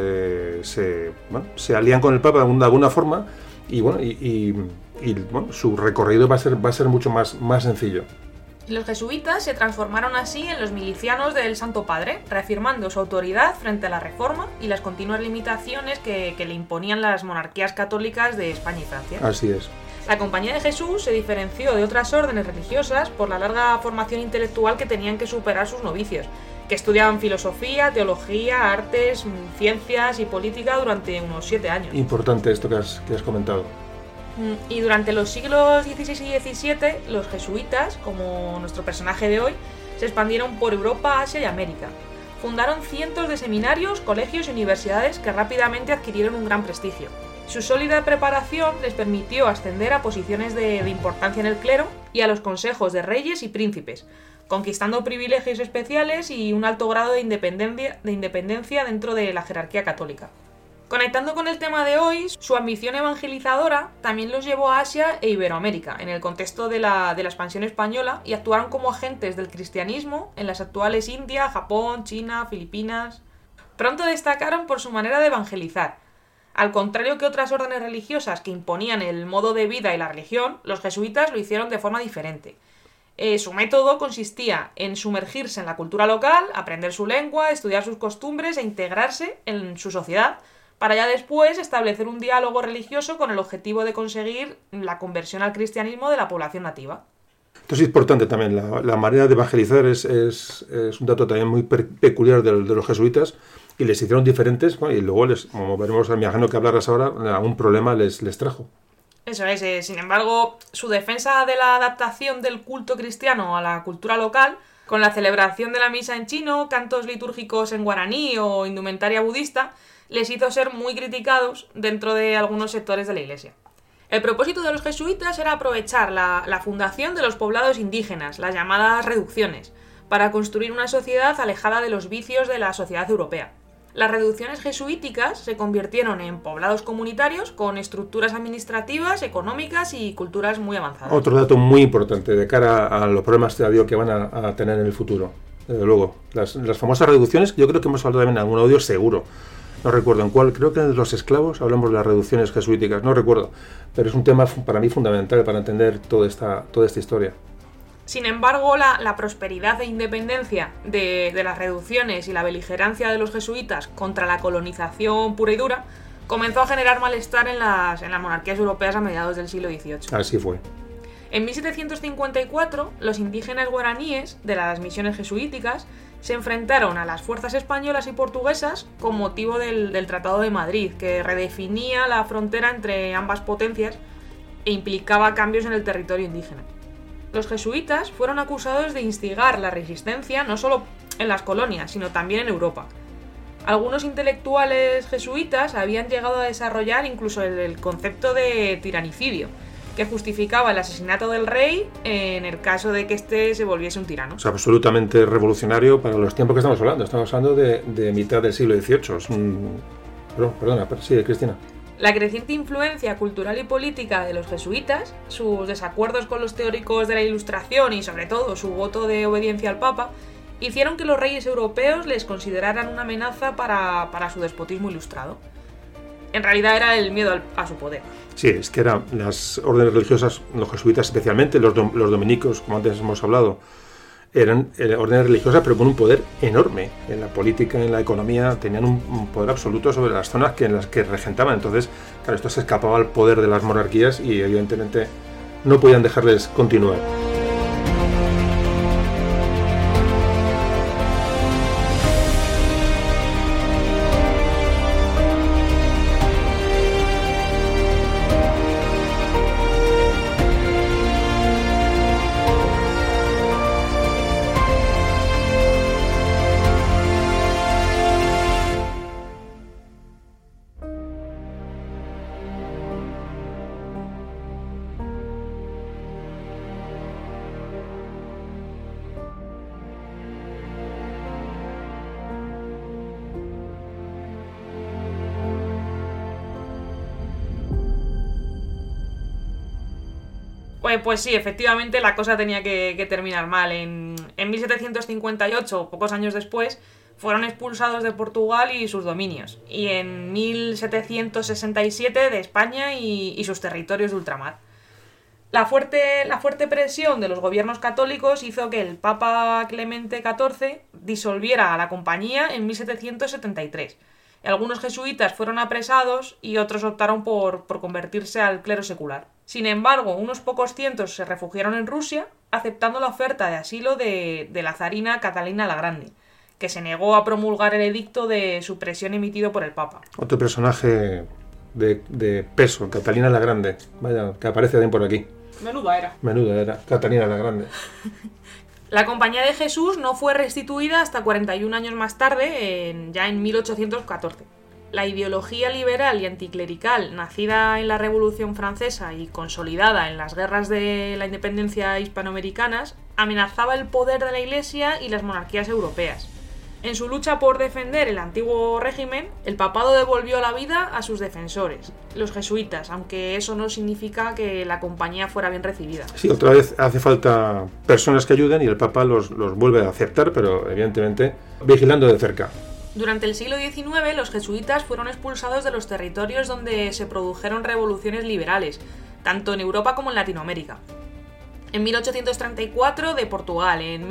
se alían con el Papa de alguna forma y su recorrido va a ser mucho más sencillo. Los jesuitas se transformaron así en los milicianos del Santo Padre, reafirmando su autoridad frente a la Reforma y las continuas limitaciones que le imponían las monarquías católicas de España y Francia. Así es. La Compañía de Jesús se diferenció de otras órdenes religiosas por la larga formación intelectual que tenían que superar sus novicios, que estudiaban filosofía, teología, artes, ciencias y política durante unos 7 años. Importante esto que has comentado. Y durante los siglos XVI y XVII, los jesuitas, como nuestro personaje de hoy, se expandieron por Europa, Asia y América. Fundaron cientos de seminarios, colegios y universidades que rápidamente adquirieron un gran prestigio. Su sólida preparación les permitió ascender a posiciones de importancia en el clero y a los consejos de reyes y príncipes, conquistando privilegios especiales y un alto grado de independencia dentro de la jerarquía católica. Conectando con el tema de hoy, su ambición evangelizadora también los llevó a Asia e Iberoamérica, en el contexto de la expansión española, y actuaron como agentes del cristianismo en las actuales India, Japón, China, Filipinas. Pronto destacaron por su manera de evangelizar. Al contrario que otras órdenes religiosas que imponían el modo de vida y la religión, los jesuitas lo hicieron de forma diferente. Su método consistía en sumergirse en la cultura local, aprender su lengua, estudiar sus costumbres e integrarse en su sociedad, para ya después establecer un diálogo religioso con el objetivo de conseguir la conversión al cristianismo de la población nativa. Esto es importante también, la manera de evangelizar es un dato también muy peculiar de los jesuitas, y les hicieron diferentes, y luego, como veremos, me imagino que hablarás ahora, algún problema les trajo. Eso es, sin embargo, su defensa de la adaptación del culto cristiano a la cultura local, con la celebración de la misa en chino, cantos litúrgicos en guaraní o indumentaria budista, les hizo ser muy criticados dentro de algunos sectores de la Iglesia. El propósito de los jesuitas era aprovechar la fundación de los poblados indígenas, las llamadas reducciones, para construir una sociedad alejada de los vicios de la sociedad europea. Las reducciones jesuíticas se convirtieron en poblados comunitarios con estructuras administrativas, económicas y culturas muy avanzadas. Otro dato muy importante de cara a los problemas que van a tener en el futuro. Desde luego, las famosas reducciones, yo creo que hemos hablado también en algún audio seguro. No recuerdo en cuál, creo que en los esclavos hablamos de las reducciones jesuíticas, no recuerdo, pero es un tema para mí fundamental para entender toda esta historia. Sin embargo, la prosperidad e independencia de las reducciones y la beligerancia de los jesuitas contra la colonización pura y dura comenzó a generar malestar en las monarquías europeas a mediados del siglo XVIII. Así fue. En 1754, los indígenas guaraníes de las misiones jesuíticas se enfrentaron a las fuerzas españolas y portuguesas con motivo del Tratado de Madrid, que redefinía la frontera entre ambas potencias e implicaba cambios en el territorio indígena. Los jesuitas fueron acusados de instigar la resistencia no solo en las colonias, sino también en Europa. Algunos intelectuales jesuitas habían llegado a desarrollar incluso el concepto de tiranicidio, que justificaba el asesinato del rey en el caso de que éste se volviese un tirano. Es absolutamente revolucionario para los tiempos que estamos hablando. Estamos hablando de mitad del siglo XVIII. Perdona, sí, Cristina. La creciente influencia cultural y política de los jesuitas, sus desacuerdos con los teóricos de la Ilustración y sobre todo su voto de obediencia al Papa, hicieron que los reyes europeos les consideraran una amenaza para su despotismo ilustrado. En realidad era el miedo a su poder. Sí, es que eran las órdenes religiosas, los jesuitas especialmente, los dominicos, como antes hemos hablado, eran órdenes religiosas pero con un poder enorme. En la política, en la economía, tenían un poder absoluto sobre las zonas en las que regentaban. Entonces, claro, esto se escapaba al poder de las monarquías y evidentemente no podían dejarles continuar. Pues sí, efectivamente la cosa tenía que terminar mal. En 1758, pocos años después, fueron expulsados de Portugal y sus dominios. Y en 1767 de España y sus territorios de ultramar. La fuerte presión de los gobiernos católicos hizo que el Papa Clemente XIV disolviera a la compañía en 1773. Algunos jesuitas fueron apresados y otros optaron por convertirse al clero secular. Sin embargo, unos pocos cientos se refugiaron en Rusia, aceptando la oferta de asilo de la zarina Catalina la Grande, que se negó a promulgar el edicto de supresión emitido por el Papa. Otro personaje de peso, Catalina la Grande, vaya, que aparece también por aquí. Menuda era, Catalina la Grande. La Compañía de Jesús no fue restituida hasta 41 años más tarde, ya en 1814. La ideología liberal y anticlerical, nacida en la Revolución Francesa y consolidada en las guerras de la independencia hispanoamericanas, amenazaba el poder de la Iglesia y las monarquías europeas. En su lucha por defender el antiguo régimen, el papado devolvió la vida a sus defensores, los jesuitas, aunque eso no significa que la compañía fuera bien recibida. Sí, otra vez hace falta personas que ayuden y el Papa los vuelve a aceptar, pero evidentemente vigilando de cerca. Durante el siglo XIX, los jesuitas fueron expulsados de los territorios donde se produjeron revoluciones liberales, tanto en Europa como en Latinoamérica. En 1834 de Portugal, en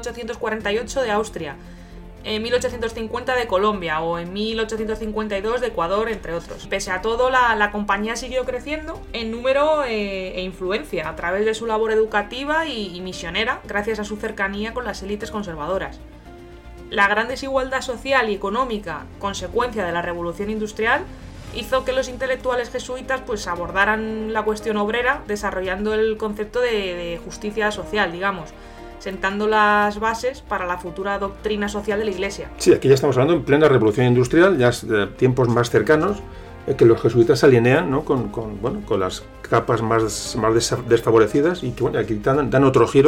1848 de Austria, en 1850 de Colombia o en 1852 de Ecuador, entre otros. Pese a todo, la compañía siguió creciendo en número e influencia a través de su labor educativa y misionera, gracias a su cercanía con las élites conservadoras. La gran desigualdad social y económica, consecuencia de la Revolución Industrial, hizo que los intelectuales jesuitas abordaran la cuestión obrera, desarrollando el concepto de justicia social, digamos, sentando las bases para la futura doctrina social de la Iglesia. Sí, aquí ya estamos hablando en plena Revolución Industrial, ya de tiempos más cercanos, que los jesuitas se alinean, ¿no? con las capas más desfavorecidas y que aquí dan otro giro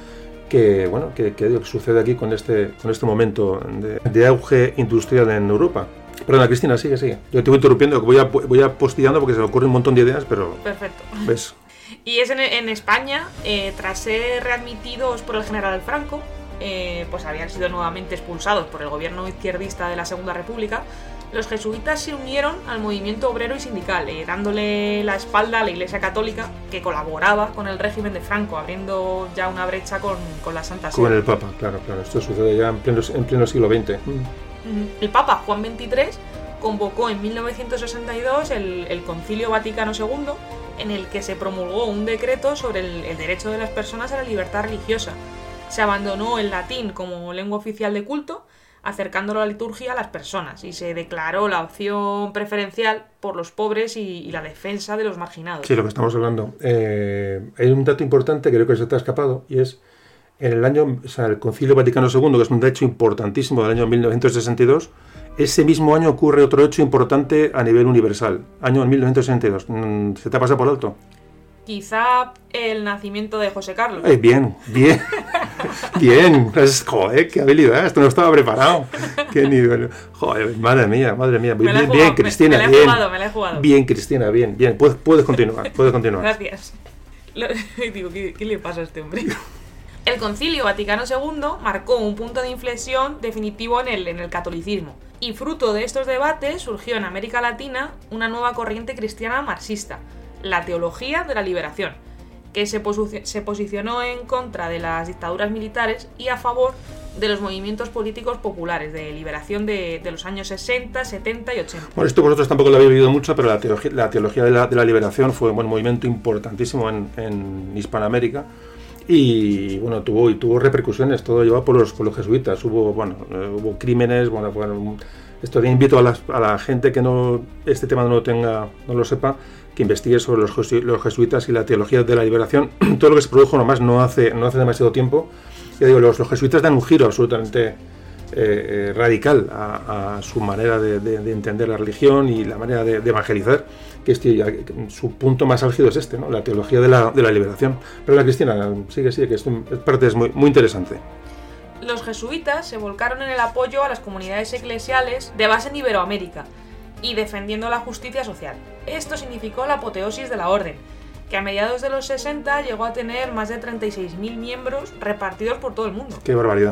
que sucede aquí con este momento de auge industrial en Europa. Perdona, Cristina, sigue. Yo te voy interrumpiendo, que voy apostillando porque se me ocurren un montón de ideas, pero... Perfecto. ¿Ves? Y es en España, tras ser readmitidos por el general Franco, habían sido nuevamente expulsados por el gobierno izquierdista de la Segunda República, los jesuitas se unieron al movimiento obrero y sindical, dándole la espalda a la Iglesia Católica, que colaboraba con el régimen de Franco, abriendo ya una brecha con la Santa Sede. Con el Papa, claro. Esto sucede ya en pleno siglo XX. El Papa Juan XXIII convocó en 1962 el Concilio Vaticano II, en el que se promulgó un decreto sobre el derecho de las personas a la libertad religiosa. Se abandonó el latín como lengua oficial de culto, acercando la liturgia a las personas, y se declaró la opción preferencial por los pobres y la defensa de los marginados. Sí, lo que estamos hablando. Hay un dato importante que creo que se te ha escapado, y es en el Concilio Vaticano II, que es un hecho importantísimo del año 1962, ese mismo año ocurre otro hecho importante a nivel universal, año 1962. ¿Se te ha pasado por alto? Quizá el nacimiento de José Carlos. Bien. Joder, qué habilidad, esto no estaba preparado. Qué nivel. Joder, madre mía. Bien, Cristina, me la he jugado. Bien, Cristina, bien. Puedes continuar. Gracias. Digo, ¿qué le pasa a este hombre? El Concilio Vaticano II marcó un punto de inflexión definitivo en el catolicismo. Y fruto de estos debates surgió en América Latina una nueva corriente cristiana marxista, la teología de la liberación, que se posicionó en contra de las dictaduras militares y a favor de los movimientos políticos populares de liberación de los años 60, 70 y 80. Bueno, esto vosotros tampoco lo habéis vivido mucho, pero la teología de la liberación fue un movimiento importantísimo en Hispanoamérica. Y bueno, tuvo repercusiones, todo llevado por los jesuitas. Hubo crímenes, esto le invito a la gente que este tema no lo sepa, que investigue sobre los jesuitas y la teología de la liberación. Todo lo que se produjo nomás no hace demasiado tiempo. Ya digo, los jesuitas dan un giro absolutamente radical a su manera de entender la religión y la manera de evangelizar, que su punto más álgido es este, ¿no? La teología de la liberación. Pero la Cristina, sigue, que esto es muy, muy interesante. Los jesuitas se volcaron en el apoyo a las comunidades eclesiales de base en Iberoamérica y defendiendo la justicia social. Esto significó la apoteosis de la orden, que a mediados de los 60 llegó a tener más de 36.000 miembros repartidos por todo el mundo. ¡Qué barbaridad!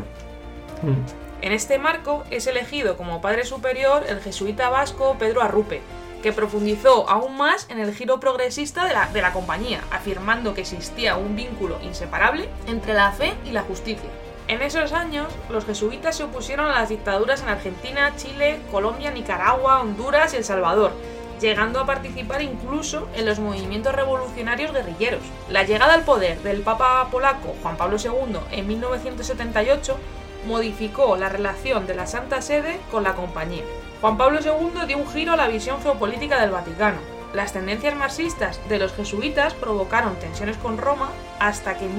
En este marco es elegido como padre superior el jesuita vasco Pedro Arrupe, que profundizó aún más en el giro progresista de la compañía, afirmando que existía un vínculo inseparable entre la fe y la justicia. En esos años, los jesuitas se opusieron a las dictaduras en Argentina, Chile, Colombia, Nicaragua, Honduras y El Salvador, llegando a participar incluso en los movimientos revolucionarios guerrilleros. La llegada al poder del Papa polaco Juan Pablo II en 1978 modificó la relación de la Santa Sede con la compañía. Juan Pablo II dio un giro a la visión geopolítica del Vaticano. Las tendencias marxistas de los jesuitas provocaron tensiones con Roma hasta que en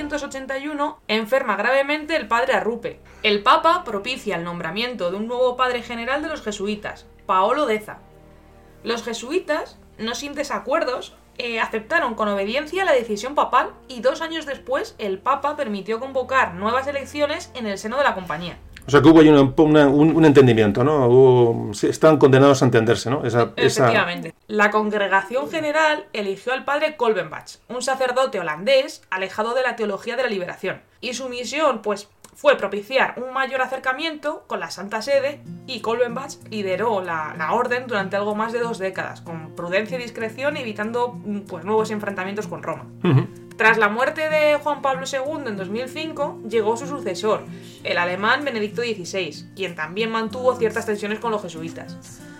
1981 enferma gravemente el padre Arrupe. El Papa propicia el nombramiento de un nuevo padre general de los jesuitas, Paolo Deza. Los jesuitas, no sin desacuerdos, aceptaron con obediencia la decisión papal y 2 años después el Papa permitió convocar nuevas elecciones en el seno de la compañía. O sea que hubo ahí un entendimiento, ¿no? Estaban condenados a entenderse, ¿no? Efectivamente. La congregación general eligió al padre Kolbenbach, un sacerdote holandés alejado de la teología de la liberación. Y su misión, pues, fue propiciar un mayor acercamiento con la Santa Sede, y Kolbenbach lideró la orden durante algo más de 2 décadas, con prudencia y discreción, evitando pues, nuevos enfrentamientos con Roma. Uh-huh. Tras la muerte de Juan Pablo II en 2005, llegó su sucesor, el alemán Benedicto XVI, quien también mantuvo ciertas tensiones con los jesuitas.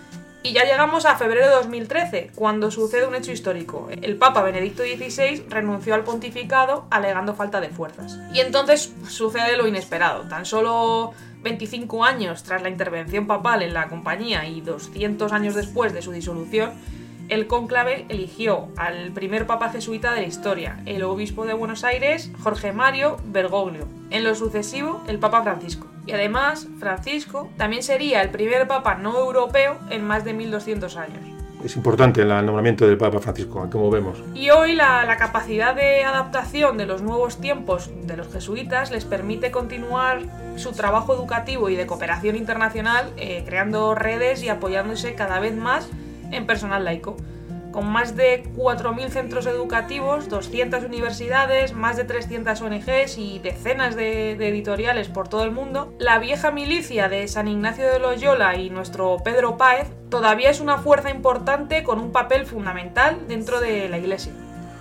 Y ya llegamos a febrero de 2013, cuando sucede un hecho histórico. El Papa Benedicto XVI renunció al pontificado alegando falta de fuerzas. Y entonces sucede lo inesperado. Tan solo 25 años tras la intervención papal en la compañía y 200 años después de su disolución, el cónclave eligió al primer papa jesuita de la historia, el obispo de Buenos Aires, Jorge Mario Bergoglio. En lo sucesivo, el Papa Francisco. Y además, Francisco también sería el primer papa no europeo en más de 1200 años. Es importante el nombramiento del Papa Francisco, como vemos. Y hoy la capacidad de adaptación de los nuevos tiempos de los jesuitas les permite continuar su trabajo educativo y de cooperación internacional, creando redes y apoyándose cada vez más en personal laico. Con más de 4.000 centros educativos, 200 universidades, más de 300 ONGs y decenas de editoriales por todo el mundo, la vieja milicia de San Ignacio de Loyola y nuestro Pedro Páez todavía es una fuerza importante con un papel fundamental dentro de la Iglesia.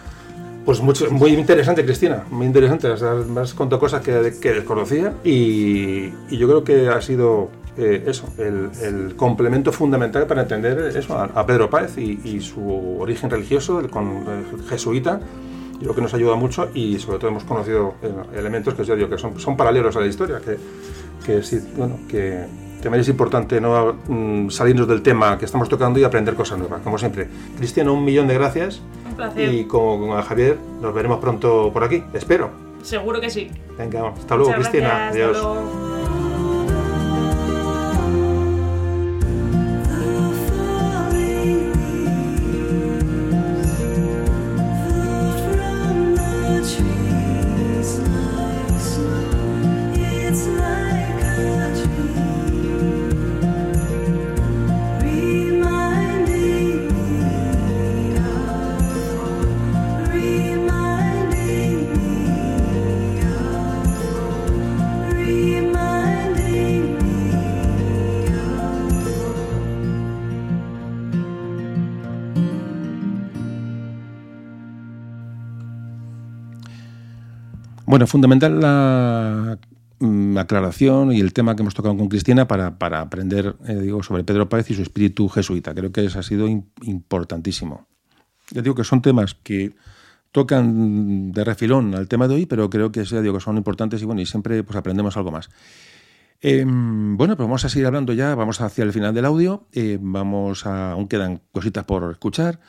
Pues muy interesante, Cristina, muy interesante. Me has contado cosas que desconocía y yo creo que ha sido el complemento fundamental para entender eso a Pedro Páez y su origen religioso jesuita. Yo creo que nos ayuda mucho y sobre todo hemos conocido elementos que, digo, que son paralelos a la historia, que también es importante no salirnos del tema que estamos tocando y aprender cosas nuevas, como siempre. Cristina, 1.000.000 de gracias. Un placer. Y con Javier nos veremos pronto por aquí, espero. Seguro que sí. Venga, hasta luego. Muchas Cristina. Gracias, Adiós. hasta luego. Bueno, fundamental la aclaración y el tema que hemos tocado con Cristina para aprender sobre Pedro Páez y su espíritu jesuita. Creo que eso ha sido importantísimo. Ya digo que son temas que tocan de refilón al tema de hoy, pero creo que, que son importantes y siempre pues aprendemos algo más. Pues vamos a seguir hablando ya, vamos hacia el final del audio, aún quedan cositas por escuchar.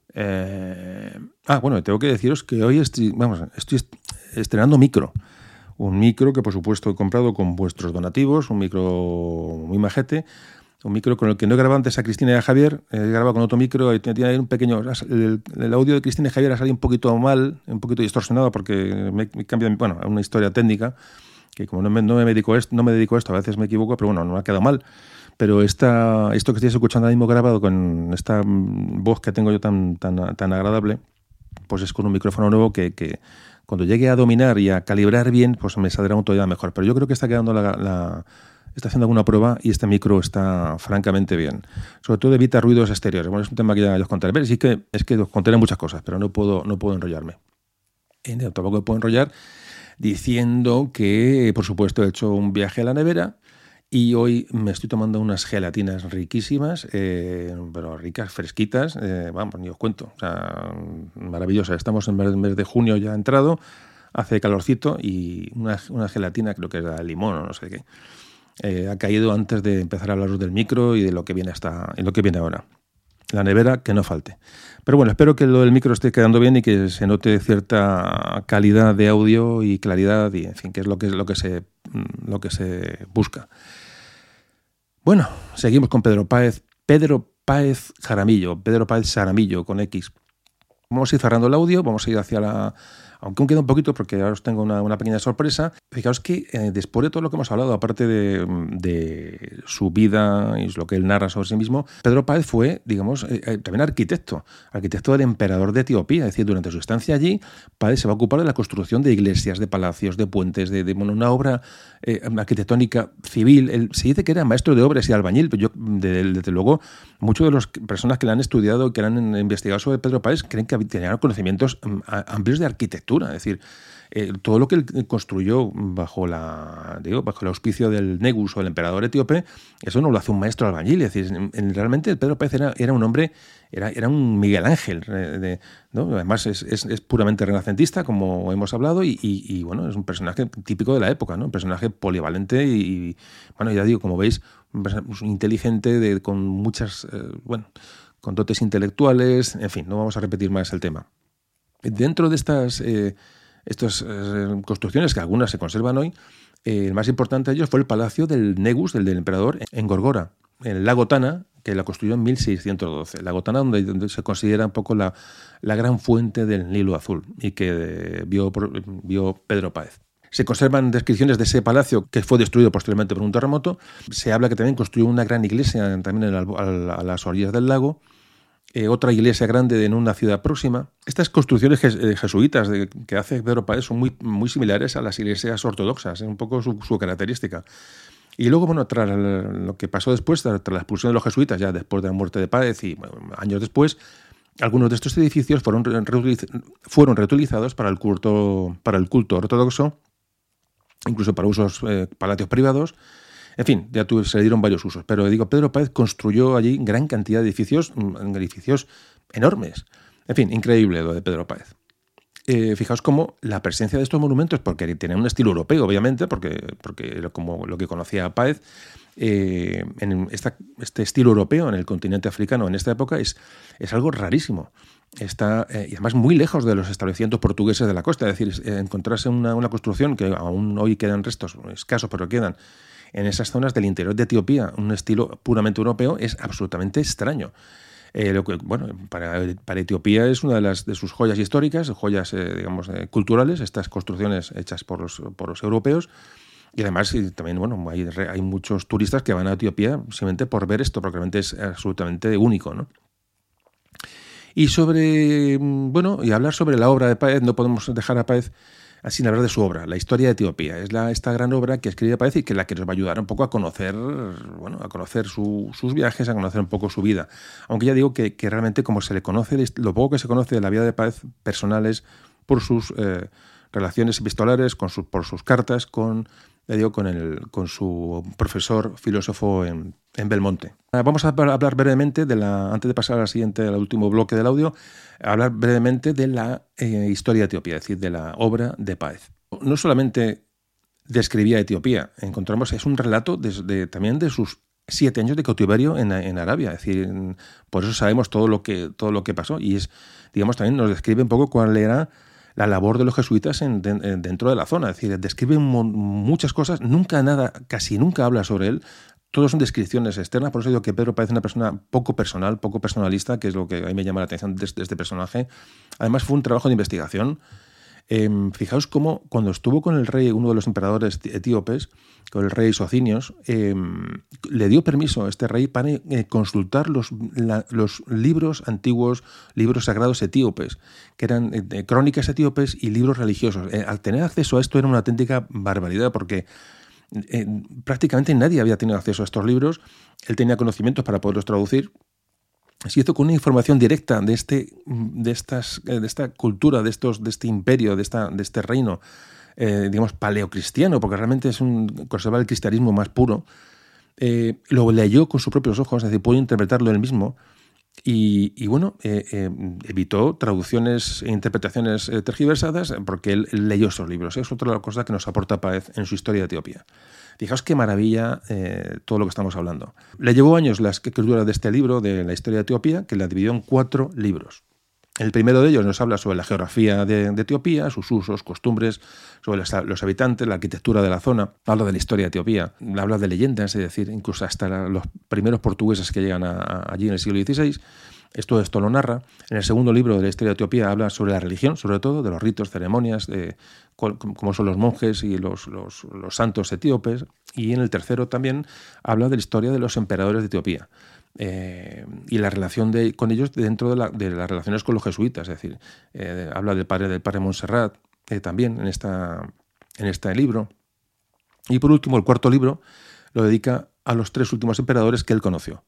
Tengo que deciros que hoy estoy estrenando micro. Un micro que por supuesto he comprado con vuestros donativos, un micro muy majete, un micro con el que no he grabado antes a Cristina y a Javier, he grabado con otro micro y tiene un pequeño... El audio de Cristina y Javier ha salido un poquito mal, un poquito distorsionado porque me cambia, a una historia técnica, que como no me dedico a esto, a veces me equivoco, pero no me ha quedado mal. Pero esto que estáis escuchando ahora mismo grabado con esta voz que tengo yo tan agradable, pues es con un micrófono nuevo que cuando llegue a dominar y a calibrar bien, pues me saldrá un todavía mejor. Pero yo creo que está quedando está haciendo alguna prueba y este micro está francamente bien. Sobre todo evita ruidos exteriores. Bueno, es un tema que ya os contaré. Pero sí que es que os contaré muchas cosas, pero no puedo enrollarme. Tampoco me puedo enrollar diciendo que, por supuesto, he hecho un viaje a la nevera y hoy me estoy tomando unas gelatinas riquísimas, pero ricas, fresquitas, vamos, ni os cuento, o sea, maravillosas. Estamos en el mes de junio ya entrado, hace calorcito y una gelatina, creo que es de limón o no sé qué, ha caído antes de empezar a hablaros del micro y de lo que viene ahora. La nevera, que no falte. Pero bueno, espero que lo del micro esté quedando bien y que se note cierta calidad de audio y claridad y, en fin, que es lo que se busca. Bueno, seguimos con Pedro Páez Jaramillo con X. Vamos a ir cerrando el audio, vamos a ir hacia aunque aún queda un poquito porque ahora os tengo una pequeña sorpresa. Fijaos que después de todo lo que hemos hablado, aparte de su vida y lo que él narra sobre sí mismo, Pedro Páez fue, digamos, también arquitecto del emperador de Etiopía. Es decir, durante su estancia allí, Páez se va a ocupar de la construcción de iglesias, de palacios, de puentes, de una obra arquitectónica civil. Él se dice que era maestro de obras y albañil, pero yo, desde luego, muchas de las personas que le han estudiado y que le han investigado sobre Pedro Páez creen que tenían conocimientos amplios de arquitectura. Es decir, todo lo que él construyó bajo el auspicio del Negus o el emperador etíope, eso no lo hace un maestro albañil. Es decir, realmente Pedro Páez era un hombre, era un Miguel Ángel, ¿no? Además es puramente renacentista, como hemos hablado, y bueno, es un personaje típico de la época, ¿no? Un personaje polivalente y bueno, ya digo, como veis, inteligente, con muchas, con dotes intelectuales, en fin, no vamos a repetir más el tema. Dentro de estas construcciones, que algunas se conservan hoy, el más importante de ellos fue el palacio del Negus, del emperador, en Gorgora, en el lago Tana, que la construyó en 1612. El lago Tana, donde se considera un poco la gran fuente del Nilo Azul y que vio Pedro Páez. Se conservan descripciones de ese palacio que fue destruido posteriormente por un terremoto. Se habla que también construyó una gran iglesia también a las orillas del lago. Otra iglesia grande en una ciudad próxima. Estas construcciones jesuitas que hace Pedro Páez son muy, muy similares a las iglesias ortodoxas, es un poco su característica. Y luego, bueno, tras lo que pasó después, tras la expulsión de los jesuitas, ya después de la muerte de Páez y años después, algunos de estos edificios fueron reutilizados para el culto ortodoxo, incluso para usos palacios privados. En fin, se le dieron varios usos, pero digo, Pedro Páez construyó allí gran cantidad de edificios enormes. En fin, increíble lo de Pedro Páez. Fijaos cómo la presencia de estos monumentos, porque tienen un estilo europeo, obviamente, porque como lo que conocía Páez, en este estilo europeo en el continente africano en esta época es algo rarísimo. Está, y además muy lejos de los establecimientos portugueses de la costa, es decir, encontrarse una construcción que aún hoy quedan restos escasos, pero quedan en esas zonas del interior de Etiopía, un estilo puramente europeo, es absolutamente extraño. Para Etiopía es una de sus joyas históricas, joyas culturales, estas construcciones hechas por los europeos. Y además también hay muchos turistas que van a Etiopía simplemente por ver esto, porque realmente es absolutamente único, ¿no? Y y hablar sobre la obra de Páez, no podemos dejar a Páez sin hablar de su obra, La historia de Etiopía. Es esta gran obra que escribe Páez y que la que nos va a ayudar un poco a conocer sus viajes, a conocer un poco su vida. Aunque ya digo que realmente como se le conoce, lo poco que se conoce de la vida de Páez personales por sus relaciones epistolares, por sus cartas con su profesor filósofo en Belmonte. Vamos a hablar brevemente antes de pasar al último bloque del audio, hablar brevemente de la historia de Etiopía, es decir, de la obra de Páez. No solamente describía Etiopía, es un relato también de sus 7 años de cautiverio en Arabia, es decir, por eso sabemos todo lo que pasó y también nos describe un poco cuál era la labor de los jesuitas dentro de la zona. Es decir, describe muchas cosas, casi nunca habla sobre él, todo son descripciones externas, por eso digo que Pedro Páez es una persona poco personal, poco personalista, que es lo que a mí me llama la atención de este personaje. Además fue un trabajo de investigación Fijaos cómo cuando estuvo con el rey, uno de los emperadores etíopes, con el rey Socinios, le dio permiso a este rey para consultar los libros antiguos, libros sagrados etíopes, que eran crónicas etíopes y libros religiosos. Al tener acceso a esto era una auténtica barbaridad, porque prácticamente nadie había tenido acceso a estos libros. Él tenía conocimientos para poderlos traducir. Se hizo con una información directa de esta cultura, de este imperio, de este reino, digamos, paleocristiano, porque realmente conserva el cristianismo más puro. Lo leyó con sus propios ojos, es decir, pudo interpretarlo él mismo. Y bueno, evitó traducciones e interpretaciones tergiversadas porque él leyó esos libros. Es otra cosa que nos aporta Páez en su historia de Etiopía. Fijaos qué maravilla todo lo que estamos hablando. Le llevó años la escritura de este libro, de la historia de Etiopía, que la dividió en 4 libros. El primero de ellos nos habla sobre la geografía de Etiopía, sus usos, costumbres, sobre los habitantes, la arquitectura de la zona. Habla de la historia de Etiopía, habla de leyendas, es decir, incluso hasta los primeros portugueses que llegan allí en el siglo XVI. Todo esto lo narra. En el segundo libro de la historia de Etiopía habla sobre la religión, sobre todo, de los ritos, ceremonias, de cómo son los monjes y los santos etíopes. Y en el tercero también habla de la historia de los emperadores de Etiopía. Y la relación con ellos dentro de las relaciones con los jesuitas, es decir, habla del padre Montserrat también en este libro. Y por último, el cuarto libro lo dedica a los 3 últimos emperadores que él conoció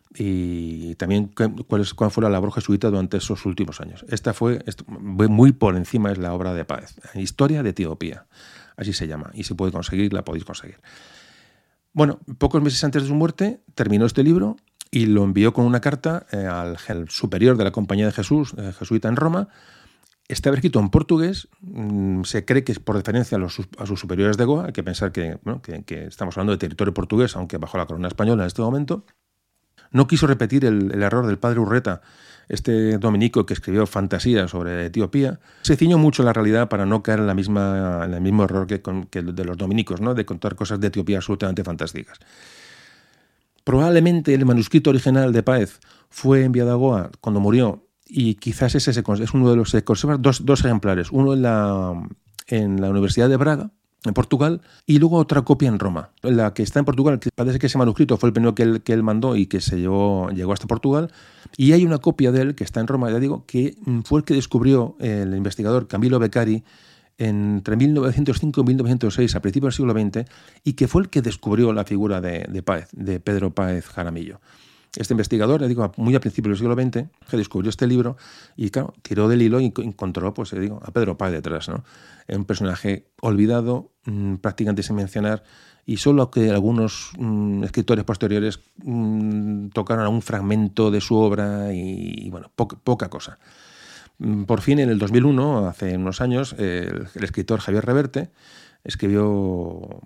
y también cuál fue la labor jesuita durante esos últimos años. Esta fue muy por encima, es la obra de Páez, Historia de Etiopía, así se llama, y si puede conseguir, la podéis conseguir. Bueno, pocos meses antes de su muerte terminó este libro y lo envió con una carta al superior de la Compañía de Jesús, jesuita en Roma. Estaba escrito en portugués, se cree que es por referencia a sus superiores de Goa. Hay que pensar que estamos hablando de territorio portugués, aunque bajo la corona española en este momento. No quiso repetir el error del padre Urreta, este dominico que escribió fantasías sobre Etiopía. Se ciñó mucho en la realidad para no caer en el mismo error que el de los dominicos, ¿no? De contar cosas de Etiopía absolutamente fantásticas. Probablemente el manuscrito original de Páez fue enviado a Goa cuando murió, y quizás ese es uno de los que se conservan, dos ejemplares, uno en la Universidad de Braga, en Portugal, y luego otra copia en Roma. La que está en Portugal, que parece que ese manuscrito fue el primero que él mandó y que llegó hasta Portugal, y hay una copia de él que está en Roma, ya digo, que fue el que descubrió el investigador Camilo Beccari entre 1905 y 1906, a principios del siglo XX, y que fue el que descubrió la figura de Páez, de Pedro Páez Jaramillo. Este investigador, muy a principios del siglo XX, que descubrió este libro y, claro, tiró del hilo y encontró, a Pedro Páez detrás, ¿no? Un personaje olvidado, prácticamente sin mencionar, y solo que algunos escritores posteriores tocaron algún fragmento de su obra y bueno, poca cosa. Por fin, en el 2001, hace unos años, el escritor Javier Reverte escribió,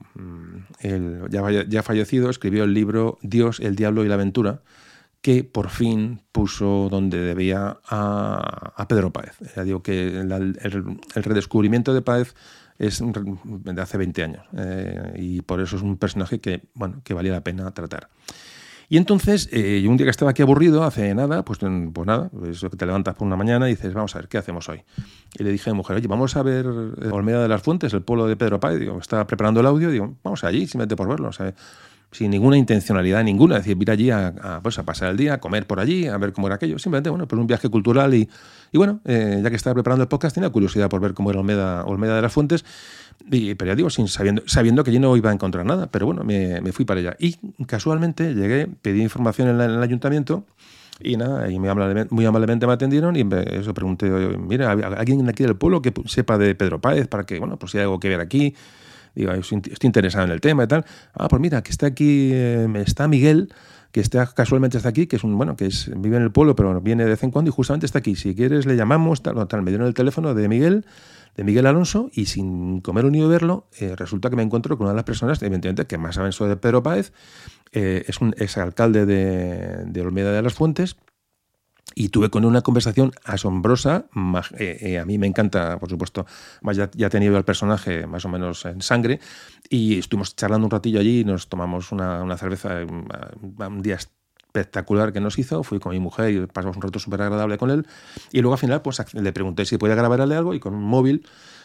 ya fallecido, escribió el libro Dios, el Diablo y la Aventura, que por fin puso donde debía a Pedro Páez. Ya digo que el redescubrimiento de Páez es de hace 20 años y por eso es un personaje que valía la pena tratar. Y entonces, yo un día que estaba aquí aburrido, hace nada, pues nada, eso que te levantas por una mañana y dices, vamos a ver, ¿qué hacemos hoy? Y le dije a mi mujer, oye, vamos a ver Olmeda de las Fuentes, el pueblo de Pedro Páez. Digo, estaba preparando el audio, digo, vamos allí, simplemente por verlo, o sea, sin ninguna intencionalidad ninguna, es decir, ir allí a pasar el día, a comer por allí, a ver cómo era aquello, simplemente, pues un viaje cultural y bueno, ya que estaba preparando el podcast, tenía curiosidad por ver cómo era Olmeda de las Fuentes, pero ya digo, sabiendo que allí no iba a encontrar nada, pero bueno, me fui para allá. Y casualmente llegué, pedí información en el ayuntamiento y nada, y muy amablemente me atendieron y eso pregunté, mira, ¿alguien aquí del pueblo que sepa de Pedro Páez para que, bueno, pues si hay algo que ver aquí? Digo, estoy interesado en el tema y tal. Pues mira, que está aquí, está Miguel, que casualmente está aquí, que vive en el pueblo, pero viene de vez en cuando y justamente está aquí. Si quieres le llamamos, tal. Me dieron el teléfono de Miguel Alonso, y sin comer ni beberlo, resulta que me encuentro con una de las personas, evidentemente, que más saben sobre Pedro Páez. Es un exalcalde de Olmeda de las Fuentes. Y tuve con él una conversación asombrosa. A mí me encanta, por supuesto, ya he tenido al personaje más o menos en sangre, y estuvimos charlando un ratillo allí y nos tomamos una cerveza, un día espectacular que nos hizo. Fui con mi mujer y pasamos un rato súper agradable con él, y luego al final pues le pregunté si podía grabarle algo, y con un móvil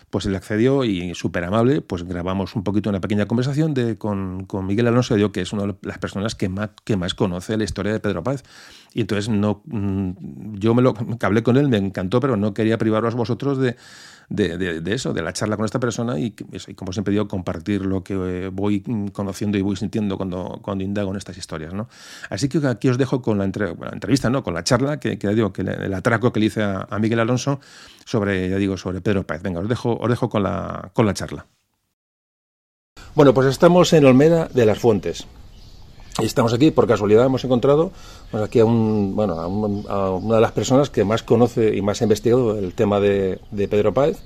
pues él accedió y súper amable, pues grabamos un poquito una pequeña conversación con Miguel Alonso, digo, que es una de las personas que más conoce la historia de Pedro Páez. Y entonces yo que hablé con él, me encantó, pero no quería privaros vosotros de eso, de la charla con esta persona y como siempre digo, compartir lo que voy conociendo y voy sintiendo cuando indago en estas historias, ¿no? Así que aquí os dejo con la entrevista, ¿no? Con la charla que digo, que el atraco que le hice a Miguel Alonso sobre Pedro Páez. Venga, os dejo con la charla. Bueno, pues estamos en Olmeda de las Fuentes. Y estamos aquí, por casualidad, hemos encontrado aquí a una de las personas que más conoce y más ha investigado el tema de Pedro Páez.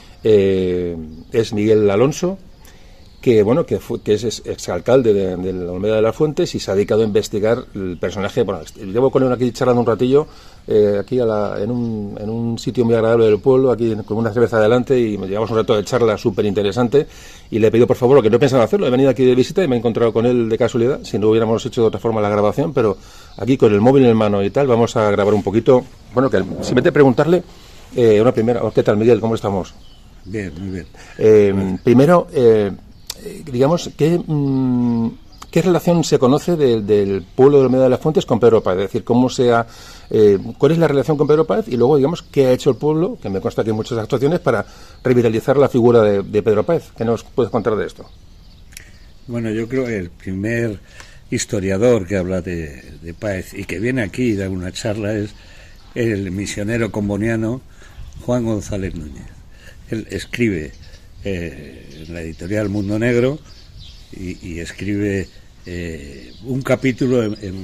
Es Miguel Alonso, que es exalcalde de la Olmeda de las Fuentes y se ha dedicado a investigar el personaje. Bueno, llevo con él aquí charlando un ratillo, aquí en un sitio muy agradable del pueblo, aquí con una cerveza adelante, y llevamos un rato de charla súper interesante. Y le he pedido, por favor, lo que no he pensado hacerlo, he venido aquí de visita y me he encontrado con él de casualidad, si no hubiéramos hecho de otra forma la grabación, pero aquí con el móvil en mano y tal, vamos a grabar un poquito. Bueno, que simplemente preguntarle, una primera, ¿qué tal, Miguel? ¿Cómo estamos? Bien, muy bien. Primero, digamos, ¿qué relación se conoce del pueblo de Olmeda de las Fuentes con Pedro Páez? Es decir, ¿cuál es la relación con Pedro Páez? Y luego, digamos, ¿qué ha hecho el pueblo? Que me consta que hay muchas actuaciones para revitalizar la figura de Pedro Páez. ¿Qué nos puedes contar de esto? Bueno, yo creo que el primer historiador que habla de Páez y que viene aquí y da una charla es el misionero comboniano Juan González Núñez. Él escribe en la editorial Mundo Negro y escribe un capítulo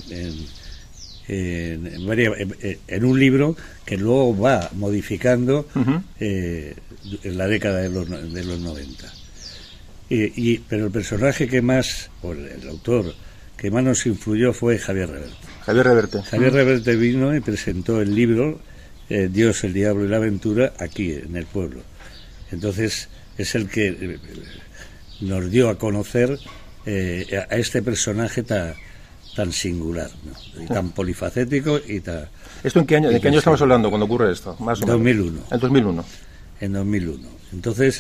en un libro que luego va modificando en la década de los 90. Pero el personaje que más, o el autor que más nos influyó fue Javier Reverte. Javier Reverte vino y presentó el libro Dios, el Diablo y la Aventura aquí en el pueblo. Entonces es el que nos dio a conocer a este personaje tan singular, ¿no? Y tan polifacético y tan... ¿Esto en qué año? ¿De qué año estamos hablando cuando ocurre esto? Más o menos. 2001. En 2001. En 2001. Entonces,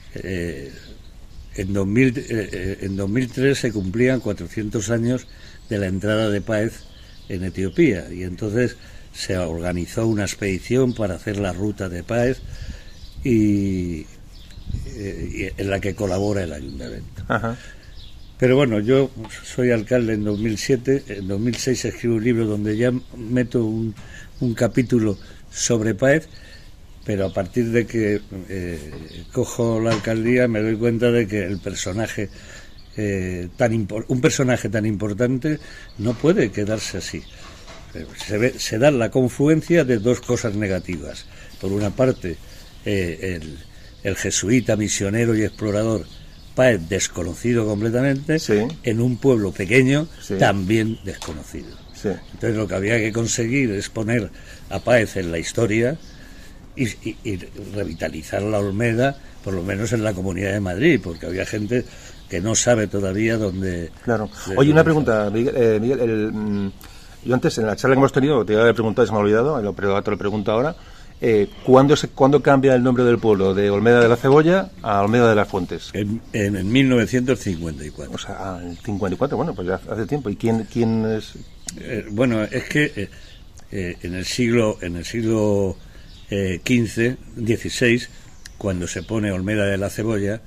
en 2003 se cumplían 400 años de la entrada de Páez en Etiopía, y entonces se organizó una expedición para hacer la ruta de Páez y en la que colabora el ayuntamiento. Ajá. Pero bueno, yo soy alcalde en 2007, en 2006 escribo un libro donde ya meto un capítulo sobre Páez, pero a partir de que cojo la alcaldía me doy cuenta de que el personaje un personaje tan importante no puede quedarse así. Se da la confluencia de dos cosas negativas. Por una parte, el jesuita, misionero y explorador Páez, desconocido completamente, sí, en un pueblo pequeño, sí, también desconocido. Sí. Entonces lo que había que conseguir es poner a Páez en la historia y revitalizar la Olmeda, por lo menos en la Comunidad de Madrid, porque había gente que no sabe todavía dónde... Claro. Oye, una pregunta, Miguel. Yo antes, en la charla que hemos tenido, te había preguntado y se me ha olvidado, pero te lo pregunto ahora. ¿Cuándo cambia el nombre del pueblo de Olmeda de la Cebolla a Olmeda de las Fuentes? En 1954. O sea, en el 54, bueno, pues ya hace tiempo. ¿Y quién es...? Bueno, es que en el siglo XV, XVI, cuando se pone Olmeda de la Cebolla,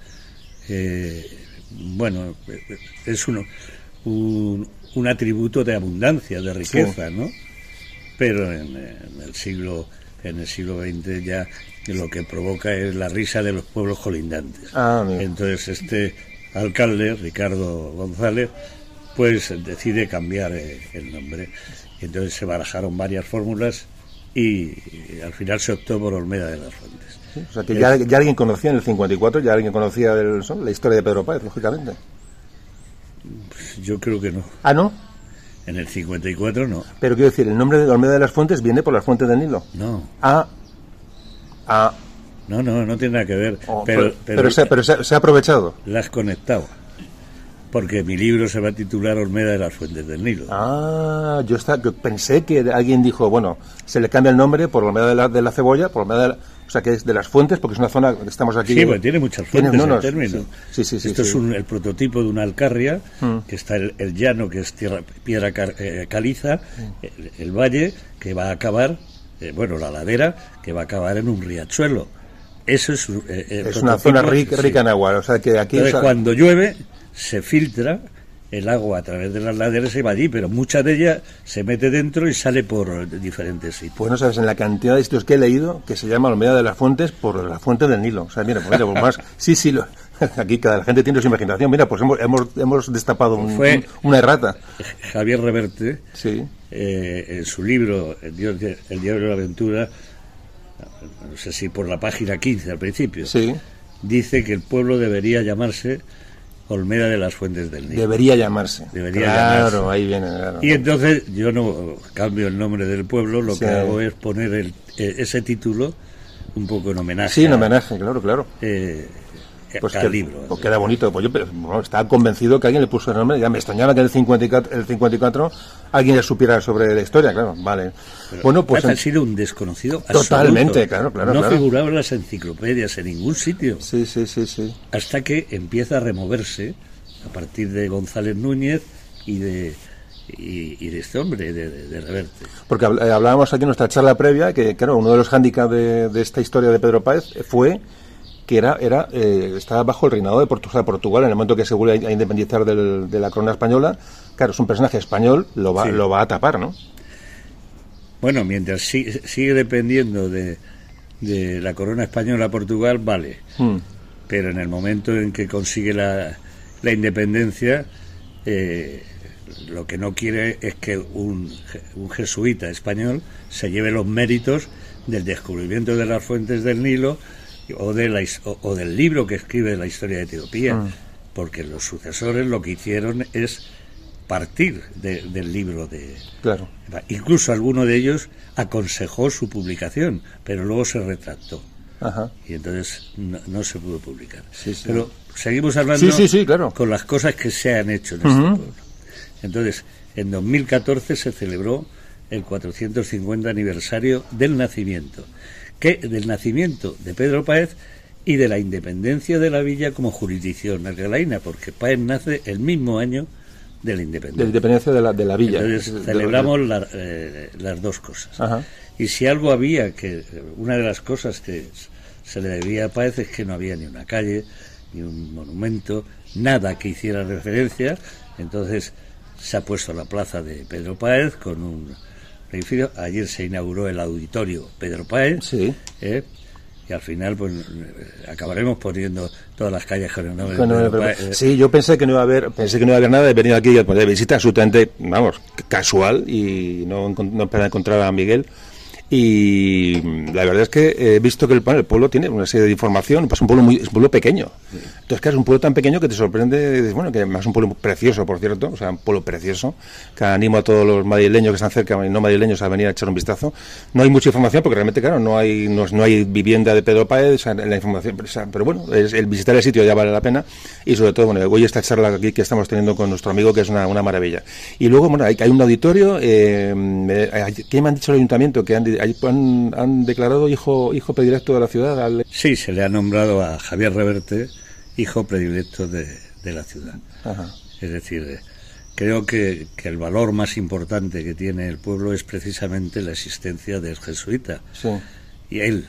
bueno, es un atributo de abundancia, de riqueza, sí, ¿no? Pero en el siglo XX ya lo que provoca es la risa de los pueblos colindantes. Entonces este alcalde, Ricardo González, pues decide cambiar el nombre. Entonces se barajaron varias fórmulas y al final se optó por Olmeda de las Fuentes. Sí, o sea que ya alguien conocía en el 54, ya alguien conocía la historia de Pedro Páez, lógicamente. Pues yo creo que no. ¿Ah, no? En el 54 no. Pero quiero decir, el nombre de Olmeda de las Fuentes viene por las fuentes del Nilo. No. No tiene nada que ver. Pero se ha aprovechado. La has conectado. Porque mi libro se va a titular Olmeda de las Fuentes del Nilo. Ah, yo pensé que alguien dijo, bueno, se le cambia el nombre por Olmeda de la Cebolla, por Olmeda o sea, que es de las fuentes, porque es una zona que estamos aquí... Sí, bueno, tiene muchas fuentes el término. Sí, Esto es el prototipo de una alcarria, que está el llano, que es piedra caliza, el valle, que va a acabar, la ladera, que va a acabar en un riachuelo. Eso es una zona rica en agua, o sea, que aquí... Entonces, cuando llueve, se filtra el agua a través de las laderas y va allí, pero mucha de ella se mete dentro y sale por diferentes sitios. Pues no sabes, en la cantidad de sitios que he leído, que se llama Olmeda de las Fuentes por la fuente del Nilo. O sea, mira, pues más... Sí, aquí cada gente tiene su imaginación. Mira, pues hemos destapado una errata. Javier Reverte, sí. En su libro, El diario de la aventura, no sé si por la página 15 al principio, sí, dice que el pueblo debería llamarse Olmeda de las Fuentes del Nilo. Debería llamarse. Claro, ahí viene. Claro. Y entonces yo no cambio el nombre del pueblo, lo que hago es poner ese título un poco en homenaje. Sí, en homenaje, claro. Pues al libro. Pues queda bonito. Pues yo estaba convencido que alguien le puso el nombre. Ya me extrañaba que en el 54 alguien ya supiera sobre la historia, claro. Vale. Pero bueno, pues ha sido un desconocido totalmente, absoluto. claro. No figuraba en las enciclopedias en ningún sitio. Sí. Hasta que empieza a removerse a partir de González Núñez y de este hombre, de Reverte. Porque hablábamos aquí en nuestra charla previa que, claro, uno de los hándicaps de esta historia de Pedro Páez fue que estaba bajo el reinado de Portugal en el momento que se vuelve a independizar de la corona española. Claro, es un personaje español, lo va a tapar, ¿no? Bueno, mientras sigue dependiendo de la corona española a Portugal, vale. Pero en el momento en que consigue la independencia, lo que no quiere es que un jesuita español se lleve los méritos del descubrimiento de las fuentes del Nilo o del libro que escribe la historia de Etiopía, porque los sucesores lo que hicieron es partir del libro de... Claro. Incluso alguno de ellos aconsejó su publicación, pero luego se retractó. Ajá. Y entonces no se pudo publicar. Sí. Pero seguimos hablando claro, con las cosas que se han hecho en este pueblo. Entonces, en 2014 se celebró el 450 aniversario del nacimiento de Pedro Páez y de la independencia de la villa como jurisdicción argelaina, porque Páez nace el mismo año de la independencia. De la independencia de la villa. Entonces celebramos las dos cosas. Ajá. Y si algo había, una de las cosas que se le debía a Páez es que no había ni una calle, ni un monumento, nada que hiciera referencia. Entonces se ha puesto la plaza de Pedro Páez con un edificio. Ayer se inauguró el auditorio Pedro Páez. Sí. Y al final pues acabaremos poniendo todas las calles con el nombre de Pedro Páez. Sí, yo pensé que no iba a haber nada. He venido aquí de visita absolutamente, casual, y no esperaba encontrar a Miguel. Y la verdad es que he visto que el pueblo tiene una serie de información, pues es un pueblo pequeño. Entonces, claro, es un pueblo tan pequeño que te sorprende, que además es un pueblo precioso, por cierto, o sea, un pueblo precioso, que animo a todos los madrileños que están cerca y no madrileños a venir a echar un vistazo. No hay mucha información porque realmente, claro, no hay vivienda de Pedro Páez, o sea, la información, pero bueno, el visitar el sitio ya vale la pena, y sobre todo, hoy esta charla aquí que estamos teniendo con nuestro amigo, que es una maravilla. Y luego, hay un auditorio, ¿qué me han dicho el ayuntamiento? Que han declarado hijo predilecto de la ciudad. Sí, se le ha nombrado a Javier Reverte hijo predilecto de la ciudad. Ajá. Es decir, creo que el valor más importante que tiene el pueblo es precisamente la existencia del jesuita. Sí. Y él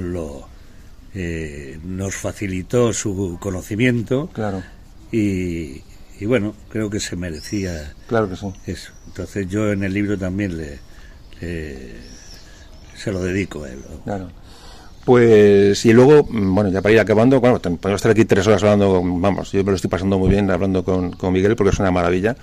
nos facilitó su conocimiento. Claro. Y bueno, creo que se merecía. Claro que sí. Eso. Entonces yo en el libro también se lo dedico a él. Claro. Pues, y luego, ya para ir acabando, podemos estar aquí 3 horas hablando, yo me lo estoy pasando muy bien hablando con Miguel, porque es una maravilla.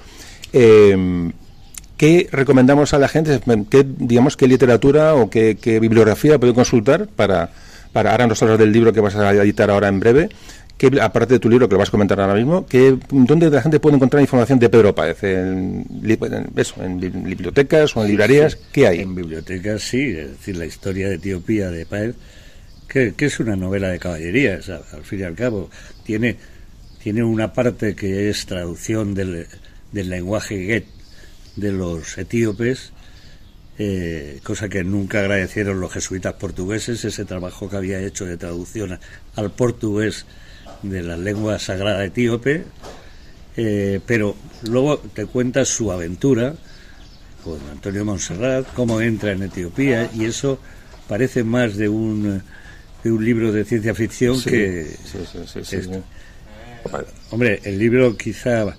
¿Qué recomendamos a la gente? ¿Qué literatura o qué bibliografía puede consultar para ahora nos hablas del libro que vas a editar ahora en breve? Aparte de tu libro, que lo vas a comentar ahora mismo, ¿dónde la gente puede encontrar información de Pedro Páez? ¿En bibliotecas o en librerías? ¿Qué hay? En bibliotecas, sí, es decir, la historia de Etiopía de Páez, que es una novela de caballería, al fin y al cabo. Tiene tiene una parte que es traducción del lenguaje Get de los etíopes, cosa que nunca agradecieron los jesuitas portugueses, ese trabajo que había hecho de traducción al portugués de la lengua sagrada etíope, pero luego te cuenta su aventura con Antonio Montserrat, cómo entra en Etiopía, y eso parece más de un libro de ciencia ficción que... Sí. Hombre, el libro quizá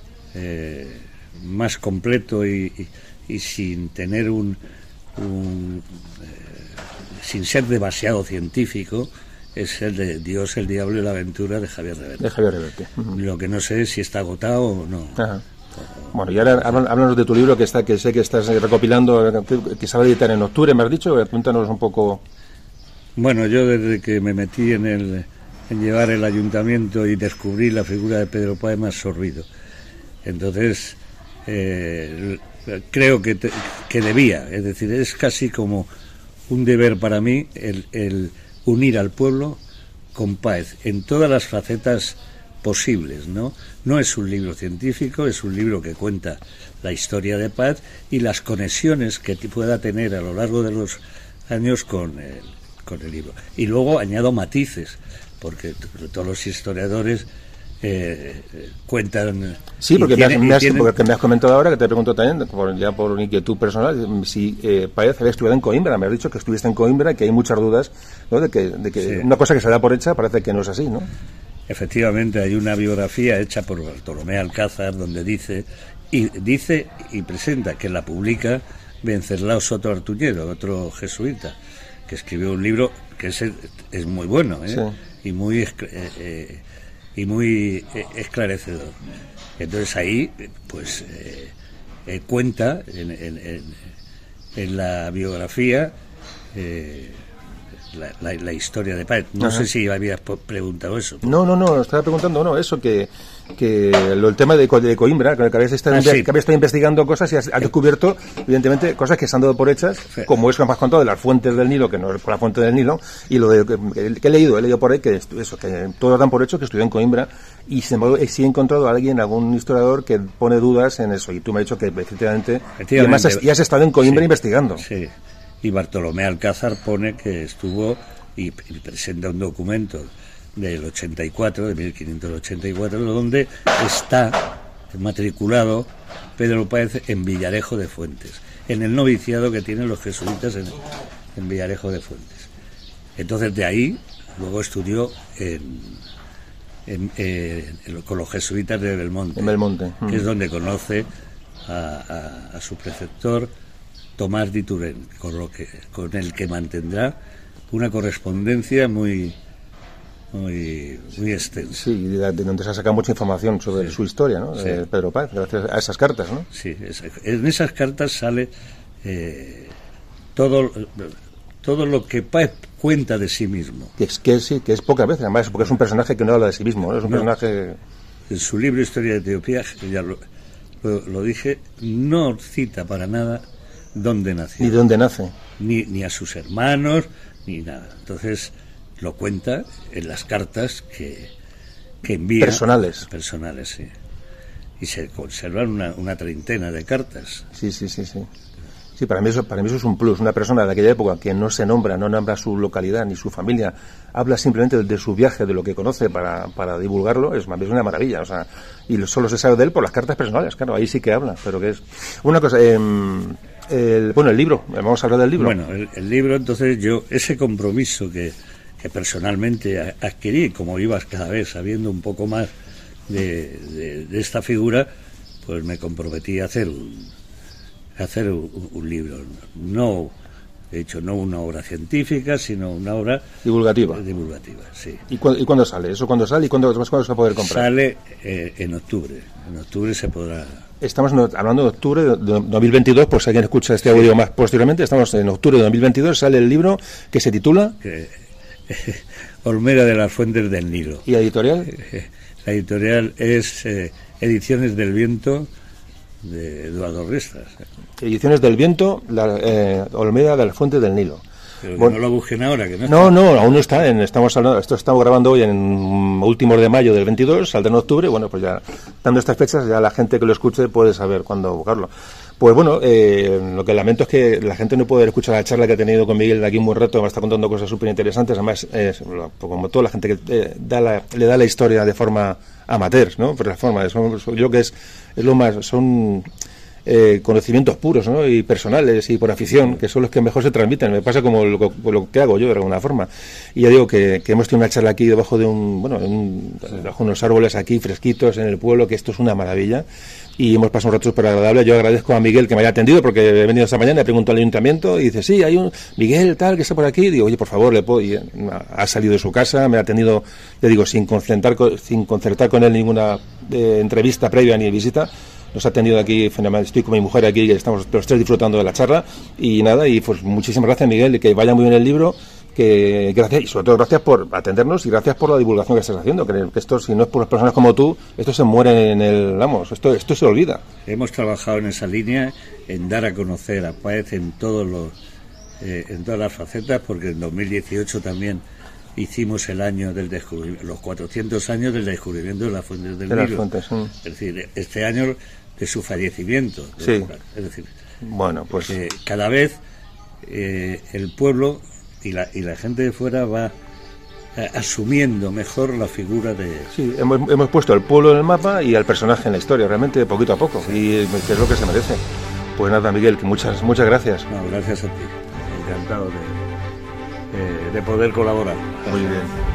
más completo y sin tener sin ser demasiado científico, es el de Dios, el diablo y la aventura de Javier Reverte. Lo que no sé es si está agotado o no. Ajá. Bueno, y ahora háblanos de tu libro que sé que estás recopilando, que se va a editar en octubre, me has dicho. Cuéntanos un poco. Bueno, yo desde que me metí en llevar el ayuntamiento y descubrí la figura de Pedro Páez me ha absorbido. Entonces, creo que debía, es decir, es casi como un deber para mí el unir al pueblo con Páez en todas las facetas posibles, ¿no? No es un libro científico, es un libro que cuenta la historia de Páez y las conexiones que pueda tener a lo largo de los años con el libro. Y luego añado matices, porque todos los historiadores cuentan... Sí, porque me has comentado ahora, que te pregunto también, por inquietud personal, si Páez había estudiado en Coimbra. Me has dicho que estuviste en Coimbra y que hay muchas dudas, ¿no? de que sí. Una cosa que se da por hecha parece que no es así, ¿no? Efectivamente, hay una biografía hecha por Bartolomé Alcázar donde dice y presenta, que la publica Venceslao Soto Artuñero, otro jesuita, que escribió un libro que es muy bueno, sí. y muy esclarecedor. Entonces ahí pues cuenta en la biografía la historia de Páez. No sé si habías preguntado eso. No, estaba preguntando eso, que el tema de Coimbra, que habéis estado investigando cosas y has descubierto, evidentemente, cosas que se han dado por hechas, como eso que me has contado de las fuentes del Nilo, que no es por la fuente del Nilo, y lo que he leído por ahí, que todos dan por hecho que estudió en Coimbra, y sin embargo sí he encontrado a algún historiador que pone dudas en eso, y tú me has dicho que efectivamente y además ya has estado en Coimbra investigando. Sí. Y Bartolomé Alcázar pone que estuvo y presenta un documento del 84, de 1584, donde está matriculado Pedro Páez en Villarejo de Fuentes, en el noviciado que tienen los jesuitas en Villarejo de Fuentes. Entonces de ahí luego estudió con los jesuitas de Belmonte, que es donde conoce a su preceptor Tomás de Turén, con el que mantendrá una correspondencia muy extensa. Sí, de donde se ha sacado mucha información sobre su historia, ¿no? Sí. Pedro Páez, gracias a esas cartas, ¿no? Sí, en esas cartas sale todo lo que Páez cuenta de sí mismo. Que es pocas veces, además, porque es un personaje que no habla de sí mismo, ¿no? Es un personaje... En su libro Historia de Etiopía, ya lo dije, no cita para nada dónde nació. Ni dónde nace. Ni a sus hermanos, ni nada. Entonces lo cuenta en las cartas que envía. Personales, sí. Y se conservan una treintena de cartas. Sí. Sí, para mí eso es un plus. Una persona de aquella época que no nombra su localidad ni su familia, habla simplemente de su viaje, de lo que conoce para divulgarlo, es una maravilla. O sea, y solo se sabe de él por las cartas personales, claro, ahí sí que habla. Pero que es una cosa. El libro, vamos a hablar del libro. Bueno, el libro, entonces ese compromiso que personalmente adquirí, como ibas cada vez sabiendo un poco más de esta figura, pues me comprometí a hacer un libro, no una obra científica, sino una obra divulgativa, sí. ¿Y cuándo sale? ¿Eso cuándo sale y cuándo se va a poder comprar? Sale en octubre. En octubre se podrá... Estamos hablando de octubre de 2022, por si alguien escucha este audio más posteriormente. Estamos en octubre de 2022, sale el libro que se titula... Olmeda de las Fuentes del Nilo. ¿Y la editorial? La editorial es Ediciones del Viento, de Eduardo Restas. Ediciones del Viento, Olmeda de las Fuentes del Nilo. Pero bueno, no lo busquen ahora, que no, aún no está. Estamos grabando hoy en últimos de mayo del 22, saldrá en octubre. Bueno, pues ya, dando estas fechas, ya la gente que lo escuche puede saber cuándo buscarlo. Pues bueno, lo que lamento es que la gente no puede escuchar la charla que ha tenido con Miguel de aquí un buen rato, me está contando cosas súper interesantes. Además, como toda la gente que le da la historia de forma amateur, ¿no? Por la forma, yo creo que es lo más, son conocimientos puros, ¿no? Y personales y por afición, que son los que mejor se transmiten. Me pasa como lo que hago yo de alguna forma. Y ya digo que hemos tenido una charla aquí debajo de bajo unos árboles aquí fresquitos en el pueblo, que esto es una maravilla. Y hemos pasado un rato súper agradable. Yo agradezco a Miguel que me haya atendido, porque he venido esta mañana, he preguntado al ayuntamiento y dice, sí, hay un Miguel tal que está por aquí. Y digo, oye, por favor, le puedo. Y ha salido de su casa, me ha atendido, ya digo, sin concertar con él ninguna entrevista previa ni visita. Nos ha atendido aquí fenomenal. Estoy con mi mujer aquí, que estamos los tres disfrutando de la charla. Y nada, y pues muchísimas gracias, Miguel, y que vaya muy bien el libro. Que gracias, y sobre todo gracias por atendernos y gracias por la divulgación que estás haciendo, que esto, si no es por las personas como tú, esto se muere esto se olvida. Hemos trabajado en esa línea, en dar a conocer a Páez en todas las facetas, porque en 2018 también hicimos el año del los 400 años del descubrimiento de las fuentes del Nilo. Es decir, este año de su fallecimiento. Sí. Es decir, bueno, pues cada vez el pueblo y la gente de fuera va asumiendo mejor la figura de... Sí, hemos puesto el pueblo en el mapa y al personaje en la historia, realmente poquito a poco, y que es lo que se merece. Pues nada, Miguel, que muchas gracias. No, gracias a ti. Encantado de poder colaborar. Muy bien.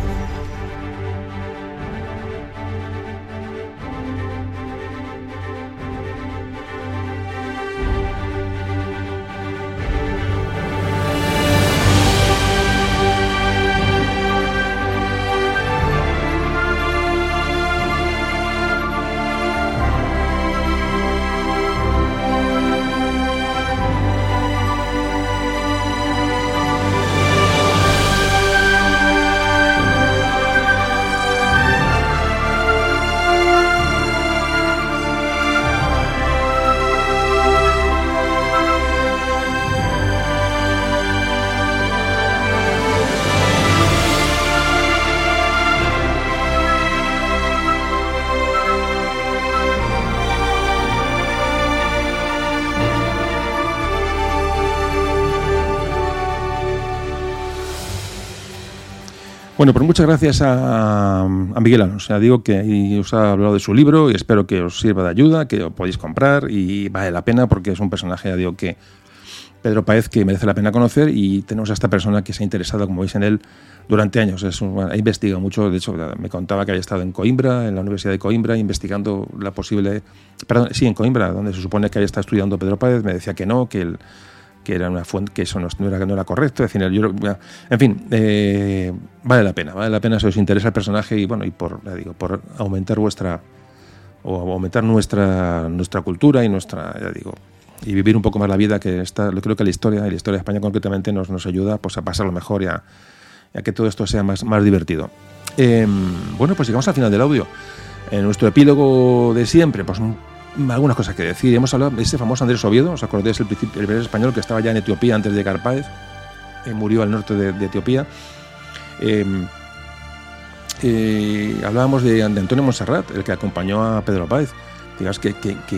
Bueno, pues muchas gracias a Miguel Alonso. Ya digo que os ha hablado de su libro y espero que os sirva de ayuda, que lo podéis comprar y vale la pena porque es un personaje, ya digo, que Pedro Páez, que merece la pena conocer, y tenemos a esta persona que se ha interesado, como veis, en él durante años. Ha investigado mucho, de hecho me contaba que había estado en Coimbra, en la Universidad de Coimbra, investigando la posible... Perdón, sí, en Coimbra, donde se supone que había estado estudiando Pedro Páez. Me decía que no, que era una fuente, que eso no era correcto. Es decir, en fin, vale la pena si os interesa el personaje y bueno, y por aumentar nuestra cultura y y vivir un poco más la vida, que creo que la historia de España concretamente nos ayuda pues a pasarlo mejor y a que todo esto sea más divertido. Bueno, pues llegamos al final del audio. En nuestro epílogo de siempre, pues algunas cosas que decir. Hemos hablado de ese famoso Andrés Oviedo, ¿os acordáis? El primer español que estaba ya en Etiopía antes de llegar Páez, murió al norte de Etiopía. Hablábamos de Antonio Montserrat, el que acompañó a Pedro Páez. Digamos que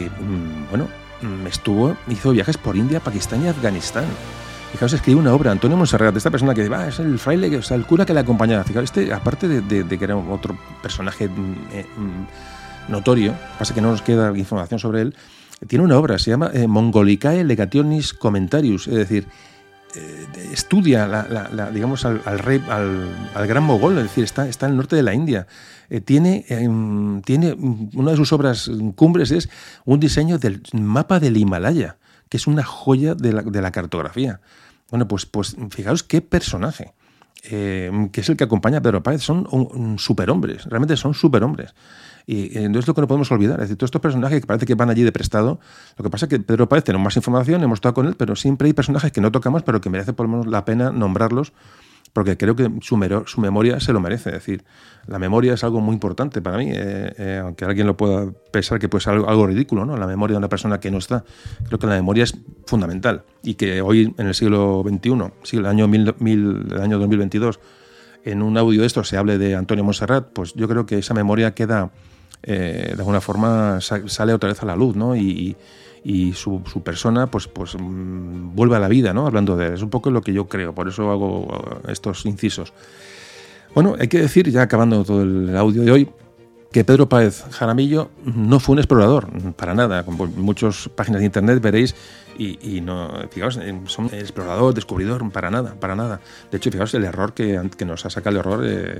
hizo viajes por India, Pakistán y Afganistán. Fijaos, escribió una obra, Antonio Montserrat, de esta persona que es el fraile, el cura que le acompañaba. Fijaos, aparte de que era otro personaje notorio, pasa que no nos queda información sobre él, tiene una obra, se llama Mongolicae Legationis Commentarius, es decir, estudia digamos al rey, al gran mogol, es decir, está en el norte de la India. Tiene una de sus obras cumbres es un diseño del mapa del Himalaya, que es una joya de la cartografía. Bueno, pues fijaos qué personaje, que es el que acompaña a Pedro Páez. Son superhombres, realmente son superhombres. Y no es lo que no podemos olvidar. Es decir, todos estos personajes que parece que van allí de prestado. Lo que pasa es que Pedro Páez, tenemos más información, hemos estado con él, pero siempre hay personajes que no tocamos, pero que merece por lo menos la pena nombrarlos, porque creo que su memoria se lo merece. Es decir, la memoria es algo muy importante para mí, aunque alguien lo pueda pensar que puede ser algo ridículo, ¿no? La memoria de una persona que no está. Creo que la memoria es fundamental y que hoy, en el siglo XXI, el año 2022, en un audio de esto se hable de Antonio Montserrat, pues yo creo que esa memoria queda, de alguna forma, sale otra vez a la luz, ¿no? Y su persona pues vuelve a la vida, ¿no? Hablando de él. Es un poco lo que yo creo, por eso hago estos incisos. Bueno, hay que decir, ya acabando todo el audio de hoy, que Pedro Páez Jaramillo no fue un explorador, para nada. Con muchas páginas de internet veréis y no, fijaos, son explorador, descubridor, para nada. De hecho, fijaos el error que nos ha sacado el error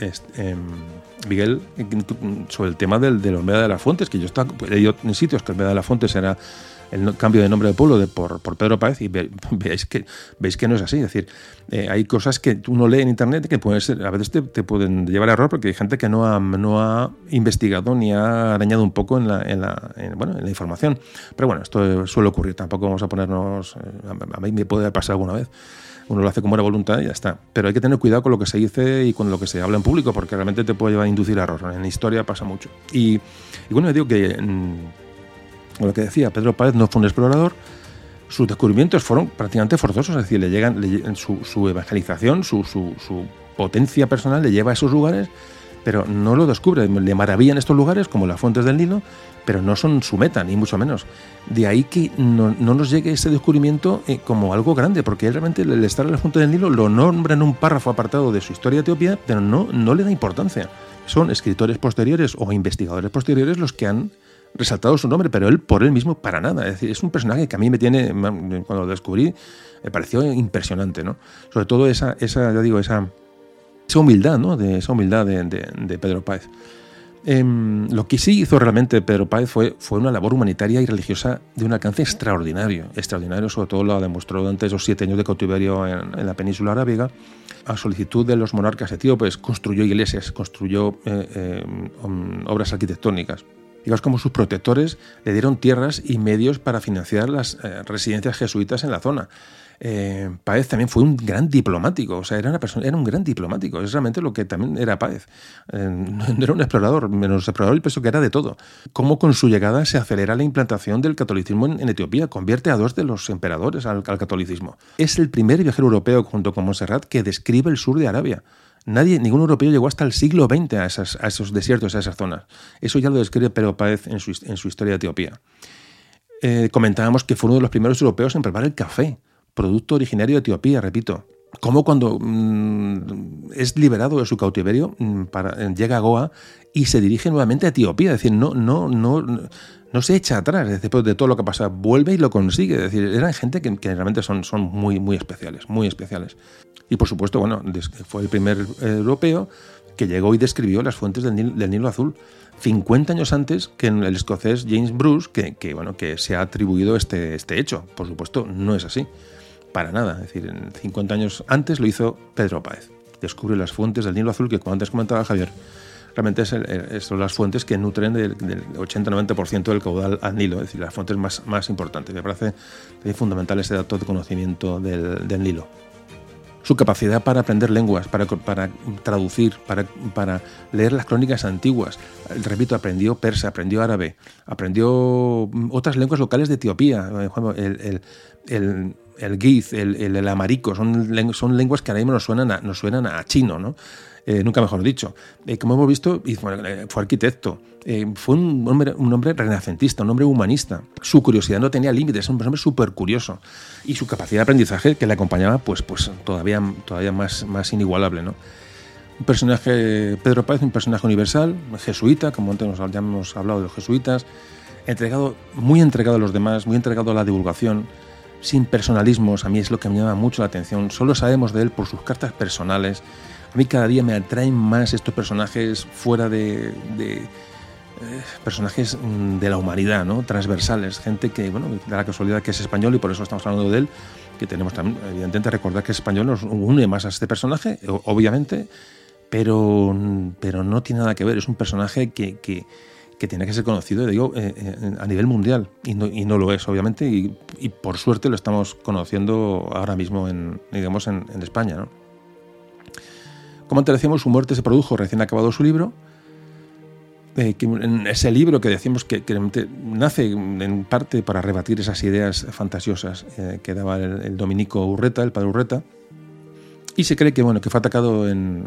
Miguel sobre el tema de Olmeda de las Fuentes, que yo he leído en sitios que Olmeda de las Fuentes era el cambio de nombre de pueblo por Pedro Páez, y veis que no es así. Es decir, hay cosas que uno lee en internet que pueden ser, a veces te pueden llevar a error, porque hay gente que no ha investigado ni ha arañado un poco en la información. Pero bueno, esto suele ocurrir, tampoco vamos a ponernos, a mí me puede pasar alguna vez. Uno lo hace con buena voluntad y ya está. Pero hay que tener cuidado con lo que se dice y con lo que se habla en público, porque realmente te puede llevar a inducir a error. En la historia pasa mucho. Y bueno, yo digo que, lo que decía, Pedro Páez no fue un explorador. Sus descubrimientos fueron prácticamente forzosos, es decir, su evangelización, su potencia personal le lleva a esos lugares, pero no lo descubre. Le maravillan estos lugares, como las fuentes del Nilo, pero no son su meta, ni mucho menos. De ahí que no nos llegue ese descubrimiento como algo grande, porque él realmente, el estar en las fuentes del Nilo, lo nombra en un párrafo apartado de su historia de Etiopía, pero no le da importancia. Son escritores posteriores o investigadores posteriores los que han resaltado su nombre, pero él por él mismo para nada. Es decir, es un personaje que a mí cuando lo descubrí, me pareció impresionante, ¿no? Sobre todo esa humildad, ¿no? Esa humildad de Pedro Páez. Lo que sí hizo realmente Pedro Páez fue una labor humanitaria y religiosa de un alcance extraordinario, sobre todo lo demostró durante esos 7 años de cautiverio en la península arábiga. A solicitud de los monarcas etíopes construyó iglesias, construyó obras arquitectónicas. Digamos, como sus protectores le dieron tierras y medios para financiar las residencias jesuitas en la zona. Páez también fue un gran diplomático, o sea, era un gran diplomático, es realmente lo que también era Páez. No era un explorador, menos explorador, y pienso que era de todo. Cómo con su llegada se acelera la implantación del catolicismo en Etiopía, convierte a 2 de los emperadores al catolicismo. Es el primer viajero europeo, junto con Montserrat, que describe el sur de Arabia. Ningún europeo llegó hasta el siglo XX a esos desiertos, a esas zonas. Eso ya lo describe Pedro Páez en su historia de Etiopía. Comentábamos que fue uno de los primeros europeos en preparar el café, producto originario de Etiopía, repito. Como cuando es liberado de su cautiverio, llega a Goa y se dirige nuevamente a Etiopía. Es decir, no se echa atrás después de todo lo que pasa, vuelve y lo consigue. Es decir, eran gente que realmente son muy, muy especiales, muy especiales. Y por supuesto, bueno, fue el primer europeo que llegó y describió las fuentes del Nilo Azul 50 años antes que el escocés James Bruce, que se ha atribuido este hecho. Por supuesto, no es así, para nada. Es decir, 50 años antes lo hizo Pedro Páez. Descubre las fuentes del Nilo Azul, que como antes comentaba Javier, realmente son las fuentes que nutren del 80-90% del caudal al Nilo, es decir, las fuentes más importantes. Me parece fundamental ese dato de conocimiento del Nilo. Su capacidad para aprender lenguas, para traducir, para leer las crónicas antiguas. Repito, aprendió persa, aprendió árabe, aprendió otras lenguas locales de Etiopía. El guiz, el amarico, son lenguas que ahora mismo nos suenan a chino, ¿no? Nunca mejor dicho. Como hemos visto, fue arquitecto, fue un hombre renacentista, un hombre humanista. Su curiosidad no tenía límites, un hombre súper curioso. Y su capacidad de aprendizaje que le acompañaba, pues todavía más inigualable, ¿no? Un personaje, Pedro Páez, un personaje universal, jesuita, como antes ya hemos hablado de los jesuitas, muy entregado a los demás, muy entregado a la divulgación, sin personalismos. A mí es lo que me llama mucho la atención. Solo sabemos de él por sus cartas personales. A mí cada día me atraen más estos personajes fuera de personajes de la humanidad, ¿no? Transversales, gente que, da la casualidad que es español y por eso estamos hablando de él, que tenemos también, evidentemente, recordar que es español nos une más a este personaje, obviamente, pero no tiene nada que ver. Es un personaje que tiene que ser conocido, digo, a nivel mundial, y no lo es, obviamente, y por suerte lo estamos conociendo ahora mismo en España, ¿no? Como antes decíamos, su muerte se produjo recién acabado su libro. Que en ese libro que decimos que nace en parte para rebatir esas ideas fantasiosas que daba el dominico Urreta, el padre Urreta, y se cree que fue atacado en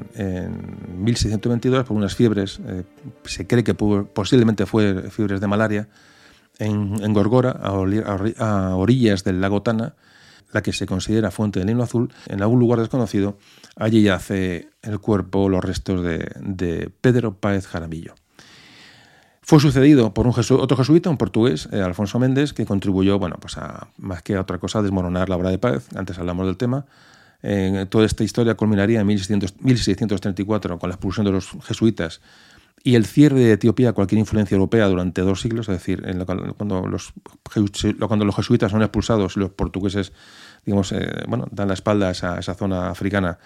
1622 por unas fiebres, se cree que posiblemente fue fiebres de malaria, en Gorgora, a orillas del lago Tana, la que se considera fuente del Nilo Azul. En algún lugar desconocido, allí yace el cuerpo, los restos de Pedro Páez Jaramillo. Fue sucedido por otro jesuita, un portugués, Alfonso Méndez, que contribuyó, a más que a otra cosa, a desmoronar la obra de Páez. Antes hablamos del tema. Toda esta historia culminaría en 1634 con la expulsión de los jesuitas y el cierre de Etiopía a cualquier influencia europea durante 2 siglos, es decir, cuando los jesuitas son expulsados y los portugueses, dan la espalda a esa zona africana,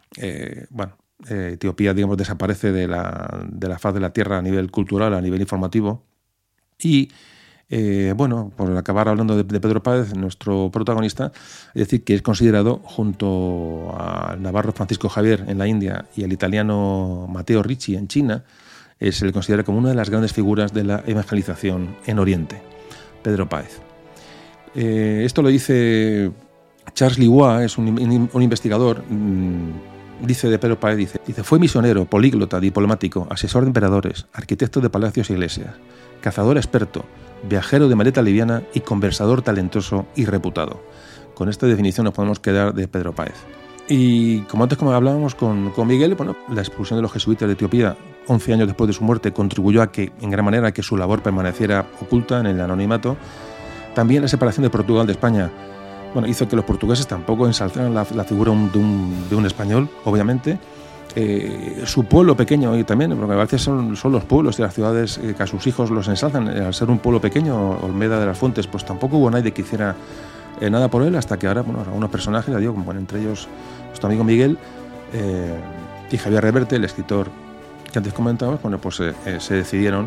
Etiopía, desaparece de la faz de la tierra a nivel cultural, a nivel informativo. Y, por acabar hablando de Pedro Páez, nuestro protagonista, es decir, que es considerado, junto al navarro Francisco Javier en la India y al italiano Matteo Ricci en China, se le considera como una de las grandes figuras de la evangelización en Oriente, Pedro Páez. Esto lo dice Charles Liwa, es un investigador. Dice de Pedro Páez, dice, fue misionero, políglota, diplomático, asesor de emperadores, arquitecto de palacios e iglesias, cazador experto, viajero de maleta liviana y conversador talentoso y reputado. Con esta definición nos podemos quedar de Pedro Páez. Y como hablábamos con Miguel, la expulsión de los jesuitas de Etiopía 11 años después de su muerte contribuyó en gran manera a que su labor permaneciera oculta en el anonimato. También la separación de Portugal de España hizo que los portugueses tampoco ensalzaran la figura de un español, obviamente. Su pueblo pequeño, y también, porque a veces son los pueblos y las ciudades que a sus hijos los ensalzan. Al ser un pueblo pequeño, Olmeda de las Fuentes, pues tampoco hubo nadie que hiciera nada por él, hasta que ahora, algunos personajes, entre ellos nuestro amigo Miguel y Javier Reverte, el escritor que antes comentabas, se decidieron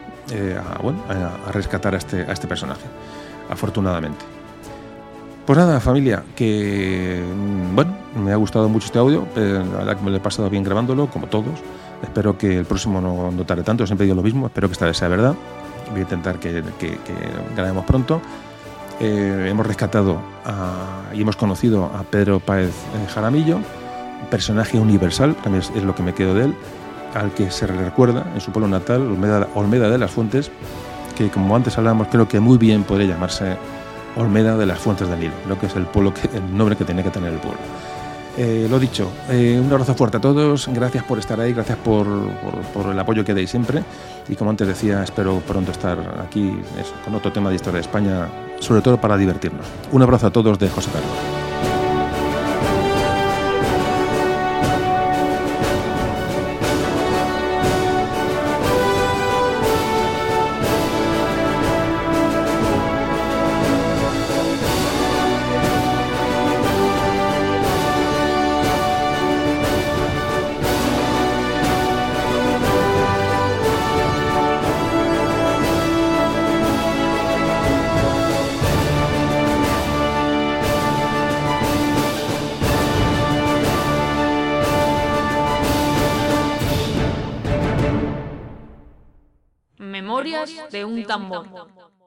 a rescatar a este personaje, afortunadamente. Pues nada, familia, que me ha gustado mucho este audio, la verdad que me lo he pasado bien grabándolo, como todos. Espero que el próximo no tarde tanto, siempre digo lo mismo, espero que esta vez sea verdad. Voy a intentar que grabemos pronto. Hemos rescatado y hemos conocido a Pedro Páez Jaramillo, un personaje universal, también es lo que me quedo de él, al que se le recuerda en su pueblo natal, Olmeda de las Fuentes, que como antes hablábamos, creo que muy bien podría llamarse Olmeda de las Fuentes del Nilo. Creo que es el nombre que tiene que tener el pueblo. Lo dicho, un abrazo fuerte a todos, gracias por estar ahí, gracias por el apoyo que dais siempre, y como antes decía, espero pronto estar aquí con otro tema de historia de España, sobre todo para divertirnos. Un abrazo a todos de José Carlos. Memorias de un tambor.